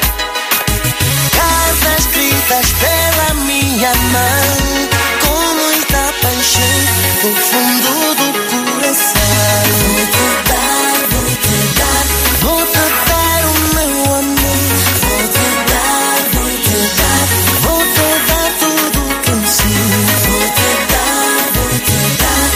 cartas escritas pela minha mão, com muita paixão do fundo do coração. Vou-te dar, vou-te dar, vou-te dar o meu amor. Vou-te dar, vou-te dar, vou-te dar tudo que eu sou. Vou-te dar, vou-te dar,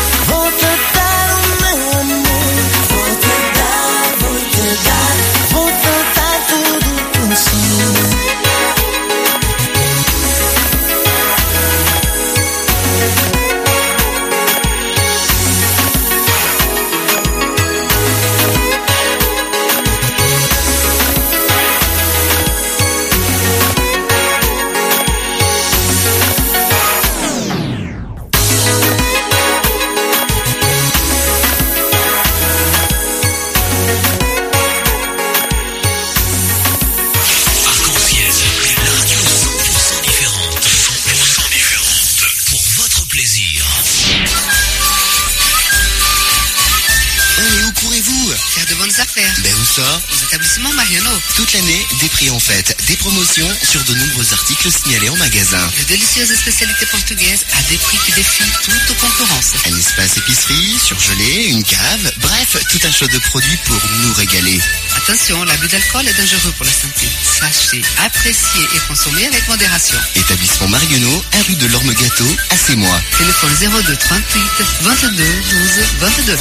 Faire de bonnes affaires. Ben où ça? Aux établissements Mariano. Toute l'année, des prix en fête, des promotions sur de nombreux articles signalés en magasin. De délicieuses spécialités portugaises à des prix qui défient toute concurrence. Un espace épicerie, surgelé, une cave, bref, tout un choix de produits pour nous régaler. Attention, l'abus d'alcool est dangereux pour la santé. Sachez, apprécier et consommer avec modération. Établissement Marionneau, à rue de l'Orme-Gâteau, à Sémois. Téléphone 02 38 22 12 22.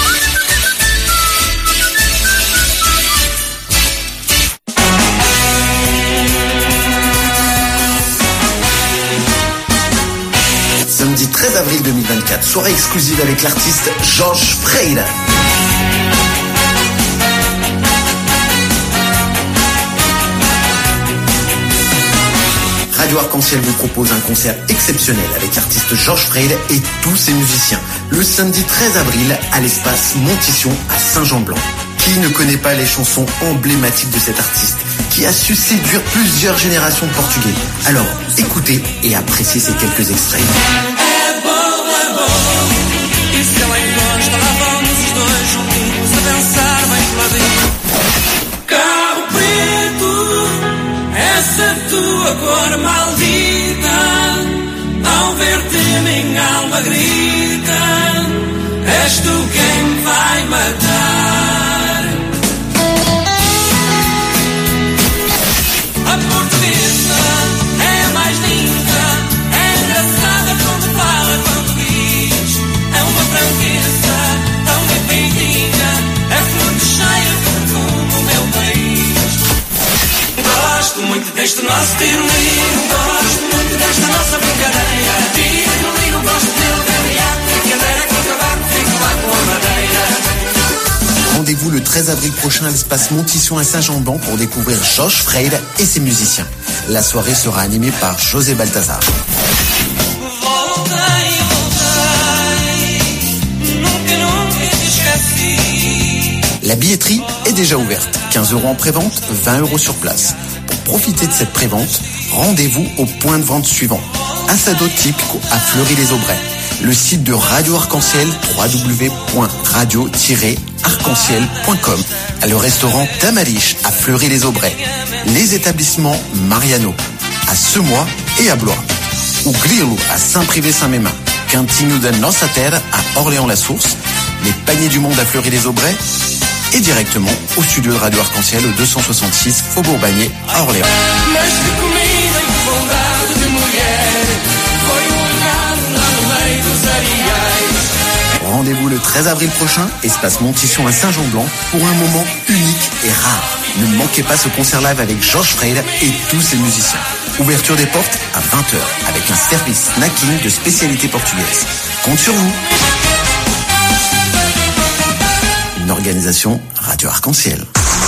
Samedi 13 avril 2024, soirée exclusive avec l'artiste Jorge Freire. Radio Arc-en-Ciel vous propose un concert exceptionnel avec l'artiste Jorge Freire et tous ses musiciens. Le samedi 13 avril à l'espace Montition à Saint-Jean-Blanc. Qui ne connaît pas les chansons emblématiques de cet artiste qui a su séduire plusieurs générations de Portugais? Alors, écoutez et appréciez ces quelques extraits. E se ela encosta, lá vamos os dois juntinhos a dançar bem peladinho. Carro preto, essa tua cor maldita, ao ver-te minha alma grita, és tu quem me vai matar. A portuguesa é a mais linda, é engraçada quando fala, quando diz. É uma franqueza tão bem feitinha, é flor de cheia como o meu país. Gosto muito deste nosso tiro-liro, gosto muito desta nossa brincadeira. Tiro-liro, gosto dele, dele, a brincadeira que acabar, fico lá com a madeira. Rendez-vous le 13 avril prochain à l'espace Montition à Saint-Jean-Blanc pour découvrir Jorge Freire et ses musiciens. La soirée sera animée par José Baltazar. La billetterie est déjà ouverte. 15 € en prévente, 20 € sur place. Pour profiter de cette prévente, rendez-vous au point de vente suivant. Assado Típico à Fleury-les-Aubrais. Le site de Radio Arc-en-Ciel, www.radio-arc-en-ciel.com. Le restaurant Tamariche à Fleury-les-Aubrais. Les établissements Mariano à Semois et à Blois. Ou Grilo à Saint-Privé-Saint-Mémin. Cantinho da Nossa Terra à Orléans-la-Source. Les Paniers du Monde à Fleury-les-Aubrais. Et directement au studio de Radio Arc-en-Ciel au 266 Faubourg Bagné à Orléans. Rendez-vous le 13 avril prochain, espace Montition à Saint-Jean-Blanc, pour un moment unique et rare. Ne manquez pas ce concert live avec Jorge Freire et tous ses musiciens. Ouverture des portes à 20h avec un service snacking de spécialité portugaise. Compte sur vous. Une organisation Radio Arc-en-Ciel.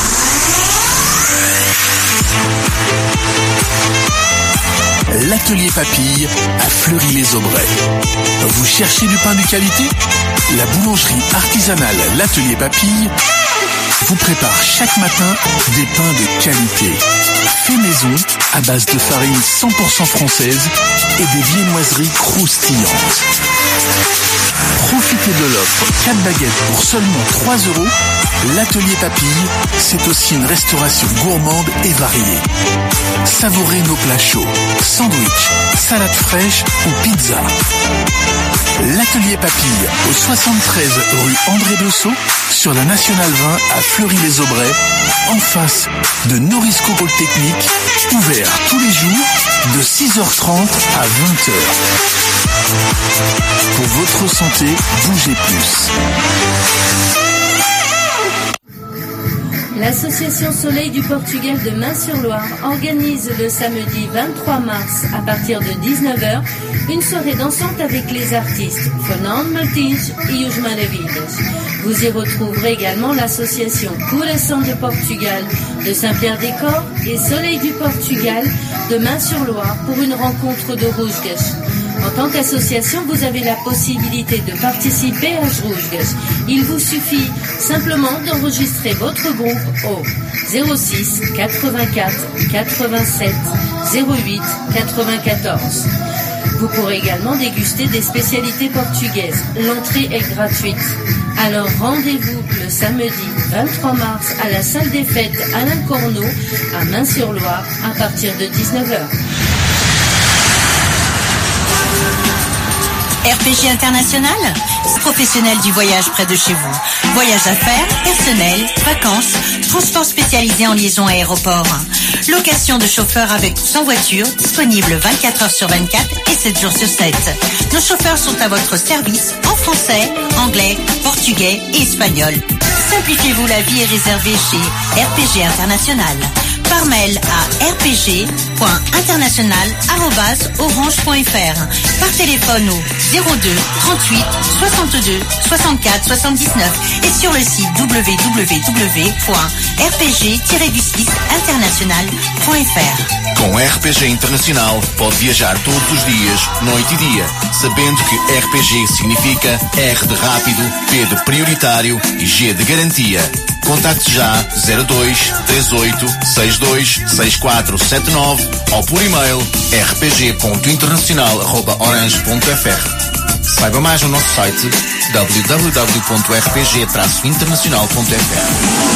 L'atelier Papille à Fleury-les-Aubrais. Vous cherchez du pain de qualité? La boulangerie artisanale L'Atelier Papille vous prépare chaque matin des pains de qualité. Fait maison à base de farine 100% française et des viennoiseries croustillantes. Profitez de l'offre 4 baguettes pour seulement 3 €. L'Atelier Papille, c'est aussi une restauration gourmande et variée. Savourez nos plats chauds, sandwich, salade fraîche ou pizza. L'Atelier Papille, au 73 rue André Dessau, sur la Nationale 20 à Fleury-les-Aubrais, en face de Norisco Polytechnique, ouvert tous les jours de 6h30 à 20h. Pour votre santé, bougez plus. L'association Soleil du Portugal de Main-sur-Loire organise le samedi 23 mars à partir de 19h une soirée dansante avec les artistes Fernando Martins et Os Maravilhas. Vous y retrouverez également l'association Coração de Portugal de Saint-Pierre-des-Corps et Soleil du Portugal de Main-sur-Loire pour une rencontre de Rusgas. En tant qu'association, vous avez la possibilité de participer à Rusgas. Il vous suffit simplement d'enregistrer votre groupe au 06 84 87 08 94. Vous pourrez également déguster des spécialités portugaises. L'entrée est gratuite. Alors rendez-vous le samedi 23 mars à la salle des fêtes Alain Corneau à Main-sur-Loire à partir de 19h. RPG International, professionnel du voyage près de chez vous. Voyage d'affaires, personnel, vacances, transport spécialisé en liaison aéroport. Location de chauffeurs avec ou sans voiture, disponible 24 heures sur 24 et 7 jours sur 7. Nos chauffeurs sont à votre service en français, anglais, portugais et espagnol. Simplifiez-vous la vie et réservez chez RPG International. Par mail à rpg.international@orange.fr. Par téléphone au 02 38 62 64 79 et sur le site www.rpg-international.fr. Com RPG Internacional pode viajar todos os dias, noite e dia, sabendo que RPG significa R de rápido, P de prioritário e G de garantia. Contacte já 02 38 62 6479 ou por e-mail rpg.internacional@orange.fr. Saiba mais no nosso site www.rpg-internacional.fr.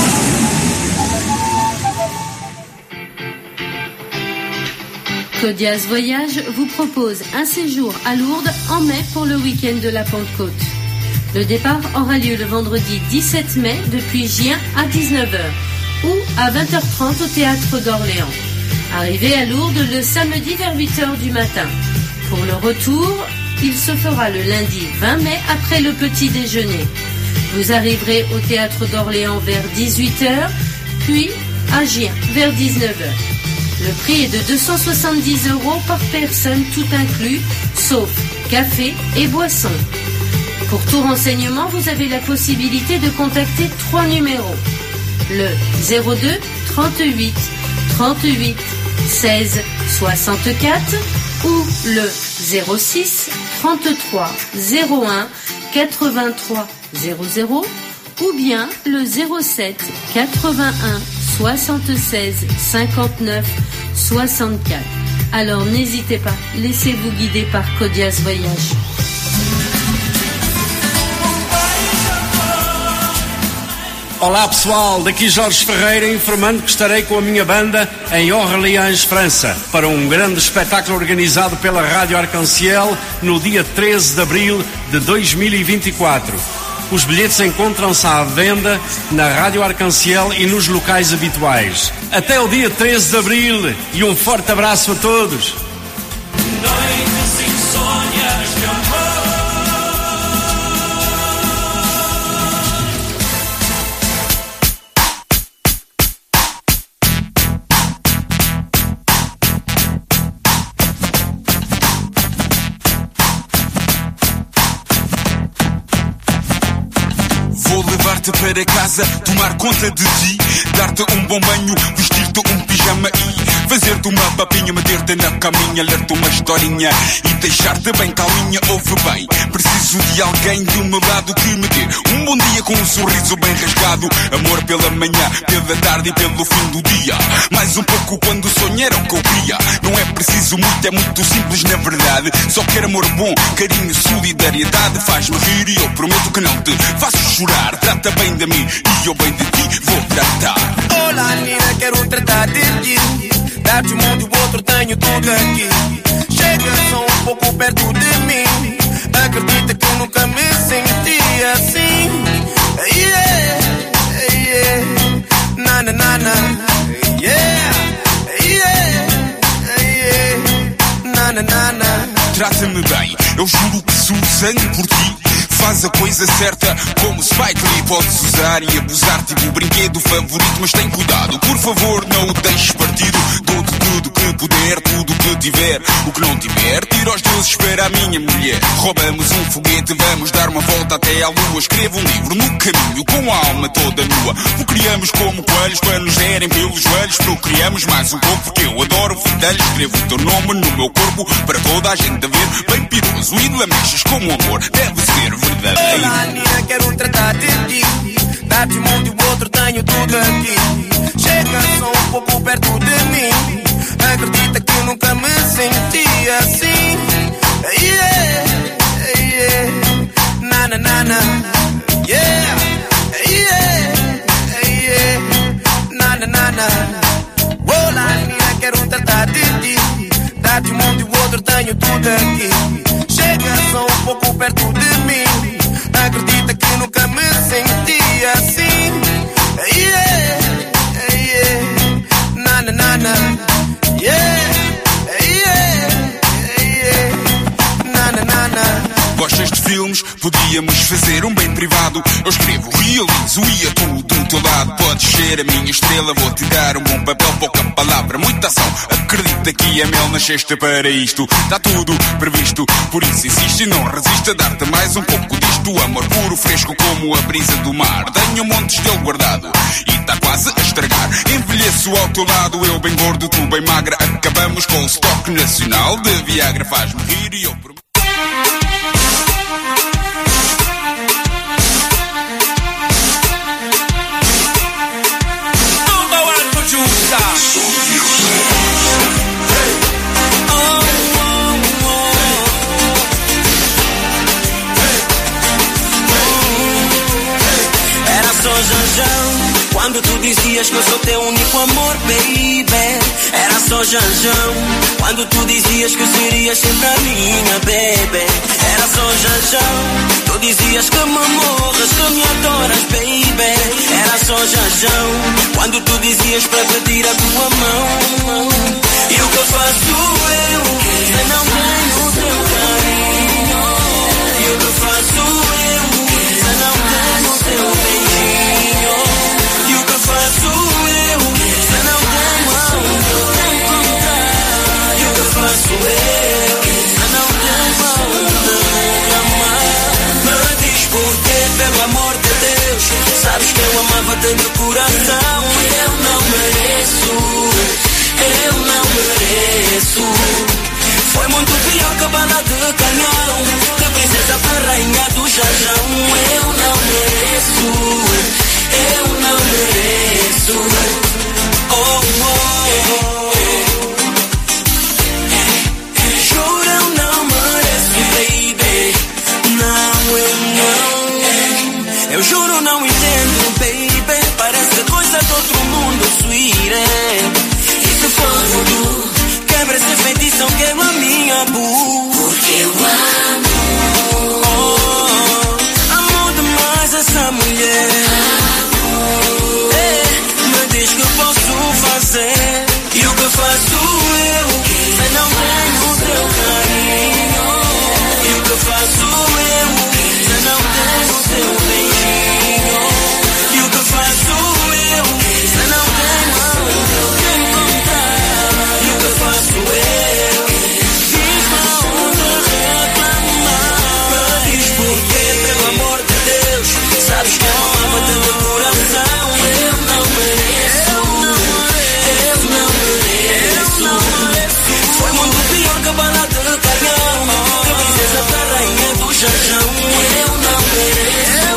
Codiaz Voyage vous propose un séjour à Lourdes en mai pour le week-end de la Pentecôte. Le départ aura lieu le vendredi 17 mai depuis Gien à 19h ou à 20h30 au Théâtre d'Orléans. Arrivez à Lourdes le samedi vers 8h du matin. Pour le retour, il se fera le lundi 20 mai après le petit déjeuner. Vous arriverez au Théâtre d'Orléans vers 18h, puis à Gien vers 19h. Le prix est de 270 € par personne, tout inclus, sauf café et boisson. Pour tout renseignement, vous avez la possibilité de contacter 3 numéros. Le 02 38 38 16 64 ou le 06 33 01 83 00 ou bien le 07 81 76 59 64. Alors n'hésitez pas, laissez-vous guider par Codiaz Voyage. Olá pessoal, daqui Jorge Ferreira informando que estarei com a minha banda em Orleans, França, para um grande espetáculo organizado pela Rádio Arc-en-Ciel no dia 13 de abril de 2024. Os bilhetes encontram-se à venda na Rádio Arc-en-Ciel e nos locais habituais. Até o dia 13 de abril e um forte abraço a todos. Para casa, tomar conta de ti, dar-te um bom banho, vestir-te um pijama e fazer-te uma papinha, meter-te na caminha, ler-te uma historinha e deixar-te bem calminha. Ouve bem, preciso de alguém do meu lado que me dê um bom dia com um sorriso bem rasgado. Amor pela manhã, pela tarde e pelo fim do dia. Mais um pouco quando sonho era o que eu queria. Não é preciso muito, é muito simples na verdade. Só quero amor bom, carinho, solidariedade. Faz-me rir e eu prometo que não te faço chorar. Trata bem de mim e eu bem de ti vou tratar. Olá menina, quero tratar de ti, dar-te um mundo e o outro tenho tudo aqui. Chega só um pouco perto de mim, acredita que eu nunca me senti assim. Yeah, yeah, na na na na. Yeah, yeah, yeah, na na na na. Trata-me bem, eu juro que sou sangue por ti. Faz a coisa certa como Spike Lee. Podes usar e abusar tipo brinquedo favorito, mas tem cuidado, por favor não o deixes partido. Dou-te tudo que puder, tudo que tiver. O que não tiver, tira os deuses para a minha mulher. Roubamos um foguete, vamos dar uma volta até à lua. Escrevo um livro no caminho com a alma toda nua. O criamos como coelhos para nos gerem pelos joelhos. Procriamos mais um pouco porque eu adoro fidelhos. Escrevo o teu nome no meu corpo para toda a gente ver. Bem piroso e lamechas como amor deve ser verdadeiro. Olá, Nina, quero tratar de ti, dar-te um mundo e o outro tenho tudo aqui. Chega só um pouco perto de mim, acredita que eu nunca me senti assim. Yeah, yeah, na na na na. Yeah. pouco perto de mim. Acredita que nunca me senti assim. Yeah, yeah, na na na na. Yeah, yeah, yeah, na na na na. Gostas de filmes? Podíamos fazer um bem privado. Eu escrevo, realizo e atuo do teu lado. Podes ser a minha estrela, vou-te dar um bom papel. Pouca palavra, muita ação. Acredita que é mel, nasceste para isto. Está tudo previsto, por isso insiste e não resiste a dar-te mais um pouco disto. Amor puro, fresco como a brisa do mar. Tenho montes dele guardado e está quase a estragar. Envelheço ao teu lado, eu bem gordo, tu bem magra. Acabamos com o estoque nacional de Viagra. Faz-me rir e eu prometo. Era só Janjão, quando tu dizias que eu sou teu único amor, baby. Era só Janjão, quando tu dizias que serias sempre a minha, baby. Era só Janjão, tu dizias que me morras, que me adoras, baby. Era só Janjão, quando tu dizias para pedir a tua mão. E o que eu faço eu, se não tenho o teu carinho? E o que eu faço eu, se não tenho o teu beijinho? E o que eu faço eu, se não tenho aonde eu te encontrar? E o que eu faço eu, se não tenho aonde te amar? Me diz porquê, pelo amor de Deus. Sabes que eu amava-te de coração. Eu não mereço, eu não mereço. Foi muito pior que a bala de canhão, que princesa para rainha do Janjão. Eu não mereço, eu não mereço. Oh, oh, oh. Juro, eu não mereço, baby. Não, eu não. Eu juro, não entendo, baby. Parece coisa de outro mundo, sweetie. E se for voodoo, quebra esse feitiço, eu quero a minha boo. Porque eu amo, oh, amo demais essa mulher. Me diz que eu posso fazer. E o que eu faço eu, se não tenho o teu carinho? E o que eu faço eu, se não tenho o teu beijinho? E o que eu faço eu, se não tenho aonde eu te encontrar? E o que eu faço eu, viva onde reclamar? Me diz porquê, pelo amor de Deus. Sabes que eu amo-te de coração. Eu não mereço, eu não mereço. Foi muito pior que a bala de canhão, que princesa para rainha do Janjão. Eu não mereço,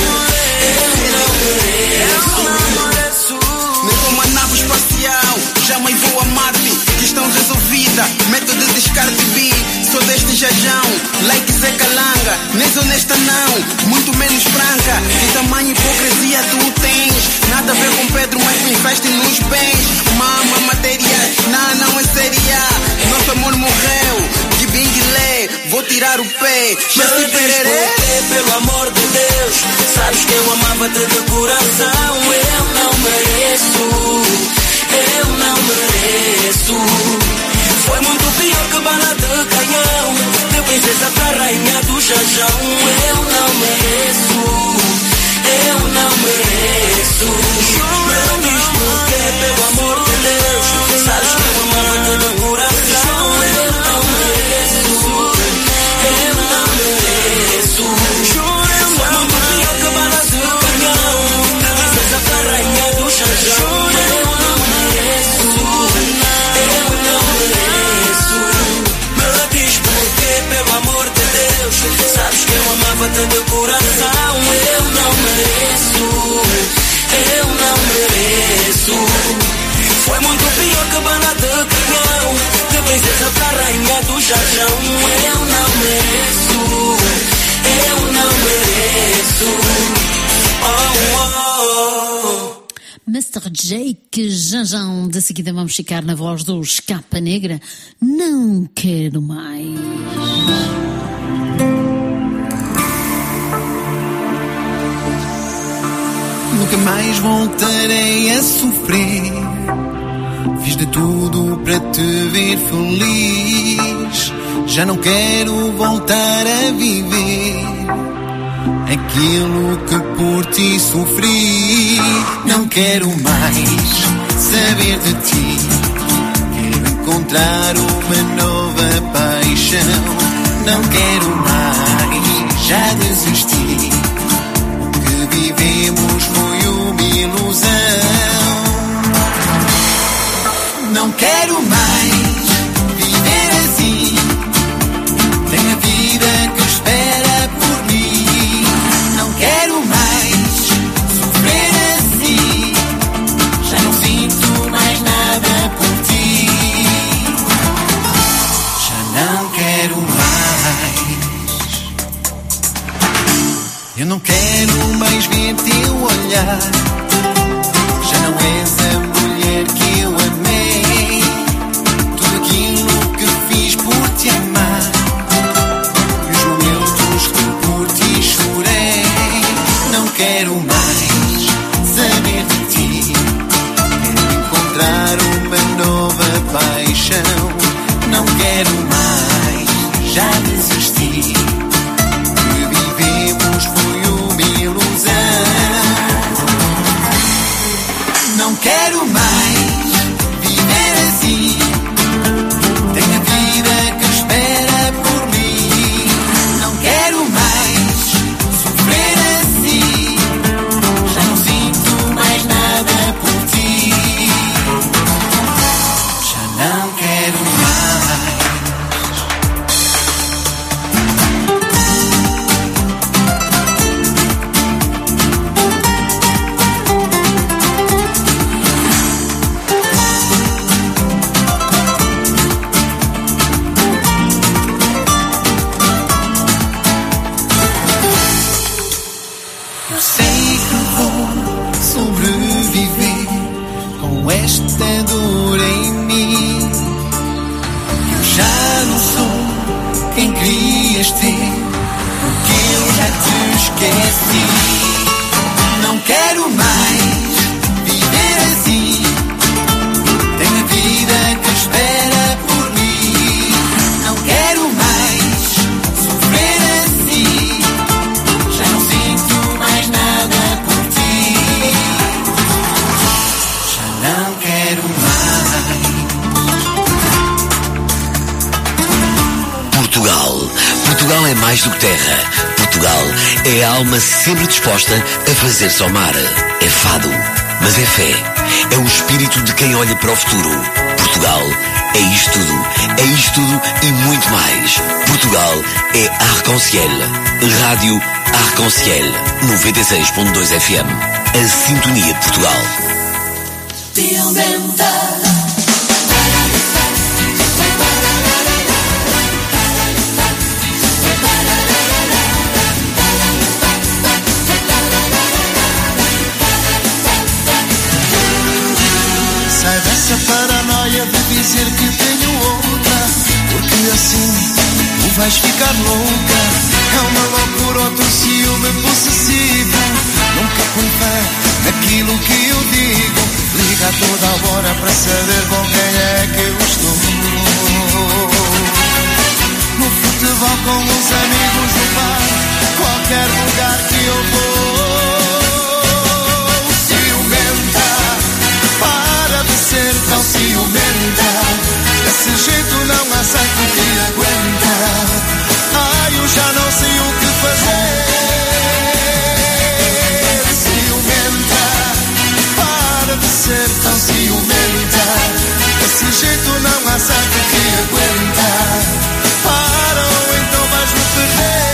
eu não mereço. Nem como a nave espacial, jamais vou a Marte. Questão resolvida, método de descarte bi. Sou deste Janjão, like Zé Calanga. Nem sou honesta não, muito menos franca. Que tamanho hipocrisia tu tens? Nada a ver com Pedro, mas me investe nos bens. Mama, matéria, não é séria. Nosso amor morreu, de binguilé. Vou tirar o pé, já se pererê. Pelo amor de Deus, sabes que eu amava-te de coração. Eu não mereço, eu não mereço. Foi muito pior que bala de canhão, de princesa para rainha do Janjão. Eu não mereço, eu não mereço. Não diz porquê, pelo amor de Deus. Sabes que eu amava-te de coração. Eu não mereço, eu não mereço. Foi muito pior que bala de canhão, de princesa para rainha do Janjão. Eu não mereço, eu não mereço. Me diz porquê, pelo amor de Deus. Sabes que eu amava-te de coração. Eu não mereço, eu não mereço. Foi muito pior que bala de canhão, de princesa para rainha do Janjão. Eu não mereço, eu não mereço. Oh, oh, oh. Mr. Jake Janjão. De seguida vamos ficar na voz do Escapa Negra. Não quero mais. nunca mais voltarei a sofrer. Fiz de tudo para te ver feliz. Já não quero voltar a viver aquilo que por ti sofri. Não quero mais saber de ti. Quero encontrar uma nova paixão. Não quero mais, já desisti. O que vivemos foi uma ilusão. Não quero mais viver assim. Tenho a vida que espera por mim. Não quero mais sofrer assim. Já não sinto mais nada por ti. Já não quero mais. Eu não quero mais ver teu olhar. Já não és a mulher que eu amei. Tudo aquilo que fiz por te amar e os momentos que por ti chorei. Não quero mais saber de ti. Quero encontrar uma nova paixão. Não quero mais, já desisti. O que vivemos foi uma ilusão. Não quero mais viver assim. Tenho a vida que espera por mim. Não quero mais sofrer assim. Já não sinto mais nada por ti. Já não quero mais. Eu sei que vou sobreviver com esta dor em mim. Eu já não sou quem querias ter, porque eu já te esqueci. Não quero mais viver assim. Tenho a vida que espera por mim. Não quero mais sofrer assim. Já não sinto mais nada por ti. Já não quero mais. Portugal. Portugal é mais do que terra. Portugal é a alma sempre disposta a fazer somar. É fado, mas é fé. É o espírito de quem olha para o futuro. Portugal é isto tudo. É isto tudo e muito mais. Portugal é Arc-en-Ciel. Rádio Arc-en-Ciel 96.2 FM. A sintonia de Portugal. Sai dessa paranoia de dizer que tenho outra, porque assim tu vais ficar louca. É uma loucura, outro ciúme possessivo. Nunca põe fé naquilo que eu digo. Liga a toda a hora para saber com quem é que eu estou. No futebol com os amigos no bar, qualquer lugar que eu vou. Ciumenta, para de ser tão ciumenta. Desse jeito não há sangue que aguenta. Ai, eu já não sei o que fazer. Ciumenta, para de ser tão ciumenta. Desse jeito não há sangue que aguenta. Para ou então vais me perder.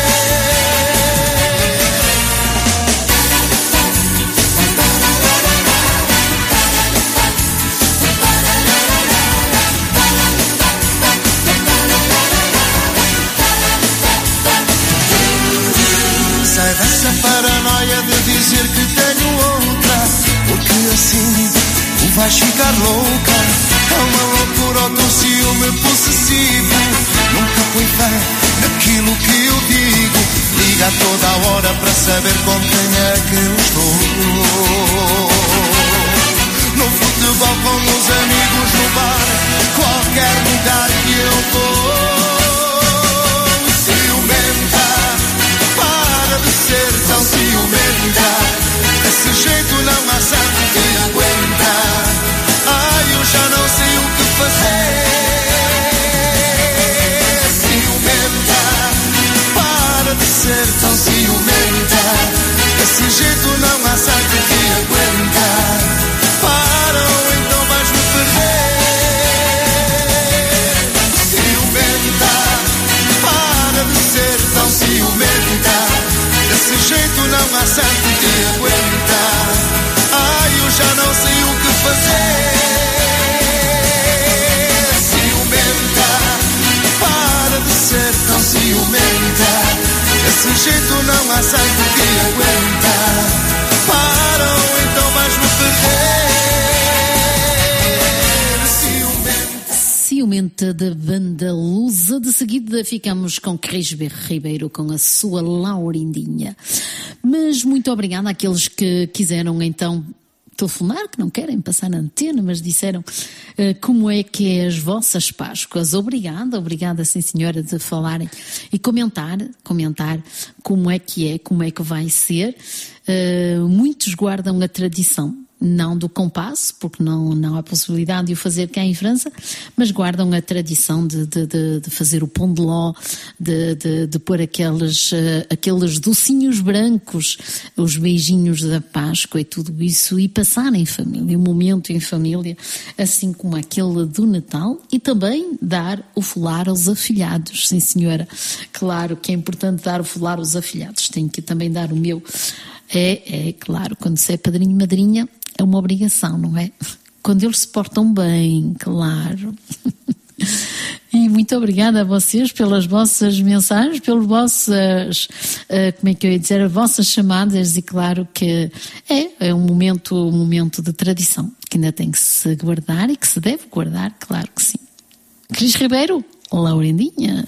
Sai dessa paranoia de dizer que tenho outra, porque assim tu vais ficar louca. É uma loucura, outro ciúme possessivo. Nunca põe fé naquilo que eu digo. Liga a toda a hora para saber com quem é que eu estou. No futebol com os amigos, no bar, qualquer lugar que eu vou. Ciumenta, para de ser tão ciumenta. Desse jeito não há santo que aguenta. Ai, eu já não sei o que fazer. Ciumenta, para de ser tão ciumenta. Desse jeito não há santo que aguenta. Para ou então vais-me perder. Ciumenta, para de ser tão ciumenta. Desse jeito não há santo que aguenta. Ai, eu já não sei o que fazer. Ciumenta, para de ser tão ciumenta. Desse jeito não há santo que aguenta. Para ou então vais-me perder. Ciumenta da banda Lusa. De seguida ficamos com Cris Ribeiro com a sua Laurindinha. Mas muito obrigada àqueles que quiseram então telefonar, que não querem passar na antena, mas disseram como é que é as vossas Páscoas. Obrigada sim senhora, de falarem e comentar como é que vai ser. Muitos guardam a tradição, não do compasso, porque não há possibilidade de o fazer cá em França, mas guardam a tradição de fazer o pão de ló, de pôr aqueles docinhos brancos, os beijinhos da Páscoa e tudo isso, e passar em família, um momento em família, assim como aquele do Natal, e também dar o folar aos afilhados, sim senhora. Claro que é importante dar o folar aos afilhados, tenho que também dar o meu. É claro, quando se é padrinho e madrinha, é uma obrigação, não é? Quando eles se portam bem, claro. E muito obrigada a vocês pelas vossas mensagens, pelas vossas, como é que eu ia dizer, as vossas chamadas, e claro que é um momento de tradição, que ainda tem que se guardar e que se deve guardar, claro que sim. Cris Ribeiro, Laurindinha.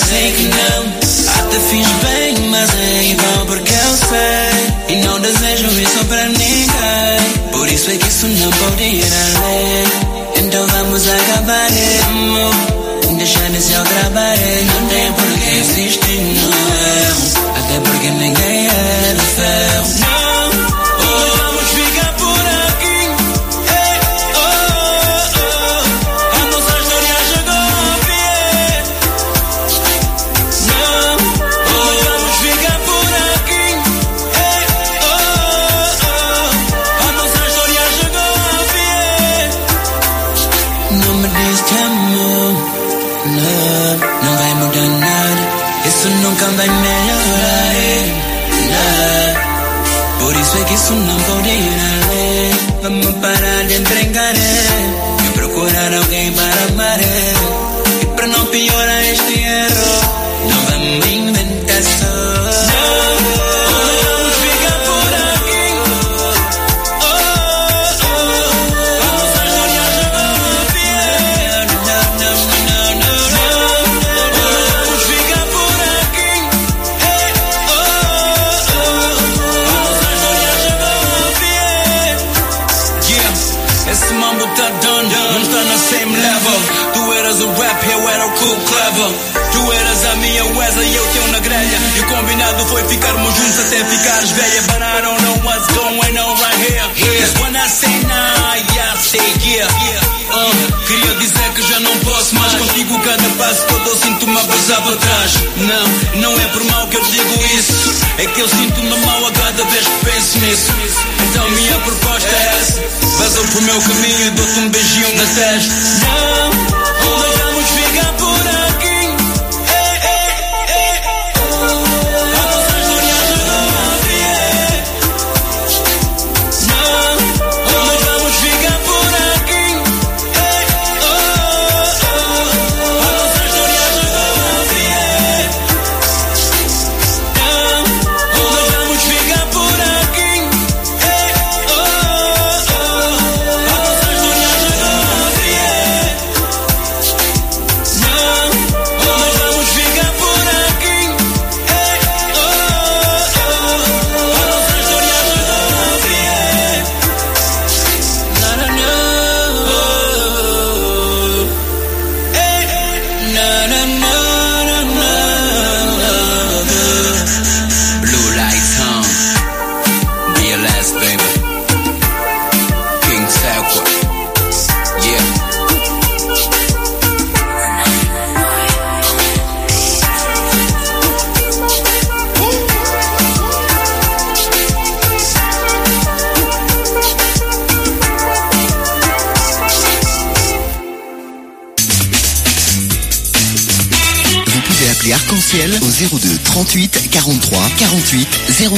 Fiz bem, mas é em vão porque eu sei. E não desejo isso pra ninguém. Por isso é que isso não pode ir além. Então vamos acabar, amor. Deixando esse ao trabalho. Não tem por que insistir, não. Até porque ninguém é de ferro. Não, vamos ficar por aqui. Hey, a nossa história chegou ao fim. Não, vamos ficar por aqui. Hey, a nossa história chegou ao fim. Não me diz que amor. Não vai mudar nada. Isso nunca vai melhorar. Por isso é que isso não pode ir além. Vamos parar de brincar e procurar alguém para amar. E para não piorar este erro, não vamos inventar só. Vamos ficar por aqui. A nossa história chegou ao fim. Vamos ficar por aqui. Esse mambo tá done, não tá na same level. Tu eras o rap, eu era o cool clever. Tu eras a minha Wesley e eu teu na grelha. E o combinado foi ficarmos juntos até ficares velha. But I don't know what's going on right here. That's when I say nah, yeah, I say yeah. Queria dizer que já não posso mais. Contigo cada passo que eu dou sinto-me a passar para trás. Não é por mal que eu digo isso. É que eu sinto-me mal a cada vez que penso nisso. Então minha proposta é essa. Vaza pro meu caminho e dou-te um beijinho na testa. Não, vamos ficar por aqui. A nossa história chegou ao fim. Não, vamos ficar por aqui. A nossa história chegou ao fim. Não, vamos ficar por aqui. Arc-en-ciel au 02 38 43 48 00.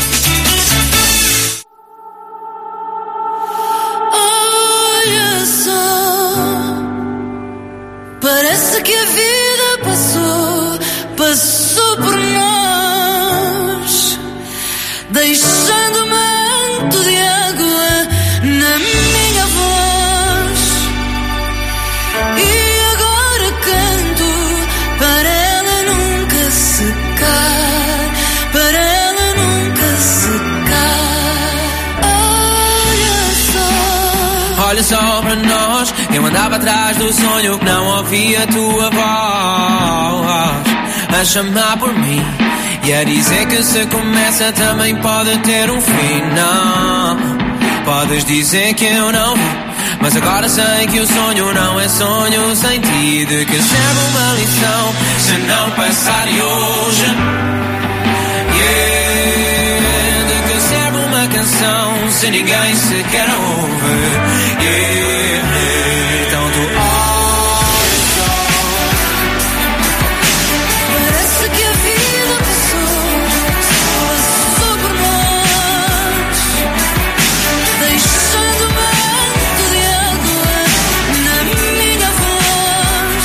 Olha só, parece que a vida passou por nós, deixando manto de água na minha voz. E agora canto para ela nunca secar, para ela nunca secar. Olha só para nós, eu andava atrás do sonho que não ouvia a tua voz a chamar por mim e a dizer que se começa também pode ter um fim. Não, podes dizer que eu não vi, mas agora sei que o sonho não é sonho sem ti. De que serve uma lição se não passar de hoje? Yeah. De que serve uma canção se ninguém sequer ouve? Yeah. Então tu olha só, parece que a vida passou por nós, deixando manto de água na minha voz.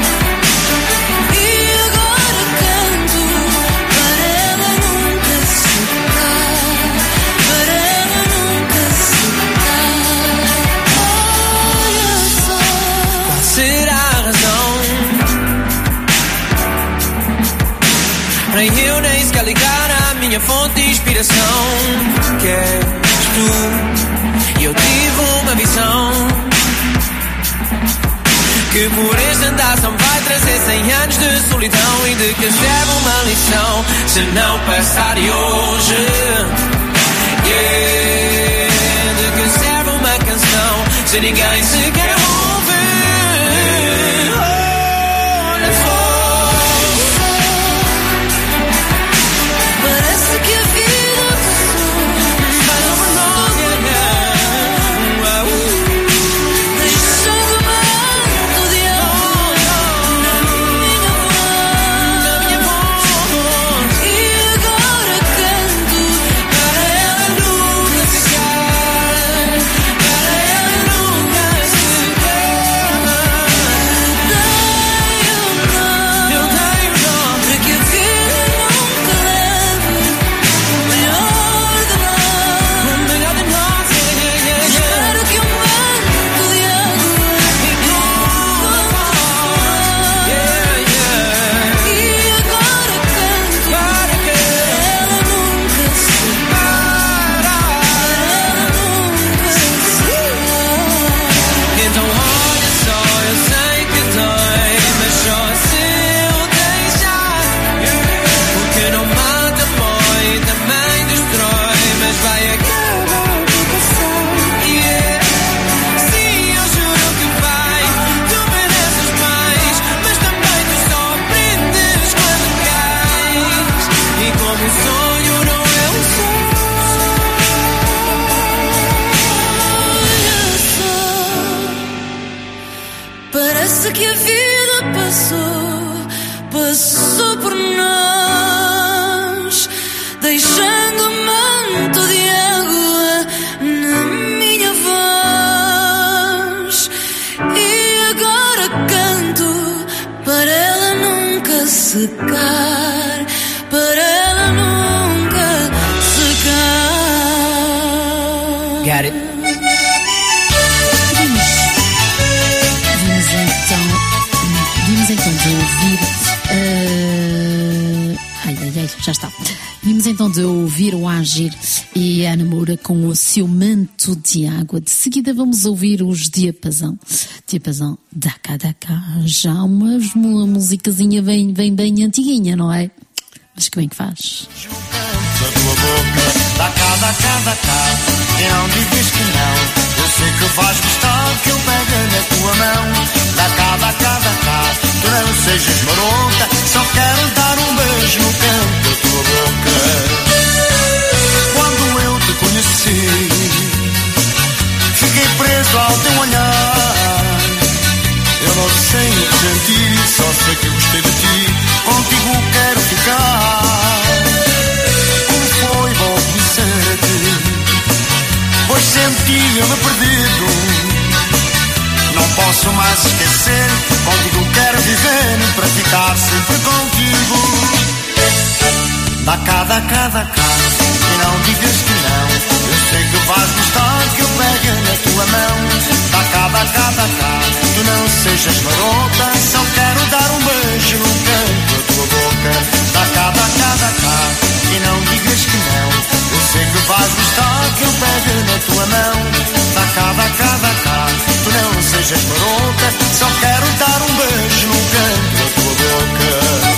E agora canto para ela nunca secar, para ela nunca secar. Olha só, qual será a razão para eu nem sequer ligar a minha fonte de inspiração? inspiração que és tu. E eu tive uma visão que por este andar só vai trazer 100 anos de solidão e de que serve uma lição se não passar de hoje. Yeah. De que serve uma canção se ninguém se quer ouvir. Olha só. Parece que a vida vai over nós, deixando o manto de amor na minha voz. E agora canto para ela nunca ficar, para ela nunca se eu tenho dó de que a vida nunca leve o melhor de nós. Espero que o manto de água me e agora canto para que ela nunca se Então olha só, eu sei que dói, mas só se eu deixar. Porque não mata, põe, também destrói, mas vai acabar de passar. Yeah. Sim, eu juro que vai, tu mereces mais, mas também tu só aprendes quando cais. E como um sonho não é um sonho. Parece que a vida passou por nós, deixando um manto de água na minha voz. E agora canto para ela nunca secar, para ela nunca secar. Got it. Vimos então de ouvir. Já está. Vimos então de ouvir o Agir e a Namora com o seu manto de água. De seguida vamos ouvir os Diapasão. Diapasão, Dacá, Dacá. Já uma musicazinha bem antiguinha, não é? Mas que bem que faz. Da tua boca, Dacá, Dacá, Dacá. E não digas que não. Eu sei que vais gostar que eu pegue na tua mão. Dacá, Dacá, Dacá. Tu não sejas marota, só quero dar um beijo no canto da tua boca. Quando eu te conheci, fiquei preso ao teu olhar. Eu não sei o que sentir, só sei que gostei de ti. Contigo quero ficar. Como foi bom conhecer-te, pois sentia-me perdido. Não posso mais esquecer, contigo quero viver, para ficar sempre contigo. Dacá, Dacá, Dacá, e não digas que não. Eu sei que vais gostar que eu pegue na tua mão. Dacá, Dacá, Dacá, tu não sejas marota, só quero dar um beijo no canto da tua boca. Dacá, Dacá, Dacá, e não digas que não. Eu sei que vais gostar que eu pegue na tua mão. Dacá, Dacá, Dacá, tu não sejas marota, só quero dar um beijo no canto da tua boca.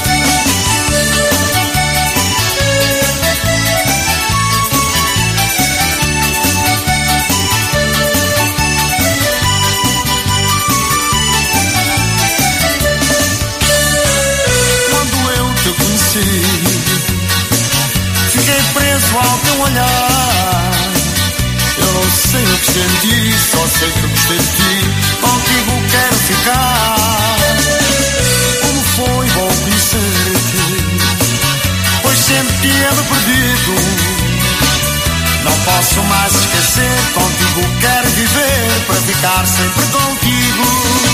Fiquei preso ao teu olhar. Eu não sei o que senti, só sei que gostei de ti. Contigo quero ficar. Como foi bom conhecer-te, pois sentia-me perdido. Não posso mais esquecer, contigo quero viver, para ficar sempre contigo.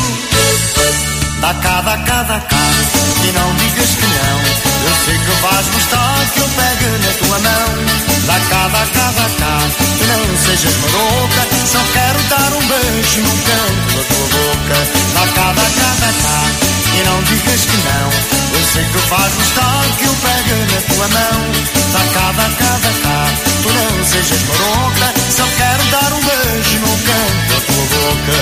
Dacá, Dacá, Dacá, e não digas que não. Eu sei que vais gostar que eu pegue na tua mão. Dacá, Dacá, Dacá, tu não sejas marota, só quero dar um beijo no canto da tua boca. Dacá, Dacá, Dacá, e não digas que não. Eu sei que que fazes tal que eu pego na tua mão. Dá cá, tu não sejas maroca, só quero dar um beijo no canto da tua boca.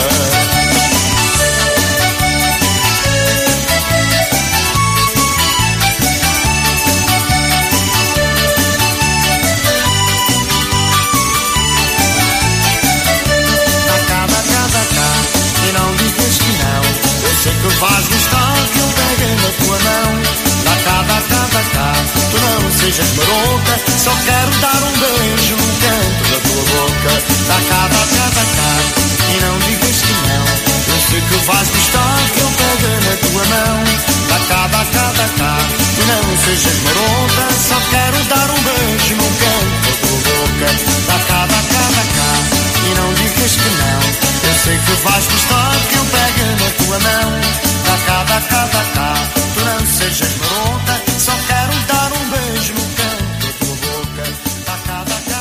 Sei que vais gostar que eu pegue na tua mão. Dá cá, tu não sejas maroca, só quero dar um beijo no canto da tua boca. Dá cá, e não digas que não. Eu sei que vais gostar que eu pegue na tua mão. Dá cá, tu não sejas maroca, só quero dar um beijo no canto da tua boca. Dá cá, e não digas que não. Eu sei que vais gostar que eu pegue na tua mão. Dá cá, tu não sejas maroca, só quero dar um beijo no canto da tua boca. Dá cá,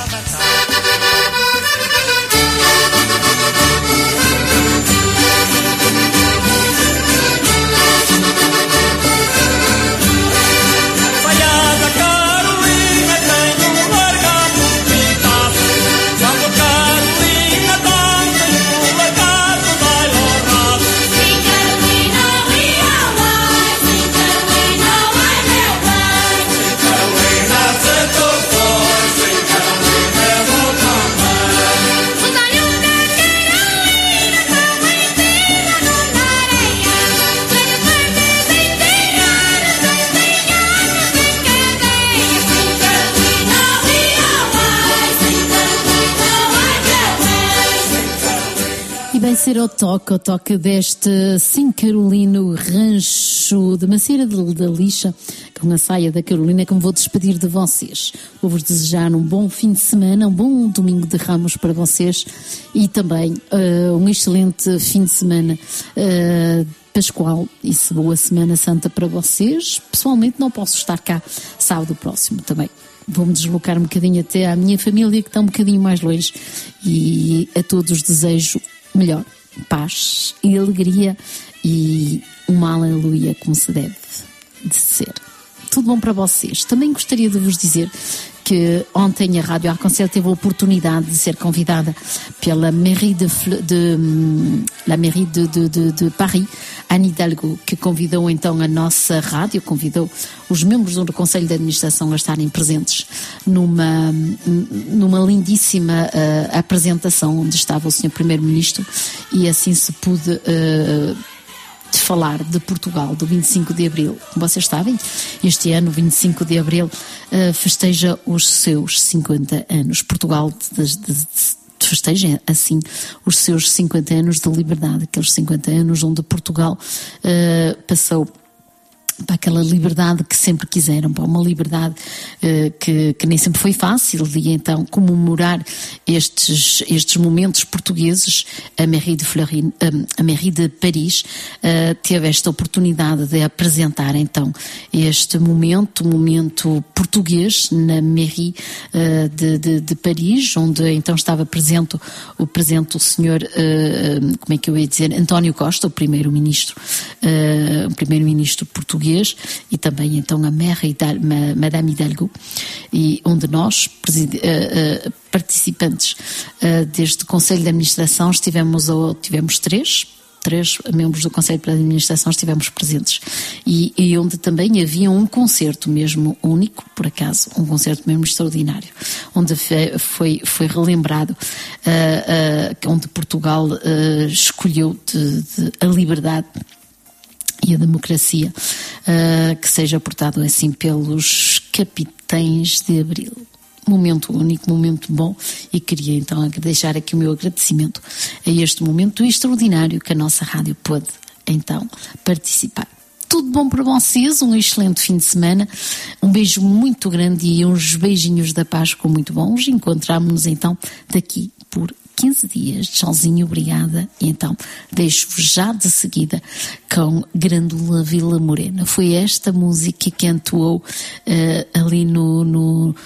Falhada Carolina tem largado um pitaço. Quando Carolina dança e o lagarto dá-lhe ao rabo. Sim, Carolina, realize. Sim, Carolina, vai meu bem. Sim, Carolina, se tu for. Sim, Carolina, eu vou também. Dá-lhe um Carolina, também tira no areia. Vem inteira, E bem ser o toque deste Sim Carolino Rancho de Macieira da Lixa, com a saia da Carolina, que me vou despedir de vocês. Vou-vos desejar um bom fim de semana, um bom domingo de Ramos para vocês e também um excelente fim de semana pascual e boa Semana Santa para vocês. Pessoalmente não posso estar cá sábado próximo também. Vou-me deslocar um bocadinho até à minha família, que está um bocadinho mais longe, e a todos desejo melhor, paz e alegria e uma aleluia como se deve de ser. Tudo bom para vocês. Também gostaria de vos dizer que ontem a Rádio Arc-en-Ciel teve a oportunidade de ser convidada pela mairie de Paris, Anne Hidalgo, que convidou então a nossa rádio, convidou os membros do Conselho de Administração a estarem presentes numa lindíssima apresentação onde estava o Sr. Primeiro-Ministro, e assim se pôde de falar de Portugal do 25 de Abril. Como vocês sabem, este ano, 25 de Abril, festeja os seus 50 anos. Portugal festeja assim os seus 50 anos de liberdade, aqueles 50 anos onde Portugal passou para aquela liberdade que sempre quiseram, para uma liberdade que nem sempre foi fácil, e então comemorar estes momentos portugueses. A mairie de Paris teve esta oportunidade de apresentar então este momento português na mairie de Paris, onde então estava presente o senhor, como é que eu ia dizer, António Costa, o primeiro-ministro português, e também então a Madame Hidalgo, e onde nós, participantes deste Conselho de Administração, tivemos três membros do Conselho de Administração estivemos presentes, e onde também havia um concerto mesmo único, por acaso, um concerto mesmo extraordinário, onde foi relembrado onde Portugal escolheu a liberdade e a democracia, que seja portado assim pelos capitães de Abril. Momento único, momento bom, e queria então deixar aqui o meu agradecimento a este momento extraordinário que a nossa rádio pôde então participar. Tudo bom para vocês, um excelente fim de semana, um beijo muito grande e uns beijinhos da Páscoa muito bons. Encontramos-nos então daqui por 15 dias. Tchauzinho, obrigada. E então deixo-vos já de seguida com Grândola Vila Morena. Foi esta música que entoou ali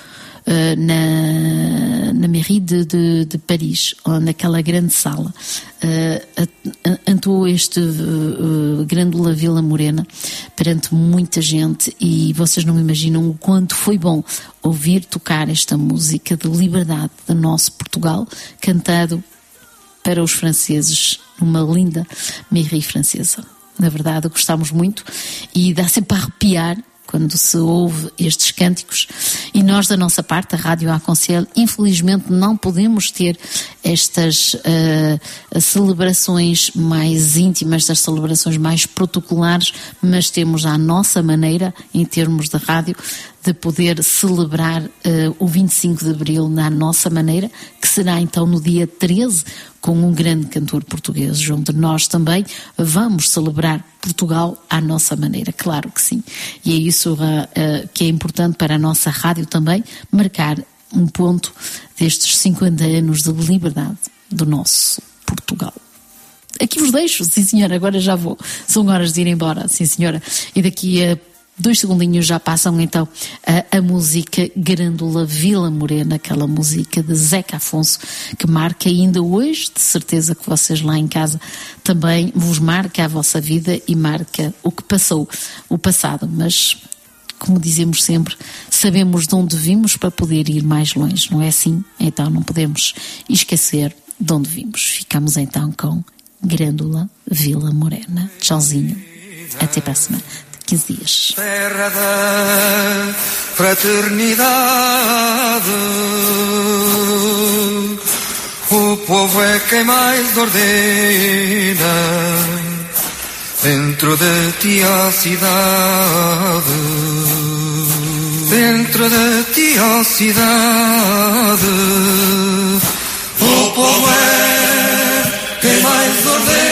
na mairie de Paris, naquela grande sala. Entrou este Grândola Vila Morena perante muita gente, e vocês não imaginam o quanto foi bom ouvir tocar esta música de liberdade do nosso Portugal, cantado para os franceses, numa linda mairie francesa. Na verdade, gostámos muito e dá sempre a arrepiar quando se ouve estes cânticos. E nós, da nossa parte, a Rádio Arc-en-Ciel, infelizmente não podemos ter estas celebrações mais íntimas, estas celebrações mais protocolares, mas temos à nossa maneira, em termos de rádio, de poder celebrar o 25 de Abril na nossa maneira, que será então no dia 13, com um grande cantor português, onde nós também vamos celebrar Portugal à nossa maneira, claro que sim. E é isso que é importante para a nossa rádio também, marcar um ponto destes 50 anos de liberdade do nosso Portugal. Aqui vos deixo, sim senhora, agora já vou. São horas de ir embora, sim senhora. E daqui a 2 segundinhos já passam então a música Grândola Vila Morena, aquela música de Zeca Afonso, que marca ainda hoje, de certeza que vocês lá em casa também vos marca a vossa vida e marca o que passou, o passado, mas como dizemos sempre, sabemos de onde vimos para poder ir mais longe, não é assim? Então não podemos esquecer de onde vimos. Ficamos então com Grândola Vila Morena. Tchauzinho, até para a semana. 15 dias. Terra da fraternidade, o povo é quem mais ordena. Dentro de ti a cidade, dentro de ti a cidade, o povo é quem mais ordena.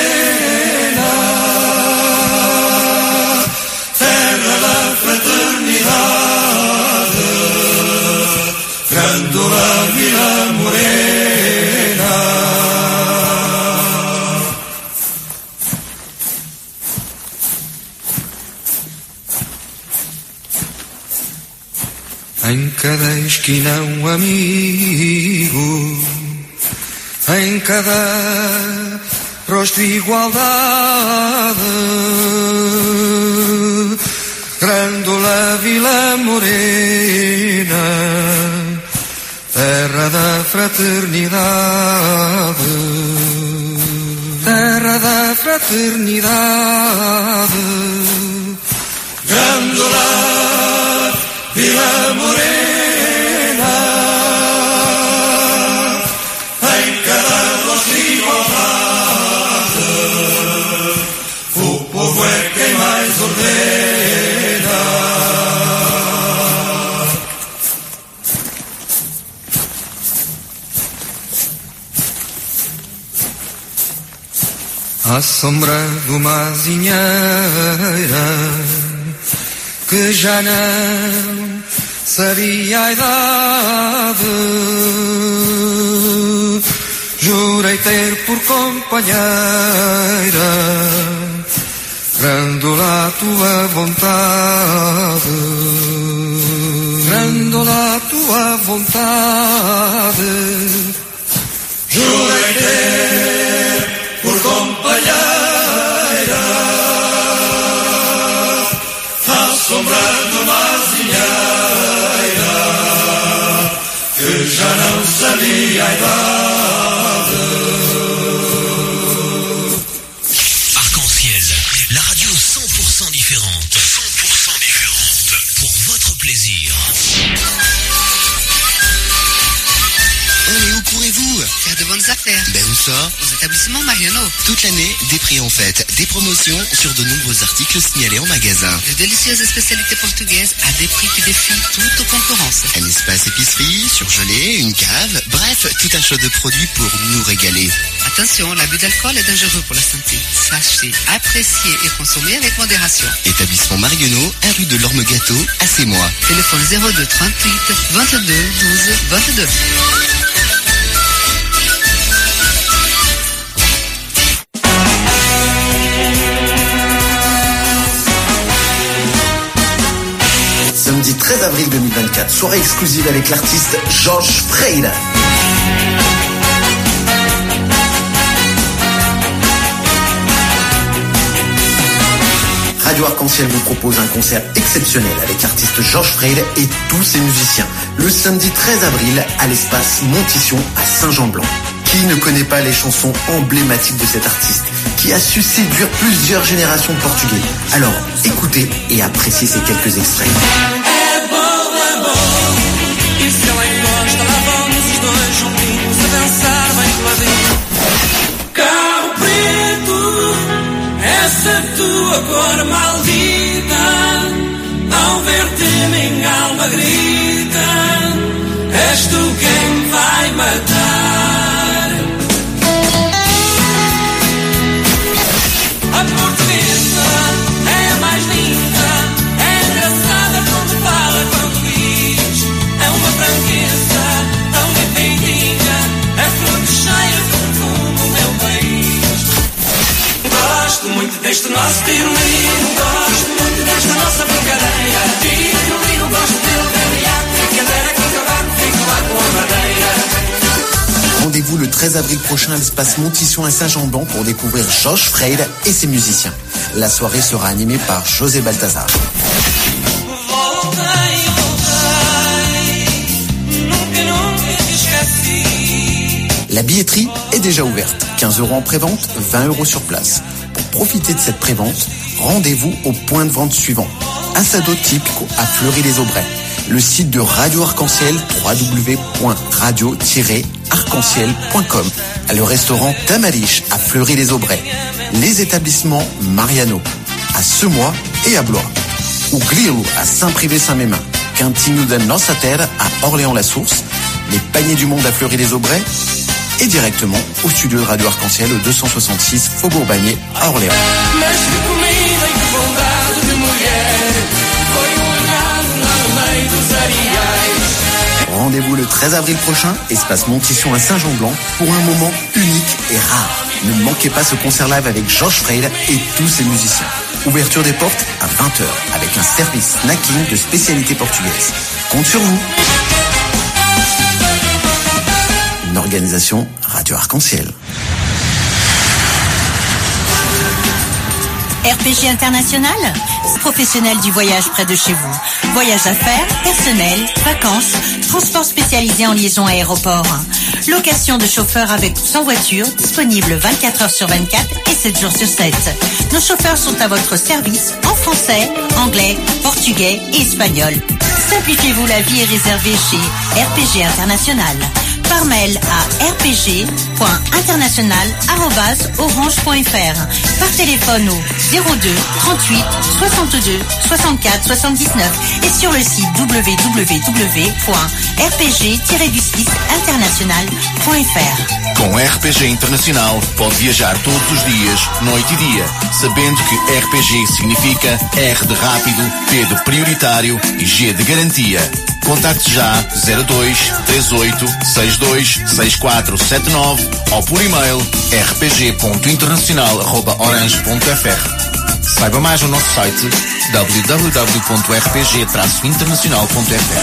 Grândola Vila Morena. Em cada esquina um amigo, em cada rosto igualdade. Grândola Vila Morena, terra da fraternidade, terra da fraternidade. Grândola Vila Morena, em cada rosto igualdade, o povo é quem mais ordena. À sombra de uma azinheira que já não sabia a idade, jurei ter por companheira Grândola a tua vontade, Grândola a tua vontade, jurei ter por companheira, à sombra de uma azinheira que já não sabia a idade. Arc-en-Ciel, la radio 100% différente. 100% différente. Pour votre plaisir. Oh, où courez-vous? Faire de bonnes affaires. Ben où ça? Aux établissements Mariano. Toute l'année, des prix en fête, des promotions sur de nombreux articles signalés en magasin. De délicieuses spécialités portugaises à des prix qui défient toute concurrence. Un espace épicerie, surgelé, une cave, bref, tout un choix de produits pour nous régaler. Attention, l'abus d'alcool est dangereux pour la santé. Sachez apprécier et consommer avec modération. Établissement Marionneau, 1 rue de l'Orme Gâteau, à Sémois. Téléphone 02 38 22 12 22. Samedi 13 avril 2024. Soirée exclusive avec l'artiste Jorge Freire. Radio Arc-en-Ciel vous propose un concert exceptionnel avec l'artiste Jorge Freire et tous ses musiciens. Le samedi 13 avril à l'espace Montition à Saint-Jean-de-Blanc. Qui ne connaît pas les chansons emblématiques de cet artiste qui a su séduire plusieurs générations de Portugais? Alors, écoutez et appréciez ces quelques extraits. É bom, e se ela encosta, lá vamos os dois juntinhos a dançar bem coladinho. Carro preto, essa tua cor maldita, ao ver-te minha alma grita, és tu quem me vai matar. A portuguesa é a mais linda, é engraçada quando fala, quando diz. É uma franqueza tão bem feitinha, é fruto cheio de perfume, meu país. Gosto muito deste nosso tirolino, gosto muito desta nossa brincadeira. Tirolino, gosto de levar brincadeira com o cavaco, fico lá com a madeira. Rendez-vous le 13 avril prochain à l'espace Montition à Saint-Jean-de-Blanc pour découvrir Jorge Freire et ses musiciens. La soirée sera animée par José Baltazar. La billetterie est déjà ouverte. 15 € en prévente, 20 € sur place. Pour profiter de cette prévente, rendez-vous au point de vente suivant. Assado Típico à Fleury-les-Aubrais. Le site de Radio Arc-en-Ciel, www.radio-arc-en-ciel.com. Le restaurant Tamariche à Fleury-les-Aubrais. Les établissements Mariano à Semois et à Blois. Ou Grilo à Saint-Privé-Saint-Mémin. Cantinho da Nossa Terra à Orléans-la-Source. Les Paniers du Monde à Fleury-les-Aubrais. Et directement au studio de Radio Arc-en-Ciel au 266 Faubourg Bagné à Orléans. Rendez-vous le 13 avril prochain, espace Montition à Saint-Jean-de-Blanc, pour un moment unique et rare. Ne manquez pas ce concert live avec Jorge Freire et tous ses musiciens. Ouverture des portes à 20h avec un service snacking de spécialité portugaise. Compte sur vous. Une organisation Radio Arc-en-Ciel. RPG International, professionnel du voyage près de chez vous. Voyage d'affaires, personnel, vacances, transport spécialisé en liaison aéroport. Location de chauffeurs avec ou sans voiture, disponible 24 heures sur 24 et 7 jours sur 7. Nos chauffeurs sont à votre service en français, anglais, portugais et espagnol. Simplifiez-vous la vie et réservez chez RPG International. Par mail à rpg.international@orange.fr. Par téléphone au 02 38 62 64 79 et sur le site www.rpg-international.fr. Com RPG Internacional pode viajar todos os dias, noite e dia, sabendo que RPG significa R de rápido, P de prioritário e G de garantia. Contacte já 02 38 62 6479 ou por e-mail rpg.internacional@orange.fr. Saiba mais no nosso site www.rpg-internacional.fr.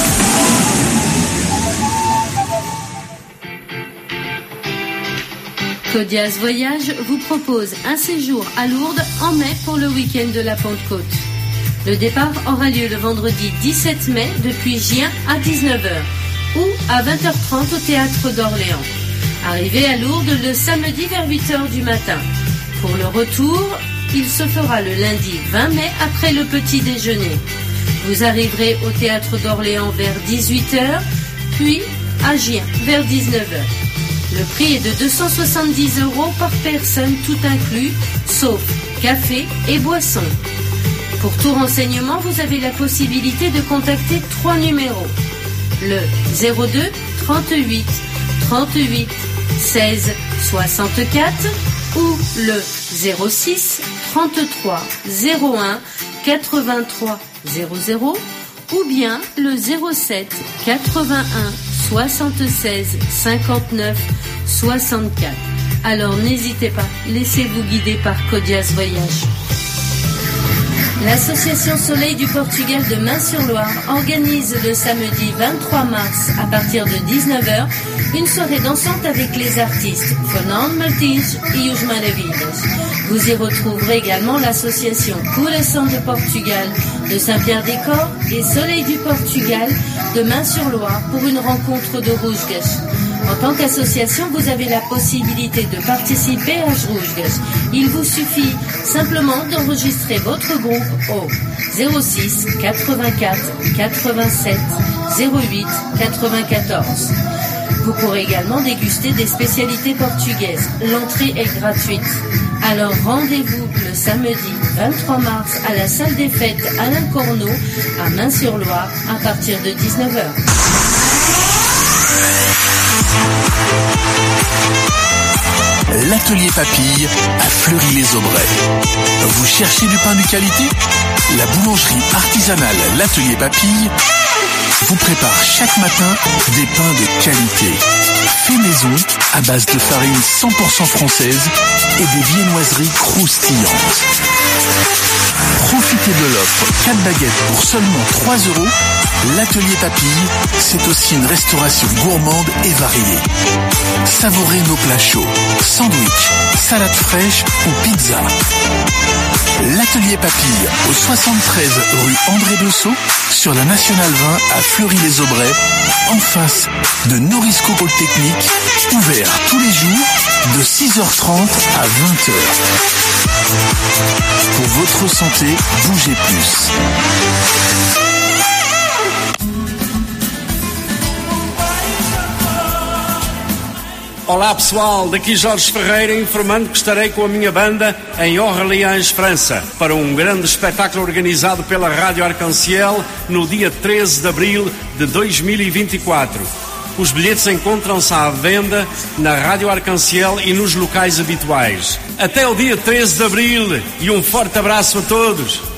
Codias Voyage vous propose un séjour à Lourdes en mai pour le week-end de la Pentecôte. Le départ aura lieu le vendredi 17 mai depuis Gien à 19h ou à 20h30 au Théâtre d'Orléans. Arrivez à Lourdes le samedi vers 8h du matin. Pour le retour, il se fera le lundi 20 mai après le petit déjeuner. Vous arriverez au Théâtre d'Orléans vers 18h, puis à Gien vers 19h. Le prix est de 270 € par personne, tout inclus, sauf café et boissons. Pour tout renseignement, vous avez la possibilité de contacter 3 numéros. Le 02 38 38 16 64 ou le 06 33 01 83 00 ou bien le 07 81 76 59 64. Alors n'hésitez pas, laissez-vous guider par Codias Voyage. L'association Soleil du Portugal de Mains-sur-Loire organise le samedi 23 mars à partir de 19h une soirée dansante avec les artistes Fernando Martins et Os Maravilhas. Vous y retrouverez également l'association Coração de Portugal de Saint-Pierre-des-Corps et Soleil du Portugal de Mains-sur-Loire pour une rencontre de Rusgas. En tant qu'association, vous avez la possibilité de participer à Rusgas. Il vous suffit simplement d'enregistrer votre groupe au 06 84 87 08 94. Vous pourrez également déguster des spécialités portugaises. L'entrée est gratuite. Alors rendez-vous le samedi 23 mars à la salle des fêtes Alain Corneau à Mains-sur-Loire à partir de 19h. L'atelier Papille à Fleury-les-Aubrais. Vous cherchez du pain de qualité? La boulangerie artisanale L'Atelier Papille vous prépare chaque matin des pains de qualité. Fait maison à base de farine 100% française et des viennoiseries croustillantes. Profitez de l'offre 4 baguettes pour seulement 3 €. L'Atelier Papille, c'est aussi une restauration gourmande et variée. Savourez nos plats chauds, sandwich, salade fraîche ou pizza. L'Atelier Papille au 73 rue André Bessot sur la Nationale 20 à Fleury-les-Aubrais, en face de Norisco Polytechnique, ouvert tous les jours de 6h30 à 20h. Pour votre santé, bougez plus. Olá pessoal, daqui Jorge Ferreira informando que estarei com a minha banda em Orleans, França, para um grande espetáculo organizado pela Rádio Arc-en-Ciel no dia 13 de abril de 2024. Os bilhetes encontram-se à venda na Rádio Arc-en-Ciel e nos locais habituais. Até o dia 13 de abril e um forte abraço a todos!